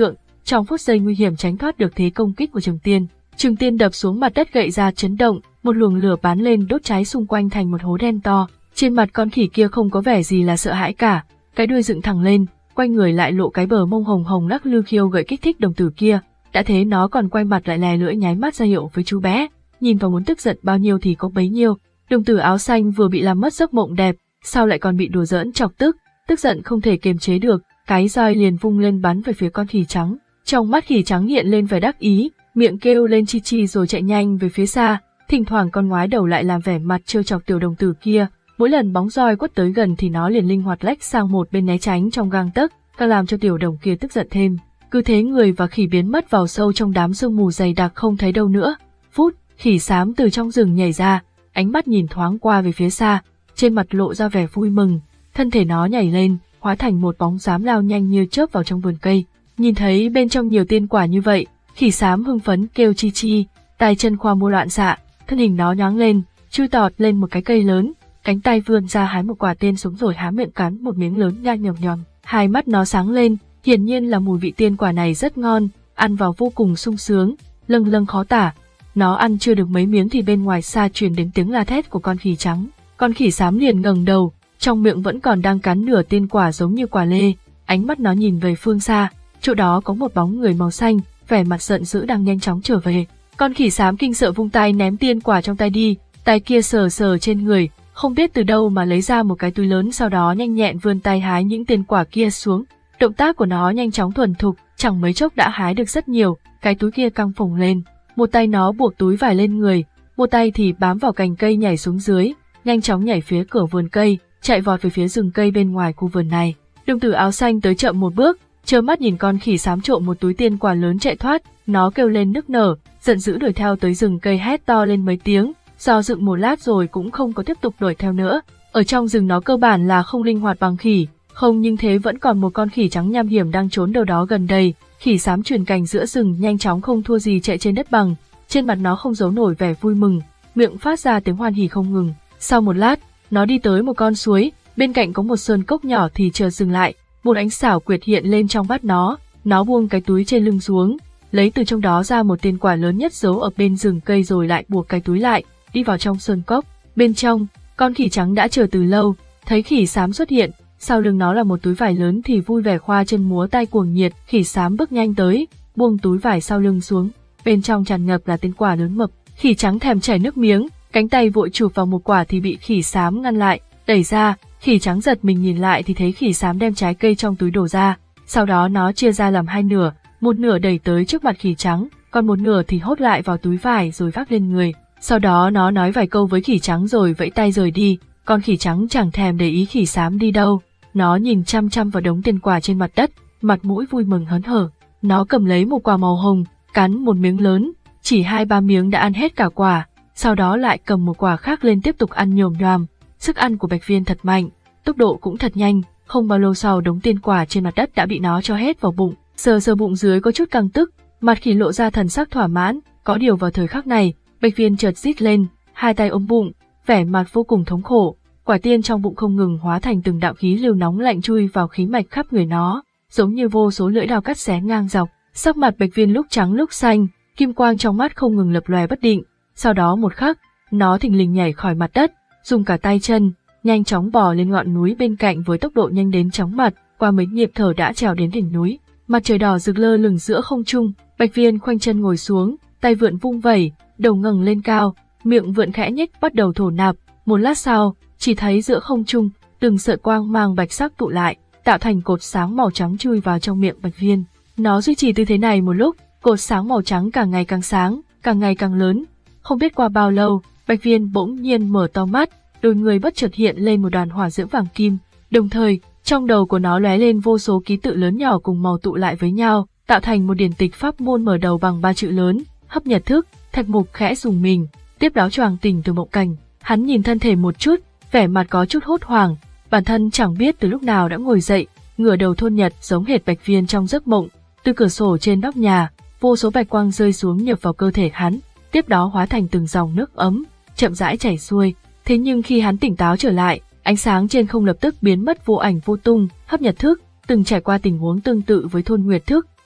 trong phút giây nguy hiểm tránh thoát được thế công kích của Trường Tiên. Trường Tiên đập xuống mặt đất gậy ra chấn động, một luồng lửa bắn lên đốt cháy xung quanh thành một hố đen to. Trên mặt con khỉ kia không có vẻ gì là sợ hãi cả, cái đuôi dựng thẳng lên, quanh người lại lộ cái bờ mông hồng hồng lắc lư khiêu gợi kích thích đồng tử kia. Đã thế nó còn quay mặt lại lè lưỡi nháy mắt ra hiệu với chú bé, nhìn vào muốn tức giận bao nhiêu thì có bấy nhiêu. Đồng tử áo xanh vừa bị làm mất giấc mộng đẹp, sao lại còn bị đùa giỡn chọc tức, tức giận không thể kiềm chế được, cái roi liền vung lên bắn về phía con khỉ trắng. Trong mắt khỉ trắng hiện lên vẻ đắc ý, miệng kêu lên chi chi rồi chạy nhanh về phía xa, thỉnh thoảng con ngoái đầu lại làm vẻ mặt trêu chọc tiểu đồng tử kia. Mỗi lần bóng roi quất tới gần thì nó liền linh hoạt lách sang một bên né tránh trong gang tấc, càng làm cho tiểu đồng kia tức giận thêm. Cứ thế người và khỉ biến mất vào sâu trong đám sương mù dày đặc không thấy đâu nữa. Phút, khỉ xám từ trong rừng nhảy ra, ánh mắt nhìn thoáng qua về phía xa, trên mặt lộ ra vẻ vui mừng, thân thể nó nhảy lên, hóa thành một bóng xám lao nhanh như chớp vào trong vườn cây. Nhìn thấy bên trong nhiều tiên quả như vậy, khỉ xám hưng phấn kêu chi chi, tay chân khoa mua loạn xạ, thân hình nó nhoáng lên, chui tọt lên một cái cây lớn, cánh tay vươn ra hái một quả tiên sống rồi há miệng cắn một miếng lớn nhai nhòm nhòm. Hai mắt nó sáng lên, hiển nhiên là mùi vị tiên quả này rất ngon, ăn vào vô cùng sung sướng, lâng lâng khó tả. Nó ăn chưa được mấy miếng thì bên ngoài xa truyền đến tiếng la thét của con khỉ trắng. Con khỉ xám liền ngẩng đầu, trong miệng vẫn còn đang cắn nửa tiên quả giống như quả lê, ánh mắt nó nhìn về phương xa, chỗ đó có một bóng người màu xanh, vẻ mặt giận dữ đang nhanh chóng trở về. Con khỉ xám kinh sợ vung tay ném tiên quả trong tay đi, tay kia sờ sờ trên người, không biết từ đâu mà lấy ra một cái túi lớn, sau đó nhanh nhẹn vươn tay hái những tiên quả kia xuống. Động tác của nó nhanh chóng thuần thục, chẳng mấy chốc đã hái được rất nhiều, cái túi kia căng phồng lên. Một tay nó buộc túi vải lên người, một tay thì bám vào cành cây nhảy xuống dưới, nhanh chóng nhảy phía cửa vườn cây, chạy vọt về phía rừng cây bên ngoài khu vườn này. Đồng tử áo xanh tới chậm một bước, trơ mắt nhìn con khỉ xám trộm một túi tiên quả lớn chạy thoát, nó kêu lên nức nở, giận dữ đuổi theo tới rừng cây hét to lên mấy tiếng, do dựng một lát rồi cũng không có tiếp tục đuổi theo nữa. Ở trong rừng nó cơ bản là không linh hoạt bằng khỉ, không nhưng thế vẫn còn một con khỉ trắng nham hiểm đang trốn đâu đó gần đây. Khỉ xám truyền cành giữa rừng nhanh chóng không thua gì chạy trên đất bằng, trên mặt nó không giấu nổi vẻ vui mừng, miệng phát ra tiếng hoan hỉ không ngừng. Sau một lát, nó đi tới một con suối, bên cạnh có một sơn cốc nhỏ thì chợt dừng lại, một ánh xảo quyệt hiện lên trong mắt nó, nó buông cái túi trên lưng xuống, lấy từ trong đó ra một tiên quả lớn nhất giấu ở bên rừng cây rồi lại buộc cái túi lại, đi vào trong sơn cốc. Bên trong, con khỉ trắng đã chờ từ lâu, thấy khỉ xám xuất hiện, sau lưng nó là một túi vải lớn thì vui vẻ khoa chân múa tay cuồng nhiệt. Khỉ xám bước nhanh tới, buông túi vải sau lưng xuống, bên trong tràn ngập là tiên quả lớn mập. Khỉ trắng thèm chảy nước miếng, cánh tay vội chụp vào một quả thì bị khỉ xám ngăn lại, đẩy ra. Khỉ trắng giật mình nhìn lại thì thấy khỉ xám đem trái cây trong túi đổ ra, sau đó nó chia ra làm hai nửa, một nửa đẩy tới trước mặt khỉ trắng, còn một nửa thì hốt lại vào túi vải rồi vác lên người. Sau đó nó nói vài câu với khỉ trắng rồi vẫy tay rời đi. Con khỉ trắng chẳng thèm để ý khỉ xám đi đâu, nó nhìn chăm chăm vào đống tiền quả trên mặt đất, mặt mũi vui mừng hớn hở. Nó cầm lấy một quả màu hồng, cắn một miếng lớn, chỉ hai ba miếng đã ăn hết cả quả, sau đó lại cầm một quả khác lên tiếp tục ăn nhồm nhoàm. Sức ăn của Bạch Viên thật mạnh, tốc độ cũng thật nhanh, không bao lâu sau đống tiền quả trên mặt đất đã bị nó cho hết vào bụng. Sờ sờ bụng dưới có chút căng tức, mặt khỉ lộ ra thần sắc thỏa mãn. Có điều vào thời khắc này, Bạch Viên chợt rít lên, hai tay ôm bụng, vẻ mặt vô cùng thống khổ. Quả tiên trong bụng không ngừng hóa thành từng đạo khí lưu nóng lạnh chui vào khí mạch khắp người nó, giống như vô số lưỡi dao cắt xé ngang dọc. Sắc mặt Bạch Viên lúc trắng lúc xanh, kim quang trong mắt không ngừng lập lòe bất định. Sau đó một khắc, nó thình lình nhảy khỏi mặt đất, dùng cả tay chân, nhanh chóng bò lên ngọn núi bên cạnh với tốc độ nhanh đến chóng mặt. Qua mấy nhịp thở đã trèo đến đỉnh núi. Mặt trời đỏ rực lơ lửng giữa không trung, Bạch Viên khoanh chân ngồi xuống, tay vượn vung vẩy, đầu ngẩng lên cao, miệng vượn khẽ nhếch bắt đầu thổ nạp. Một lát sau, chỉ thấy giữa không trung, từng sợi quang mang bạch sắc tụ lại, tạo thành cột sáng màu trắng chui vào trong miệng Bạch Viên. Nó duy trì tư thế này một lúc, cột sáng màu trắng càng ngày càng sáng, càng ngày càng lớn. Không biết qua bao lâu, Bạch Viên bỗng nhiên mở to mắt, đôi người bất chợt hiện lên một đoàn hỏa diễm vàng kim, đồng thời trong đầu của nó lóe lên vô số ký tự lớn nhỏ cùng màu tụ lại với nhau, tạo thành một điển tịch pháp môn mở đầu bằng ba chữ lớn: Hấp Nhật Thức. Thạch Mục khẽ rùng mình, tiếp đó choàng tỉnh từ mộng cảnh. Hắn nhìn thân thể một chút, vẻ mặt có chút hốt hoảng, bản thân chẳng biết từ lúc nào đã ngồi dậy, ngửa đầu thôn nhật giống hệt Bạch Viên trong giấc mộng. Từ cửa sổ trên nóc nhà, vô số bạch quang rơi xuống nhập vào cơ thể hắn, tiếp đó hóa thành từng dòng nước ấm, chậm rãi chảy xuôi. Thế nhưng khi hắn tỉnh táo trở lại, ánh sáng trên không lập tức biến mất vô ảnh vô tung. Hấp Nhật Thức từng trải qua tình huống tương tự với Thôn Nguyệt Thức,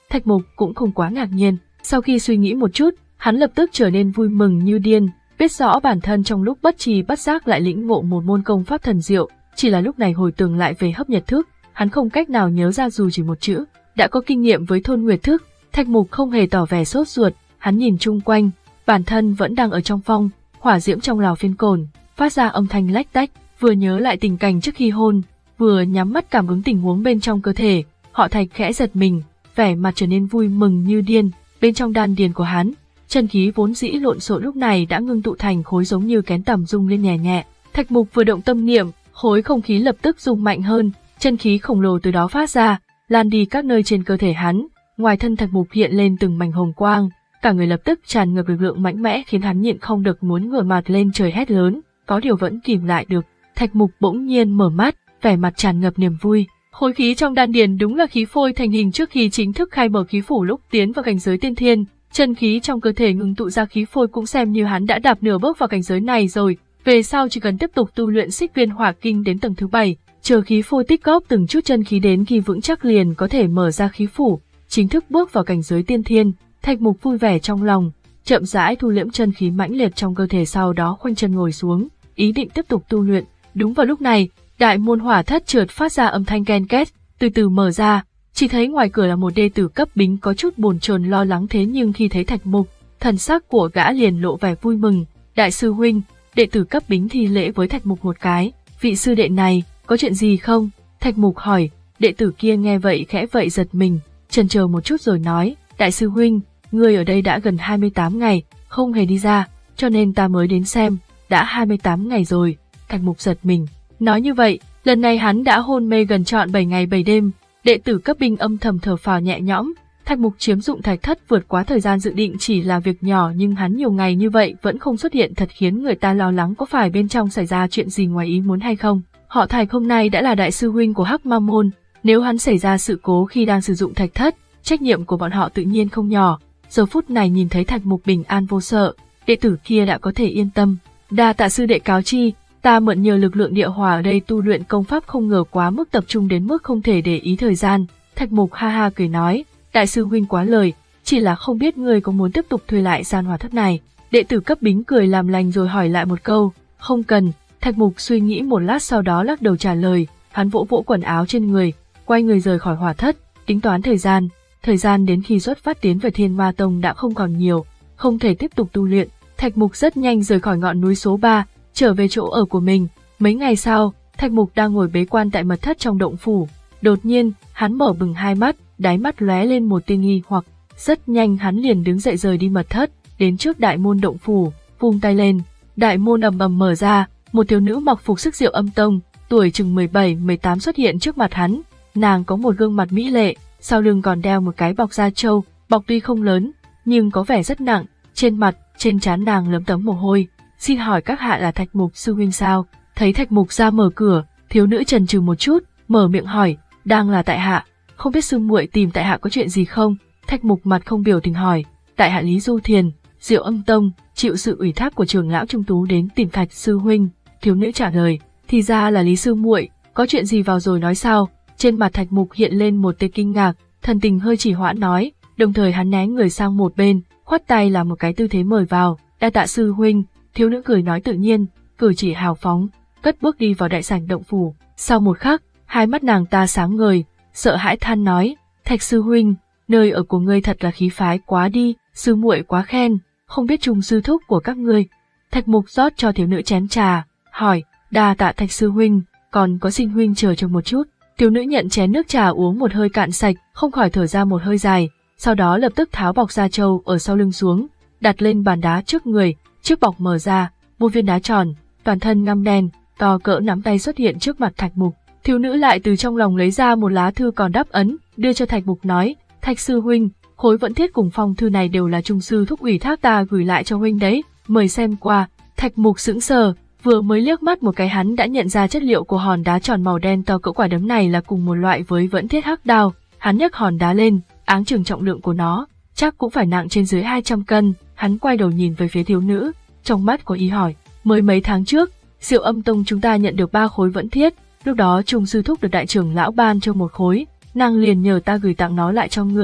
Thạch Mục cũng không quá ngạc nhiên, sau khi suy nghĩ một chút, hắn lập tức trở nên vui mừng như điên, biết rõ bản thân trong lúc bất trì bất giác lại lĩnh ngộ một môn công pháp thần diệu, chỉ là lúc này hồi tưởng lại về hấp nhật thức, hắn không cách nào nhớ ra dù chỉ một chữ. Đã có kinh nghiệm với thôn nguyệt thức, Thạch Mục không hề tỏ vẻ sốt ruột, hắn nhìn chung quanh, bản thân vẫn đang ở trong phong, hỏa diễm trong lò phiên cồn, phát ra âm thanh lách tách, vừa nhớ lại tình cảnh trước khi hôn, vừa nhắm mắt cảm ứng tình huống bên trong cơ thể, họ Thạch khẽ giật mình, vẻ mặt trở nên vui mừng như điên, bên trong đan điền của hắn, chân khí vốn dĩ lộn xộn lúc này đã ngưng tụ thành khối giống như kén tằm rung lên nhẹ nhẹ. Thạch Mục vừa động tâm niệm, khối không khí lập tức rung mạnh hơn, chân khí khổng lồ từ đó phát ra, lan đi các nơi trên cơ thể hắn, ngoài thân Thạch Mục hiện lên từng mảnh hồng quang, cả người lập tức tràn ngập lực lượng mạnh mẽ khiến hắn nhịn không được muốn ngửa mặt lên trời hét lớn, có điều vẫn kìm lại được. Thạch Mục bỗng nhiên mở mắt, vẻ mặt tràn ngập niềm vui. Khối khí trong đan điền đúng là khí phôi thành hình trước khi chính thức khai mở khí phủ lúc tiến vào cảnh giới tiên thiên, chân khí trong cơ thể ngưng tụ ra khí phôi cũng xem như hắn đã đạp nửa bước vào cảnh giới này rồi, về sau chỉ cần tiếp tục tu luyện Xích Viên Hỏa Kinh đến tầng thứ bảy, chờ khí phôi tích góp từng chút chân khí đến khi vững chắc liền có thể mở ra khí phủ, chính thức bước vào cảnh giới tiên thiên. Thạch Mục vui vẻ trong lòng, chậm rãi thu liễm chân khí mãnh liệt trong cơ thể, sau đó khoanh chân ngồi xuống, ý định tiếp tục tu luyện. Đúng vào lúc này, đại môn hỏa thất chợt phát ra âm thanh ken két, từ từ mở ra, chỉ thấy ngoài cửa là một đệ tử cấp bính có chút bồn chồn lo lắng, thế nhưng khi thấy Thạch Mục, thần sắc của gã liền lộ vẻ vui mừng. Đại sư huynh, đệ tử cấp bính thi lễ với Thạch Mục một cái, vị sư đệ này, có chuyện gì không? Thạch Mục hỏi, đệ tử kia nghe vậy khẽ vậy giật mình, chần chờ một chút rồi nói, đại sư huynh, ngươi ở đây đã gần hai mươi tám ngày, không hề đi ra, cho nên ta mới đến xem, đã hai mươi tám ngày rồi. Thạch Mục giật mình, nói như vậy, lần này hắn đã hôn mê gần trọn bảy ngày bảy đêm. Đệ tử cấp binh âm thầm thở phào nhẹ nhõm. Thạch Mục chiếm dụng thạch thất vượt quá thời gian dự định chỉ là việc nhỏ, nhưng hắn nhiều ngày như vậy vẫn không xuất hiện thật khiến người ta lo lắng có phải bên trong xảy ra chuyện gì ngoài ý muốn hay không. Họ Thạch hôm nay đã là đại sư huynh của Hắc Ma Môn, nếu hắn xảy ra sự cố khi đang sử dụng thạch thất, trách nhiệm của bọn họ tự nhiên không nhỏ. Giờ phút này nhìn thấy Thạch Mục bình an vô sợ, đệ tử kia đã có thể yên tâm. Đa tạ sư đệ cáo chi, ta mượn nhờ lực lượng địa hỏa ở đây tu luyện công pháp không ngờ quá mức tập trung đến mức không thể để ý thời gian. Thạch Mục ha ha cười nói, đại sư huynh quá lời, chỉ là không biết ngươi có muốn tiếp tục thuê lại gian hỏa thất này. Đệ tử cấp bính cười làm lành rồi hỏi lại một câu, không cần. Thạch Mục suy nghĩ một lát sau đó lắc đầu trả lời, hắn vỗ vỗ quần áo trên người, quay người rời khỏi hỏa thất, tính toán thời gian. Thời gian đến khi xuất phát tiến về Thiên Ma Tông đã không còn nhiều, không thể tiếp tục tu luyện. Thạch Mục rất nhanh rời khỏi ngọn núi số ba, trở về chỗ ở của mình. Mấy ngày sau, Thạch Mục đang ngồi bế quan tại mật thất trong động phủ. Đột nhiên, hắn mở bừng hai mắt, đáy mắt lóe lên một tia nghi hoặc. Rất nhanh hắn liền đứng dậy rời đi mật thất, đến trước đại môn động phủ, vung tay lên. Đại môn ầm ầm mở ra, một thiếu nữ mặc phục sức Diệu Âm Tông, tuổi chừng mười bảy mười tám xuất hiện trước mặt hắn. Nàng có một gương mặt mỹ lệ, sau lưng còn đeo một cái bọc da trâu, bọc tuy không lớn, nhưng có vẻ rất nặng, trên mặt, trên trán nàng lấm tấm mồ hôi. Xin hỏi các hạ là Thạch Mục sư huynh sao? Thấy Thạch Mục ra mở cửa, thiếu nữ chần chừ một chút, mở miệng hỏi, đang là tại hạ, không biết sư muội tìm tại hạ có chuyện gì không? Thạch Mục mặt không biểu tình hỏi, tại hạ Lý Du Thiền, Diệu Âm Tông, chịu sự ủy thác của trưởng lão Trung Tú đến tìm Thạch sư huynh. Thiếu nữ trả lời, thì ra là Lý sư muội, có chuyện gì vào rồi nói sao? Trên mặt Thạch Mục hiện lên một tia kinh ngạc, thần tình hơi chỉ hoãn nói, đồng thời hắn né người sang một bên, khoát tay làm một cái tư thế mời vào, đa tạ sư huynh. Thiếu nữ cười nói tự nhiên, cử chỉ hào phóng, cất bước đi vào đại sảnh động phủ. Sau một khắc, hai mắt nàng ta sáng ngời, sợ hãi than nói, Thạch sư huynh, nơi ở của ngươi thật là khí phái quá đi, sư muội quá khen, không biết Trung sư thúc của các ngươi. Thạch Mục rót cho thiếu nữ chén trà, hỏi, đa tạ Thạch sư huynh, còn có xin huynh chờ cho một chút. Thiếu nữ nhận chén nước trà uống một hơi cạn sạch, không khỏi thở ra một hơi dài, sau đó lập tức tháo bọc da trâu ở sau lưng xuống, đặt lên bàn đá trước người. Chiếc bọc mở ra, một viên đá tròn, toàn thân ngăm đen, to cỡ nắm tay xuất hiện trước mặt Thạch Mục. Thiếu nữ lại từ trong lòng lấy ra một lá thư còn đắp ấn, đưa cho Thạch Mục nói, Thạch sư huynh, khối vẫn thiết cùng phong thư này đều là Trung sư thúc ủy thác ta gửi lại cho huynh đấy, mời xem qua. Thạch Mục sững sờ, vừa mới liếc mắt một cái hắn đã nhận ra chất liệu của hòn đá tròn màu đen to cỡ quả đấm này là cùng một loại với vẫn thiết hắc đao. Hắn nhấc hòn đá lên, áng chừng trọng lượng của nó, chắc cũng phải nặng trên dưới hai trăm cân. Hắn quay đầu nhìn về phía thiếu nữ, trong mắt có ý hỏi, mới mấy tháng trước, Diệu Âm Tông chúng ta nhận được ba khối vẫn thiết, lúc đó Trung sư thúc được đại trưởng lão ban cho một khối, nàng liền nhờ ta gửi tặng nó lại cho ngươi,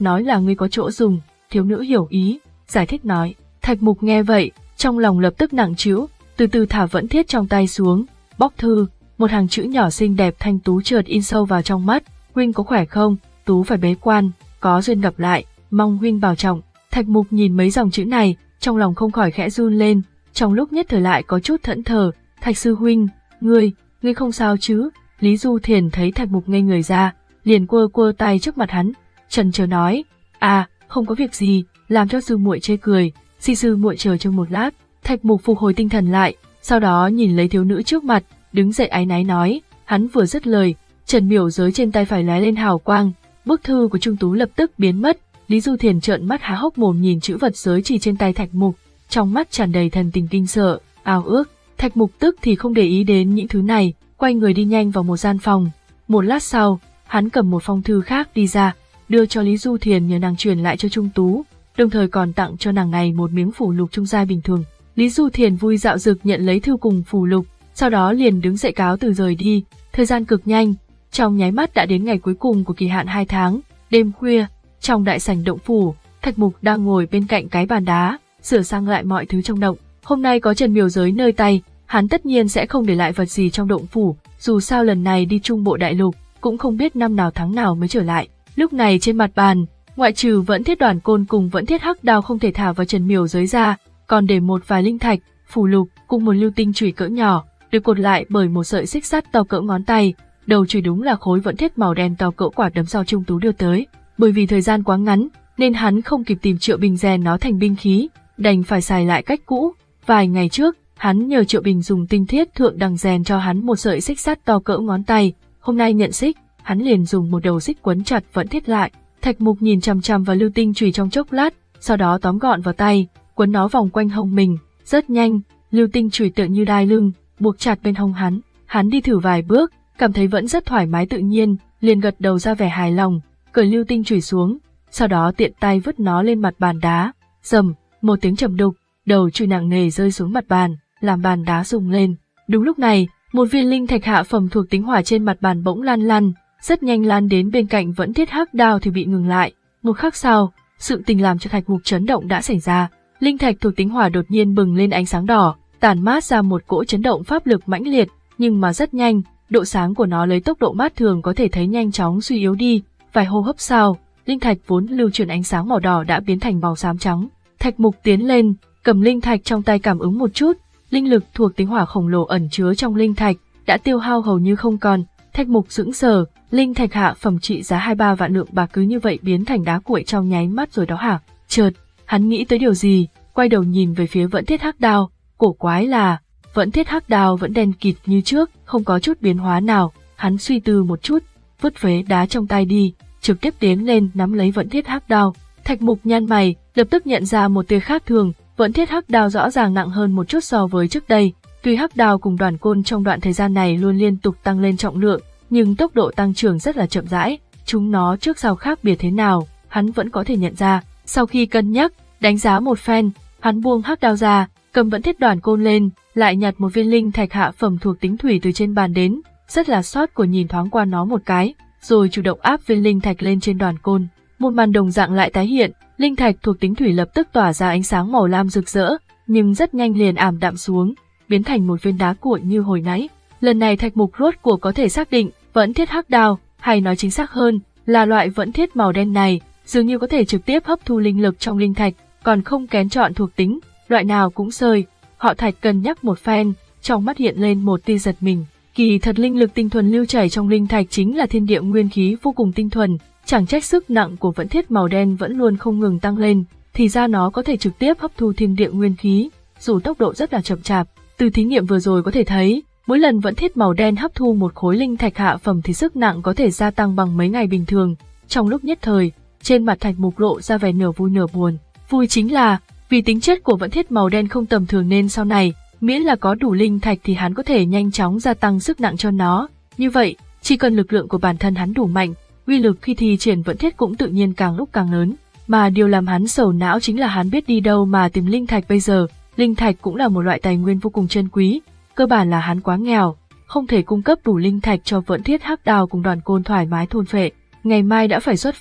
nói là ngươi có chỗ dùng. Thiếu nữ hiểu ý, giải thích nói. Thạch Mục nghe vậy, trong lòng lập tức nặng trĩu, từ từ thả Vẫn Thiết trong tay xuống, bóc thư, một hàng chữ nhỏ xinh đẹp thanh tú chợt in sâu vào trong mắt. Huynh có khỏe không? Tú phải bế quan, có duyên gặp lại, mong huynh bảo trọng. Thạch Mục nhìn mấy dòng chữ này, trong lòng không khỏi khẽ run lên, trong lúc nhất thời lại có chút thẫn thờ. Thạch sư huynh, ngươi, ngươi không sao chứ? Lý Du Thiền thấy Thạch Mục ngây người ra, liền quơ quơ tay trước mặt hắn, chần chờ nói, à, không có việc gì, làm cho sư muội chê cười, xin sư muội chờ cho một lát. Thạch Mục phục hồi tinh thần lại, sau đó nhìn lấy thiếu nữ trước mặt, đứng dậy áy náy nói. Hắn vừa dứt lời, Trần Miểu Giới trên tay phải lóe lên hào quang, bức thư của Trung Tú lập tức biến mất. Lý Du Thiền trợn mắt há hốc mồm nhìn chữ vật giới chỉ trên tay Thạch Mục, trong mắt tràn đầy thần tình kinh sợ, ao ước. Thạch Mục tức thì không để ý đến những thứ này, quay người đi nhanh vào một gian phòng. Một lát sau, hắn cầm một phong thư khác đi ra, đưa cho Lý Du Thiền nhờ nàng truyền lại cho Trung Tú, đồng thời còn tặng cho nàng này một miếng phù lục trung giai bình thường. Lý Du Thiền vui dạo dực nhận lấy thư cùng phù lục, sau đó liền đứng dậy cáo từ rời đi. Thời gian cực nhanh, trong nháy mắt đã đến ngày cuối cùng của kỳ hạn hai tháng. Đêm khuya, trong đại sảnh động phủ, Thạch Mục đang ngồi bên cạnh cái bàn đá, sửa sang lại mọi thứ trong động. Hôm nay có Trần Miểu Giới nơi tay, hắn tất nhiên sẽ không để lại vật gì trong động phủ, dù sao lần này đi Trung Bộ Đại Lục, cũng không biết năm nào tháng nào mới trở lại. Lúc này trên mặt bàn, ngoại trừ Vẫn Thiết Đoàn Côn cùng Vẫn Thiết Hắc Đao không thể thả vào Trần Miểu Giới ra, còn để một vài linh thạch, phù lục cùng một lưu tinh chùy cỡ nhỏ, được cột lại bởi một sợi xích sắt to cỡ ngón tay. Đầu chùy đúng là khối Vẫn Thiết màu đen to cỡ quả đấm do Trung Tú đưa tới. Bởi vì thời gian quá ngắn, nên hắn không kịp tìm Triệu Bình rèn nó thành binh khí, đành phải xài lại cách cũ. Vài ngày trước, hắn nhờ Triệu Bình dùng tinh thiết thượng đằng rèn cho hắn một sợi xích sắt to cỡ ngón tay. Hôm nay nhận xích, hắn liền dùng một đầu xích quấn chặt Vẫn Thiết lại. Thạch Mục nhìn chằm chằm vào lưu tinh chùy trong chốc lát, sau đó tóm gọn vào tay, quấn nó vòng quanh hông mình. Rất nhanh, lưu tinh chùy tựa như đai lưng, buộc chặt bên hông hắn. Hắn đi thử vài bước, cảm thấy vẫn rất thoải mái tự nhiên, liền gật đầu ra vẻ hài lòng, cởi lưu tinh chùy xuống, sau đó tiện tay vứt nó lên mặt bàn đá. Rầm, một tiếng trầm đục, đầu chùy nặng nề rơi xuống mặt bàn, làm bàn đá rung lên. Đúng lúc này, một viên linh thạch hạ phẩm thuộc tính hỏa trên mặt bàn bỗng lan lăn, rất nhanh lan đến bên cạnh Vẫn Thiết Hắc Đao thì bị ngừng lại. Một khắc sau, sự tình làm cho Thạch Mục chấn động đã xảy ra. Linh thạch thuộc tính hỏa đột nhiên bừng lên ánh sáng đỏ, tản mát ra một cỗ chấn động pháp lực mãnh liệt, nhưng mà rất nhanh, độ sáng của nó lấy tốc độ mắt thường có thể thấy nhanh chóng suy yếu đi. Vài hô hấp sau, linh thạch vốn lưu chuyển ánh sáng màu đỏ đã biến thành màu xám trắng. Thạch Mục tiến lên, cầm linh thạch trong tay cảm ứng một chút, linh lực thuộc tính hỏa khổng lồ ẩn chứa trong linh thạch đã tiêu hao hầu như không còn. Thạch Mục sững sờ, linh thạch hạ phẩm trị giá hai mươi ba vạn lượng bạc cứ như vậy biến thành đá cuội trong nháy mắt rồi đó hả? Chợt, hắn nghĩ tới điều gì, quay đầu nhìn về phía Vẫn Thiết Hắc Đao. Cổ quái là, Vẫn Thiết Hắc Đao vẫn đen kịt như trước, không có chút biến hóa nào. Hắn suy tư một chút, vứt phế đá trong tay đi, trực tiếp tiến lên nắm lấy Vẫn Thiết Hắc Đao. Thạch Mục nhăn mày, lập tức nhận ra một tia khác thường. Vẫn Thiết Hắc Đao rõ ràng nặng hơn một chút so với trước đây. Tuy Hắc Đao cùng Đoàn Côn trong đoạn thời gian này luôn liên tục tăng lên trọng lượng, nhưng tốc độ tăng trưởng rất là chậm rãi. Chúng nó trước sau khác biệt thế nào, hắn vẫn có thể nhận ra. Sau khi cân nhắc, đánh giá một phen, hắn buông Hắc Đao ra, cầm Vẫn Thiết Đoàn Côn lên, lại nhặt một viên linh thạch hạ phẩm thuộc tính thủy từ trên bàn đến, rất là xót của nhìn thoáng qua nó một cái, rồi chủ động áp viên linh thạch lên trên Đoàn Côn. Một màn đồng dạng lại tái hiện, linh thạch thuộc tính thủy lập tức tỏa ra ánh sáng màu lam rực rỡ, nhưng rất nhanh liền ảm đạm xuống, biến thành một viên đá cuội như hồi nãy. Lần này Thạch Mục rốt cuộc có thể xác định, Vẫn Thiết Hắc Đao, hay nói chính xác hơn, là loại Vẫn Thiết màu đen này, dường như có thể trực tiếp hấp thu linh lực trong linh thạch, còn không kén chọn thuộc tính, loại nào cũng sơi. Họ Thạch cân nhắc một phen, trong mắt hiện lên một tia giật mình. Kỳ thật linh lực tinh thuần lưu chảy trong linh thạch chính là thiên địa nguyên khí vô cùng tinh thuần, chẳng trách sức nặng của Vẫn Thiết màu đen vẫn luôn không ngừng tăng lên, thì ra nó có thể trực tiếp hấp thu thiên địa nguyên khí, dù tốc độ rất là chậm chạp. Từ thí nghiệm vừa rồi có thể thấy, mỗi lần Vẫn Thiết màu đen hấp thu một khối linh thạch hạ phẩm thì sức nặng có thể gia tăng bằng mấy ngày bình thường. Trong lúc nhất thời, trên mặt Thạch Mục lộ ra vẻ nửa vui nửa buồn. Vui chính là, vì tính chất của Vẫn Thiết màu đen không tầm thường nên sau này, miễn là có đủ linh thạch thì hắn có thể nhanh chóng gia tăng sức nặng cho nó. Như vậy, chỉ cần lực lượng của bản thân hắn đủ mạnh, uy lực khi thi triển Vẫn Thiết cũng tự nhiên càng lúc càng lớn. Mà điều làm hắn sầu não chính là hắn biết đi đâu mà tìm linh thạch bây giờ. Linh thạch cũng là một loại tài nguyên vô cùng chân quý, cơ bản là hắn quá nghèo, không thể cung cấp đủ linh thạch cho Vẫn Thiết Hắc Đao cùng Đoàn Côn thoải mái thôn phệ. Ngày mai đã phải xuất phát,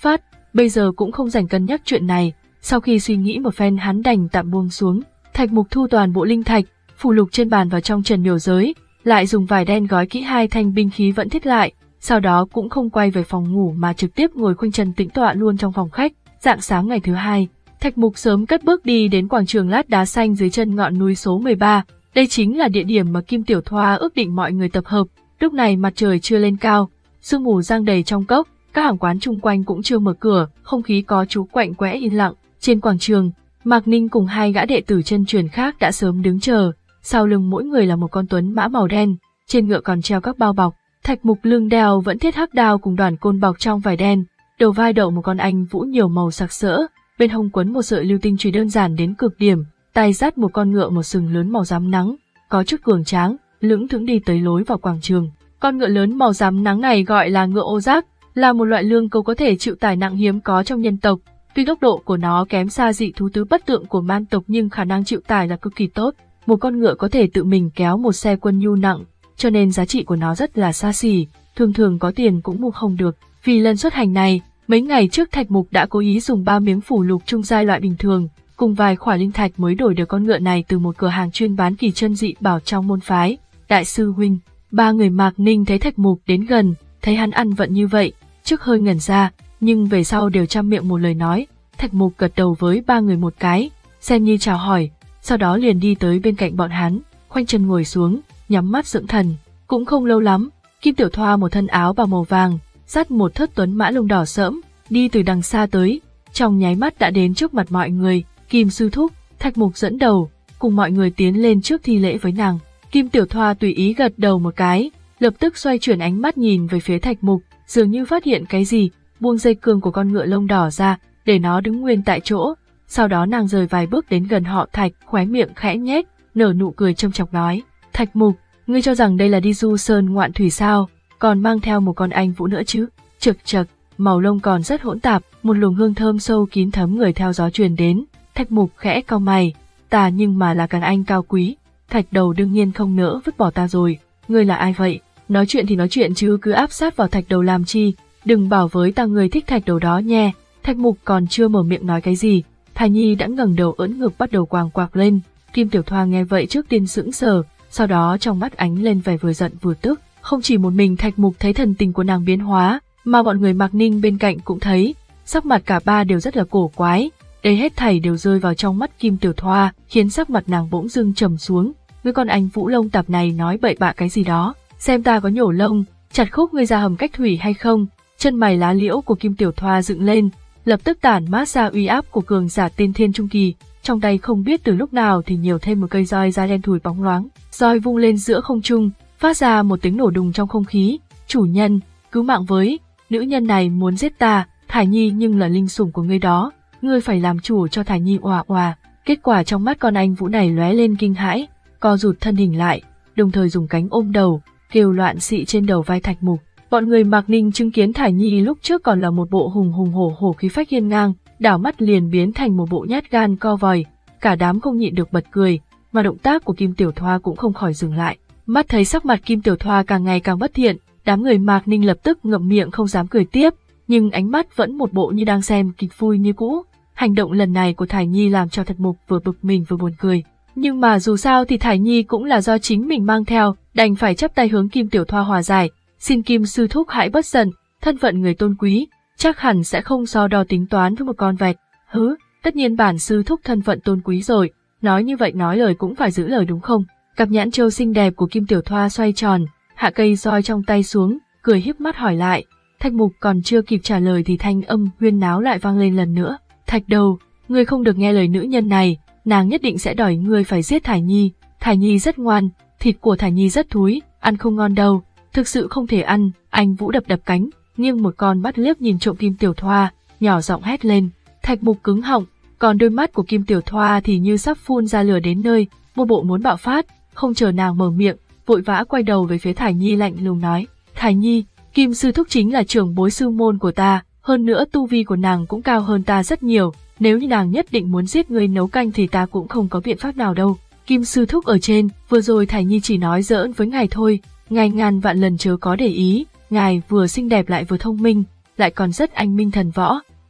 bây giờ cũng không rảnh cân nhắc chuyện này. Sau khi suy nghĩ một phen hắn đành tạm buông xuống. Thạch Mục thu toàn bộ linh thạch, phù lục trên bàn vào trong trần miểu giới, lại dùng vải đen gói kỹ hai thanh binh khí vẫn thiết lại, sau đó cũng không quay về phòng ngủ mà trực tiếp ngồi khoanh chân tĩnh tọa luôn trong phòng khách. Rạng sáng ngày thứ hai, Thạch Mục sớm cất bước đi đến quảng trường lát đá xanh dưới chân ngọn núi số mười ba. Đây chính là địa điểm mà Kim Tiểu Thoa ước định mọi người tập hợp. Lúc này mặt trời chưa lên cao, sương mù giăng đầy trong cốc, các hàng quán chung quanh cũng chưa mở cửa, không khí có chút quạnh quẽ yên lặng. Trên quảng trường, Mạc Ninh cùng hai gã đệ tử chân truyền khác đã sớm đứng chờ, sau lưng mỗi người là một con tuấn mã màu đen, trên ngựa còn treo các bao bọc. Thạch Mục lưng đeo vẫn thiết hắc đao cùng đoàn côn bọc trong vải đen, đầu vai đậu một con anh vũ nhiều màu sặc sỡ, bên hông quấn một sợi lưu tinh chùy đơn giản đến cực điểm, tay dắt một con ngựa một sừng lớn màu rám nắng, có chút cường tráng, lững thững đi tới lối vào quảng trường. Con ngựa lớn màu rám nắng này gọi là ngựa ô giác, là một loại lương câu có thể chịu tải nặng hiếm có trong nhân tộc. Tuy tốc độ của nó kém xa dị thú tứ bất tượng của man tộc nhưng khả năng chịu tải là cực kỳ tốt. Một con ngựa có thể tự mình kéo một xe quân nhu nặng, cho nên giá trị của nó rất là xa xỉ, thường thường có tiền cũng mua không được. Vì lần xuất hành này, mấy ngày trước Thạch Mục đã cố ý dùng ba miếng phủ lục trung giai loại bình thường, cùng vài khỏa linh thạch mới đổi được con ngựa này từ một cửa hàng chuyên bán kỳ chân dị bảo trong môn phái. Đại sư huynh, ba người Mạc Ninh thấy Thạch Mục đến gần, thấy hắn ăn vận như vậy, trước hơi ngẩn ra, nhưng về sau đều trăm miệng một lời nói. Thạch Mục gật đầu với ba người một cái, xem như chào hỏi, sau đó liền đi tới bên cạnh bọn hắn, khoanh chân ngồi xuống, nhắm mắt dưỡng thần. Cũng không lâu lắm, Kim Tiểu Thoa một thân áo bào màu vàng, dắt một thất tuấn mã lông đỏ sẫm, đi từ đằng xa tới, trong nháy mắt đã đến trước mặt mọi người. Kim sư thúc, Thạch Mục dẫn đầu, cùng mọi người tiến lên trước thi lễ với nàng. Kim Tiểu Thoa tùy ý gật đầu một cái, lập tức xoay chuyển ánh mắt nhìn về phía Thạch Mục, dường như phát hiện cái gì, buông dây cương của con ngựa lông đỏ ra, để nó đứng nguyên tại chỗ. Sau đó nàng rời vài bước đến gần họ Thạch, khóe miệng khẽ nhếch, nở nụ cười châm chọc nói: Thạch Mục, ngươi cho rằng đây là đi du sơn ngoạn thủy sao, còn mang theo một con anh vũ nữa chứ? Chực chực, màu lông còn rất hỗn tạp, một luồng hương thơm sâu kín thấm người theo gió truyền đến. Thạch Mục khẽ cau mày, ta nhưng mà là càn anh cao quý. Thạch Đầu đương nhiên không nỡ vứt bỏ ta rồi, ngươi là ai vậy? Nói chuyện thì nói chuyện chứ cứ áp sát vào Thạch Đầu làm chi, đừng bảo với ta người thích Thạch Đầu đó nhé. Thạch Mục còn chưa mở miệng nói cái gì, Thải Nhi đã ngẩng đầu ưỡn ngực bắt đầu quàng quạc lên. Kim Tiểu Thoa nghe vậy trước tiên sững sờ, sau đó trong mắt ánh lên vẻ vừa giận vừa tức. Không chỉ một mình Thạch Mục thấy thần tình của nàng biến hóa, mà bọn người Mạc Ninh bên cạnh cũng thấy, sắc mặt cả ba đều rất là cổ quái. Đây hết thảy đều rơi vào trong mắt Kim Tiểu Thoa, khiến sắc mặt nàng bỗng dưng trầm xuống. Ngươi con anh vũ lông tạp này nói bậy bạ cái gì đó, xem ta có nhổ lông, chặt khúc ngươi ra hầm cách thủy hay không? Chân mày lá liễu của Kim Tiểu Thoa dựng lên, lập tức tản mát ra uy áp của cường giả tiên thiên trung kỳ, trong tay không biết từ lúc nào thì nhiều thêm một cây roi da đen thùi bóng loáng, roi vung lên giữa không trung, phát ra một tiếng nổ đùng trong không khí. Chủ nhân, cứu mạng với, nữ nhân này muốn giết ta, Thải Nhi nhưng là linh sủng của ngươi đó, ngươi phải làm chủ cho Thải Nhi òa òa. Kết quả trong mắt con anh vũ này lóe lên kinh hãi, co rụt thân hình lại, đồng thời dùng cánh ôm đầu, kêu loạn xị trên đầu vai Thạch Mục. Bọn người Mạc Ninh chứng kiến Thải Nhi lúc trước còn là một bộ hùng hùng hổ hổ khí phách hiên ngang, đảo mắt liền biến thành một bộ nhát gan co vòi, cả đám không nhịn được bật cười, mà động tác của Kim Tiểu Thoa cũng không khỏi dừng lại. Mắt thấy sắc mặt Kim Tiểu Thoa càng ngày càng bất thiện, đám người Mạc Ninh lập tức ngậm miệng không dám cười tiếp, nhưng ánh mắt vẫn một bộ như đang xem kịch vui như cũ. Hành động lần này của Thải Nhi làm cho Thạch Mục vừa bực mình vừa buồn cười, nhưng mà dù sao thì Thải Nhi cũng là do chính mình mang theo, đành phải chắp tay hướng Kim Tiểu Thoa hòa giải. Xin Kim sư thúc hãy bất giận, thân phận người tôn quý, chắc hẳn sẽ không so đo tính toán với một con vẹt. Hứ, tất nhiên bản sư thúc thân phận tôn quý rồi, nói như vậy nói lời cũng phải giữ lời đúng không? Cặp nhãn châu xinh đẹp của Kim Tiểu Thoa xoay tròn, hạ cây roi trong tay xuống, cười híp mắt hỏi lại. Thạch Mục còn chưa kịp trả lời thì thanh âm huyên náo lại vang lên lần nữa. Thạch Đầu, ngươi không được nghe lời nữ nhân này, nàng nhất định sẽ đòi ngươi phải giết Thải Nhi. Thải Nhi rất ngoan, thịt của Thải Nhi rất thúi, ăn không ngon đâu. Thực sự không thể ăn. Anh Vũ đập đập cánh, nghiêng một con mắt liếc nhìn trộm Kim Tiểu Thoa, nhỏ giọng hét lên. Thạch Mục cứng họng, còn đôi mắt của Kim Tiểu Thoa thì như sắp phun ra lửa đến nơi, một bộ muốn bạo phát, không chờ nàng mở miệng, vội vã quay đầu về phía Thải Nhi lạnh lùng nói. Thải Nhi, Kim sư thúc chính là trưởng bối sư môn của ta, hơn nữa tu vi của nàng cũng cao hơn ta rất nhiều, nếu như nàng nhất định muốn giết người nấu canh thì ta cũng không có biện pháp nào đâu. Kim sư thúc ở trên, vừa rồi Thải Nhi chỉ nói giỡn với ngài thôi, ngài ngàn vạn lần chớ có để ý, ngài vừa xinh đẹp lại vừa thông minh, lại còn rất anh minh thần võ,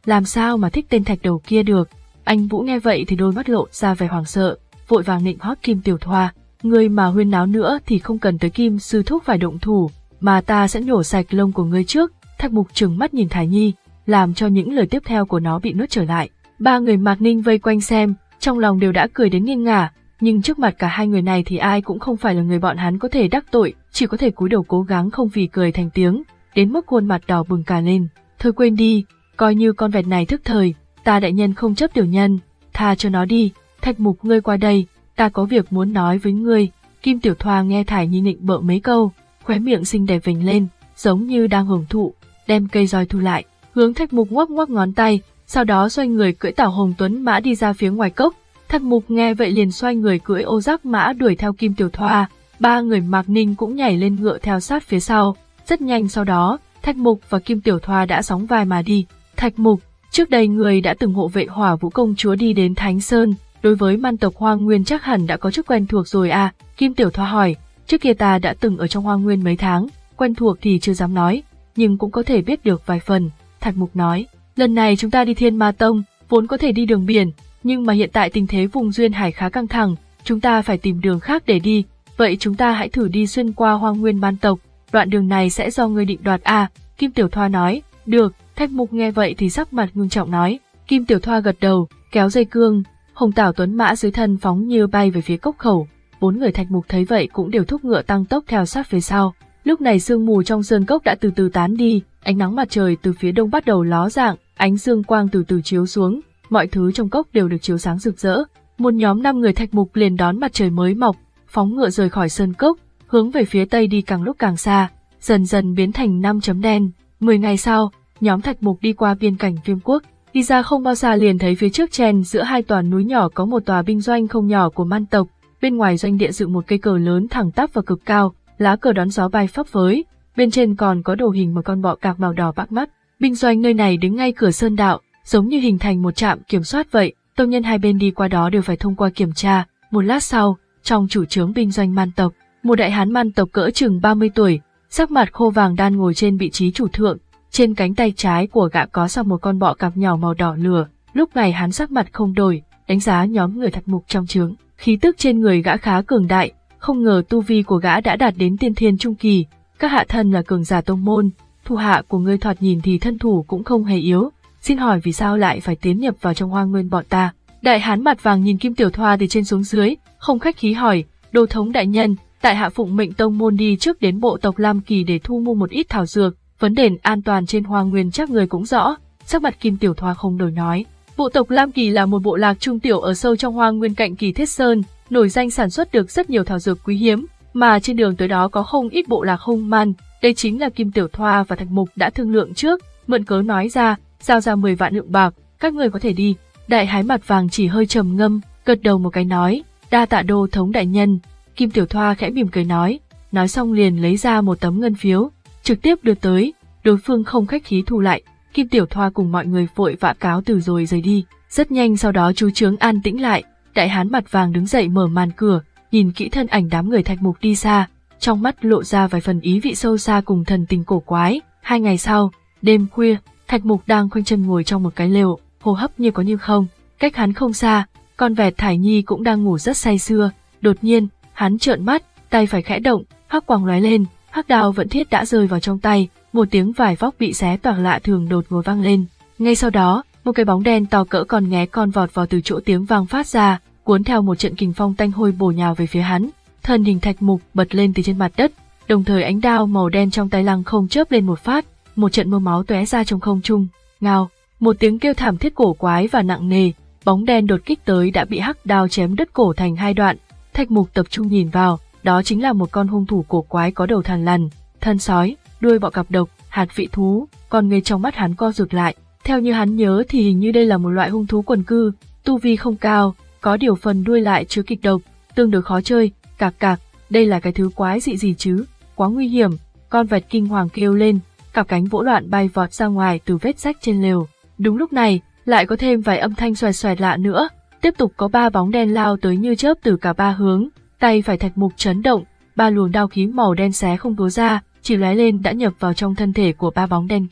làm sao mà thích tên thạch đầu kia được. Anh Vũ nghe vậy thì đôi mắt lộ ra vẻ hoảng sợ, vội vàng nịnh hót Kim Tiểu Thoa, ngươi mà huyên náo nữa thì không cần tới Kim sư thúc phải động thủ, mà ta sẽ nhổ sạch lông của ngươi trước. Thạch Mục trừng mắt nhìn Thải Nhi, làm cho những lời tiếp theo của nó bị nuốt trở lại. Ba người Mạc Ninh vây quanh xem, trong lòng đều đã cười đến nghiêng ngả, nhưng trước mặt cả hai người này thì ai cũng không phải là người bọn hắn có thể đắc tội, chỉ có thể cúi đầu cố gắng không vì cười thành tiếng, đến mức khuôn mặt đỏ bừng cả lên. Thôi quên đi, coi như con vẹt này thức thời, ta đại nhân không chấp tiểu nhân, tha cho nó đi. Thạch Mục, ngươi qua đây, ta có việc muốn nói với ngươi. Kim Tiểu Thoa nghe Thải Nhi nịnh bợ mấy câu, khóe miệng xinh đẹp vểnh lên, giống như đang hưởng thụ, đem cây roi thu lại, hướng Thạch Mục ngoắc ngoắc ngón tay, sau đó xoay người cưỡi Tảo Hồng Tuấn mã đi ra phía ngoài cốc. Thạch Mục nghe vậy liền xoay người cưỡi ô giác mã đuổi theo Kim Tiểu Thoa, ba người Mạc Ninh cũng nhảy lên ngựa theo sát phía sau. Rất nhanh sau đó, Thạch Mục và Kim Tiểu Thoa đã sóng vai mà đi. Thạch Mục, trước đây người đã từng hộ vệ Hỏa Vũ công chúa đi đến Thánh Sơn, đối với man tộc Hoa Nguyên chắc hẳn đã có chút quen thuộc rồi à? Kim Tiểu Thoa hỏi. Trước kia ta đã từng ở trong Hoa Nguyên mấy tháng, quen thuộc thì chưa dám nói, nhưng cũng có thể biết được vài phần. Thạch Mục nói, lần này chúng ta đi Thiên Ma Tông, vốn có thể đi đường biển, nhưng mà hiện tại tình thế vùng duyên hải khá căng thẳng, chúng ta phải tìm đường khác để đi, vậy chúng ta hãy thử đi xuyên qua Hoa Nguyên man tộc, đoạn đường này sẽ do ngươi định đoạt à? Kim Tiểu Thoa nói. Được. Thạch Mục nghe vậy thì sắc mặt ngưng trọng nói. Kim Tiểu Thoa gật đầu, kéo dây cương, Hồng Tảo Tuấn mã dưới thân phóng như bay về phía cốc khẩu. Bốn người Thạch Mục thấy vậy cũng đều thúc ngựa tăng tốc theo sát phía sau. Lúc này sương mù trong sơn cốc đã từ từ tán đi, ánh nắng mặt trời từ phía đông bắt đầu ló dạng, ánh dương quang từ từ chiếu xuống, mọi thứ trong cốc đều được chiếu sáng rực rỡ. Một nhóm năm người Thạch Mục liền đón mặt trời mới mọc, phóng ngựa rời khỏi sơn cốc, hướng về phía tây đi càng lúc càng xa, dần dần biến thành năm chấm đen. Mười ngày sau, nhóm Thạch Mục đi qua biên cảnh Viêm Quốc, đi ra không bao xa liền thấy phía trước chen giữa hai tòa núi nhỏ có một tòa binh doanh không nhỏ của man tộc. Bên ngoài doanh địa dựng một cây cờ lớn thẳng tắp và cực cao, lá cờ đón gió bay phấp phới, bên trên còn có đồ hình một con bọ cạp màu đỏ bắt mắt. Binh doanh nơi này đứng ngay cửa sơn đạo, giống như hình thành một trạm kiểm soát vậy, tông nhân hai bên đi qua đó đều phải thông qua kiểm tra. Một lát sau, trong chủ trướng binh doanh man tộc, một đại hán man tộc cỡ chừng ba mươi tuổi, sắc mặt khô vàng đan ngồi trên vị trí chủ thượng, trên cánh tay trái của gã có sọc một con bọ cạp nhỏ màu đỏ lửa. Lúc này hắn sắc mặt không đổi, đánh giá nhóm người Thạch Mục trong trướng, khí tức trên người gã khá cường đại, không ngờ tu vi của gã đã đạt đến tiên thiên trung kỳ. Các hạ thân là cường giả tông môn, thủ hạ của ngươi thoạt nhìn thì thân thủ cũng không hề yếu, xin hỏi vì sao lại phải tiến nhập vào trong Hoa Nguyên bọn ta? Đại hán mặt vàng nhìn Kim Tiểu Thoa từ trên xuống dưới, không khách khí hỏi, đô thống đại nhân, tại hạ phụng mệnh tông môn đi trước đến bộ tộc Lam Kỳ để thu mua một ít thảo dược, vấn đề an toàn trên Hoa Nguyên chắc người cũng rõ. Sắc mặt Kim Tiểu Thoa không đổi nói, bộ tộc Lam Kỳ là một bộ lạc trung tiểu ở sâu trong Hoa Nguyên cạnh Kỳ Thiết Sơn, nổi danh sản xuất được rất nhiều thảo dược quý hiếm, mà trên đường tới đó có không ít bộ lạc hung man. Đây chính là Kim Tiểu Thoa và Thạch Mục đã thương lượng trước, mượn cớ nói ra, giao ra mười vạn lượng bạc, các người có thể đi. Đại hán mặt vàng chỉ hơi trầm ngâm, gật đầu một cái nói, đa tạ đô thống đại nhân. Kim Tiểu Thoa khẽ mỉm cười nói, nói xong liền lấy ra một tấm ngân phiếu, trực tiếp đưa tới, đối phương không khách khí thu lại. Kim Tiểu Thoa cùng mọi người vội vã cáo từ rồi rời đi. Rất nhanh sau đó chú trướng an tĩnh lại, đại hán mặt vàng đứng dậy mở màn cửa, nhìn kỹ thân ảnh đám người Thạch Mục đi xa, trong mắt lộ ra vài phần ý vị sâu xa cùng thần tình cổ quái. Hai ngày sau, đêm khuya, Thạch Mục đang khoanh chân ngồi trong một cái lều, hô hấp như có như không. Cách hắn không xa, con vẹt Thải Nhi cũng đang ngủ rất say sưa. Đột nhiên, hắn trợn mắt, tay phải khẽ động, hắc quang lóe lên, hắc đao vận thiết đã rơi vào trong tay, một tiếng vải vóc bị xé toạc lạ thường đột ngột vang lên. Ngay sau đó, một cái bóng đen to cỡ con nghé con vọt vào từ chỗ tiếng vang phát ra, cuốn theo một trận kình phong tanh hôi bổ nhào về phía hắn. Thân hình Thạch Mục bật lên từ trên mặt đất, đồng thời ánh đao màu đen trong tay lăng không chớp lên một phát, một trận mưa máu tóe ra trong không trung. Ngao, một tiếng kêu thảm thiết cổ quái và nặng nề, bóng đen đột kích tới đã bị hắc đao chém đứt cổ thành hai đoạn. Thạch Mục tập trung nhìn vào, đó chính là một con hung thủ cổ quái có đầu thằn lằn, thân sói, đuôi bọ cạp độc, hạt vị thú, con người trong mắt hắn co rụt lại. Theo như hắn nhớ thì hình như đây là một loại hung thú quần cư, tu vi không cao, có điều phần đuôi lại chứa kịch độc, tương đối khó chơi. Cạc cạc, đây là cái thứ quái dị gì chứ, quá nguy hiểm. Con vẹt kinh hoàng kêu lên, cặp cánh vỗ loạn bay vọt ra ngoài từ vết rách trên lều. Đúng lúc này, lại có thêm vài âm thanh xoẹt xoẹt lạ nữa, tiếp tục có ba bóng đen lao tới như chớp từ cả ba hướng. Tay phải Thạch Mục chấn động, ba luồng đao khí màu đen xé không túa ra, chỉ lóe lên đã nhập vào trong thân thể của ba bóng đen kia.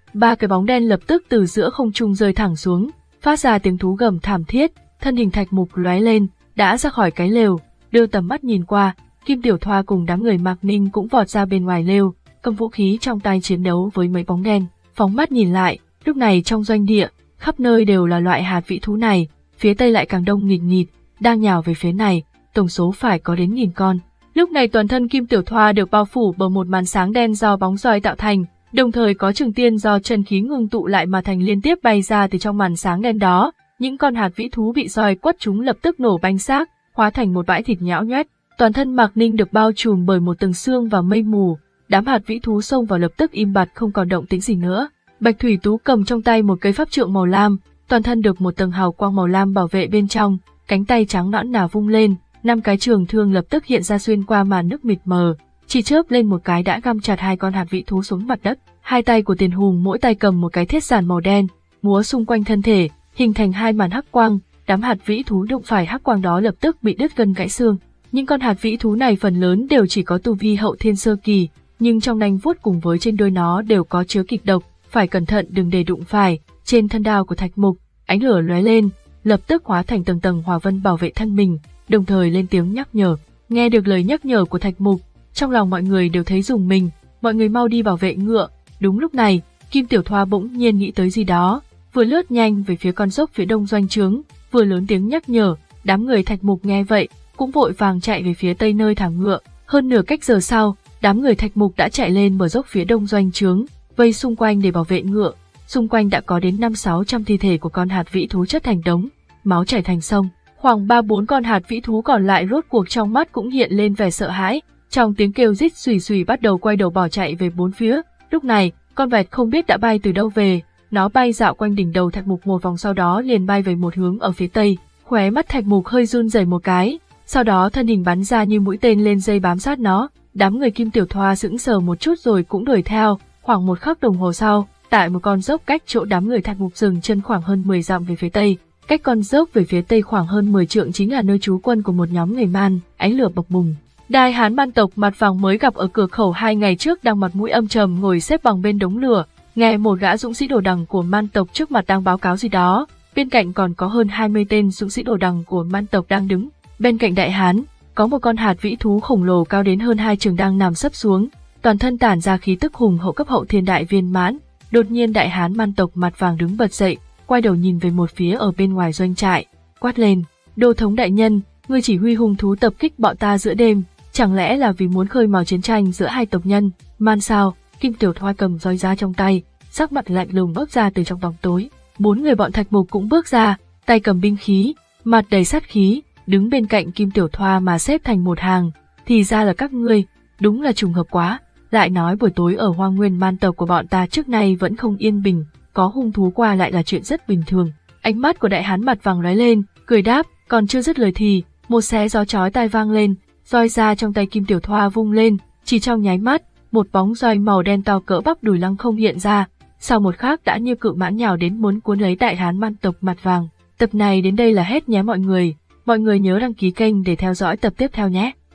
Ba cái bóng đen lập tức từ giữa không trung rơi thẳng xuống, phát ra tiếng thú gầm thảm thiết, thân hình Thạch Mục lóe lên, đã ra khỏi cái lều, đưa tầm mắt nhìn qua, Kim Tiểu Thoa cùng đám người Mạc Ninh cũng vọt ra bên ngoài lều, cầm vũ khí trong tay chiến đấu với mấy bóng đen. Phóng mắt nhìn lại, lúc này trong doanh địa, khắp nơi đều là loại hạt vĩ thú này, phía tây lại càng đông nghịt nghịt, đang nhào về phía này, tổng số phải có đến nghìn con. Lúc này toàn thân Kim Tiểu Thoa được bao phủ bởi một màn sáng đen do bóng roi tạo thành, đồng thời có trường tiên do chân khí ngưng tụ lại mà thành liên tiếp bay ra từ trong màn sáng đen đó. Những con hạt vĩ thú bị roi quất chúng lập tức nổ banh xác, hóa thành một bãi thịt nhão nhoét. Toàn thân Mạc Ninh được bao trùm bởi một tầng sương và mây mù, đám hạt vĩ thú xông vào lập tức im bặt không còn động tĩnh gì nữa. Bạch Thủy Tú cầm trong tay một cây pháp trượng màu lam, toàn thân được một tầng hào quang màu lam bảo vệ bên trong, cánh tay trắng nõn nà vung lên, năm cái trường thương lập tức hiện ra xuyên qua màn nước mịt mờ, chỉ chớp lên một cái đã găm chặt hai con hạt vĩ thú xuống mặt đất. Hai tay của Tiền Hùng mỗi tay cầm một cái thiết giản màu đen, múa xung quanh thân thể, hình thành hai màn hắc quang, đám hạt vĩ thú đụng phải hắc quang đó lập tức bị đứt gân gãy xương. Những con hạt vĩ thú này phần lớn đều chỉ có tu vi hậu thiên sơ kỳ, nhưng trong nanh vuốt cùng với trên đuôi nó đều có chứa kịch độc, phải cẩn thận đừng để đụng phải. Trên thân đao của Thạch Mục, ánh lửa lóe lên, lập tức hóa thành tầng tầng hỏa vân bảo vệ thân mình, đồng thời lên tiếng nhắc nhở. Nghe được lời nhắc nhở của Thạch Mục, trong lòng mọi người đều thấy rùng mình, mọi người mau đi bảo vệ ngựa. Đúng lúc này, Kim Tiểu Thoa bỗng nhiên nghĩ tới gì đó, vừa lướt nhanh về phía con dốc phía đông doanh trướng, vừa lớn tiếng nhắc nhở. Đám người Thạch Mục nghe vậy, cũng vội vàng chạy về phía tây nơi thả ngựa. Hơn nửa cách giờ sau, đám người Thạch Mục đã chạy lên bờ dốc phía đông doanh trướng, vây xung quanh để bảo vệ ngựa. Xung quanh đã có đến năm sáu trăm thi thể của con hạt vĩ thú chất thành đống, máu chảy thành sông. Khoảng ba bốn con hạt vĩ thú còn lại rốt cuộc trong mắt cũng hiện lên vẻ sợ hãi, trong tiếng kêu rít xùy xùy bắt đầu quay đầu bỏ chạy về bốn phía. Lúc này, con vẹt không biết đã bay từ đâu về, nó bay dạo quanh đỉnh đầu Thạch Mục một vòng sau đó liền bay về một hướng ở phía tây. Khóe mắt Thạch Mục hơi run rẩy một cái, sau đó thân hình bắn ra như mũi tên lên dây bám sát nó. Đám người Kim Tiểu Thoa sững sờ một chút rồi cũng đuổi theo. Khoảng một khắc đồng hồ sau, tại một con dốc cách chỗ đám người Thạch Mục dừng chân khoảng hơn mười dặm về phía tây, cách con dốc về phía tây khoảng hơn mười trượng chính là nơi trú quân của một nhóm người Man. Ánh lửa bộc bùng. Đại hán Man tộc mặt vàng mới gặp ở cửa khẩu hai ngày trước đang mặt mũi âm trầm ngồi xếp bằng bên đống lửa, nghe một gã dũng sĩ đồ đằng của Man tộc trước mặt đang báo cáo gì đó. Bên cạnh còn có hơn hai mươi tên dũng sĩ đồ đằng của Man tộc đang đứng. Bên cạnh đại hán, có một con hạt vĩ thú khổng lồ cao đến hơn hai trượng đang nằm sấp xuống, toàn thân tản ra khí tức hùng hậu cấp hậu thiên đại viên mãn. Đột nhiên đại hán Man tộc mặt vàng đứng bật dậy, quay đầu nhìn về một phía ở bên ngoài doanh trại, quát lên: "Đô thống đại nhân, ngươi chỉ huy hung thú tập kích bọn ta giữa đêm, chẳng lẽ là vì muốn khơi mào chiến tranh giữa hai tộc nhân Man sao?" Kim Tiểu Thoa cầm roi ra trong tay, sắc mặt lạnh lùng bước ra từ trong bóng tối. Bốn người bọn Thạch Mục cũng bước ra, tay cầm binh khí, mặt đầy sát khí, đứng bên cạnh Kim Tiểu Thoa mà xếp thành một hàng. "Thì ra là các ngươi, đúng là trùng hợp quá." Lại nói buổi tối ở Hoang Nguyên Man tộc của bọn ta trước nay vẫn không yên bình, có hung thú qua lại là chuyện rất bình thường. Ánh mắt của đại hán mặt vàng lóe lên, cười đáp, còn chưa dứt lời thì một xé gió chói tai vang lên, roi ra trong tay Kim Tiểu Thoa vung lên, chỉ trong nháy mắt, một bóng roi màu đen to cỡ bắp đùi lăng không hiện ra, sau một khắc đã như cự mãn nhào đến muốn cuốn lấy đại hán Man tộc mặt vàng. Tập này đến đây là hết nhé mọi người, mọi người nhớ đăng ký kênh để theo dõi tập tiếp theo nhé.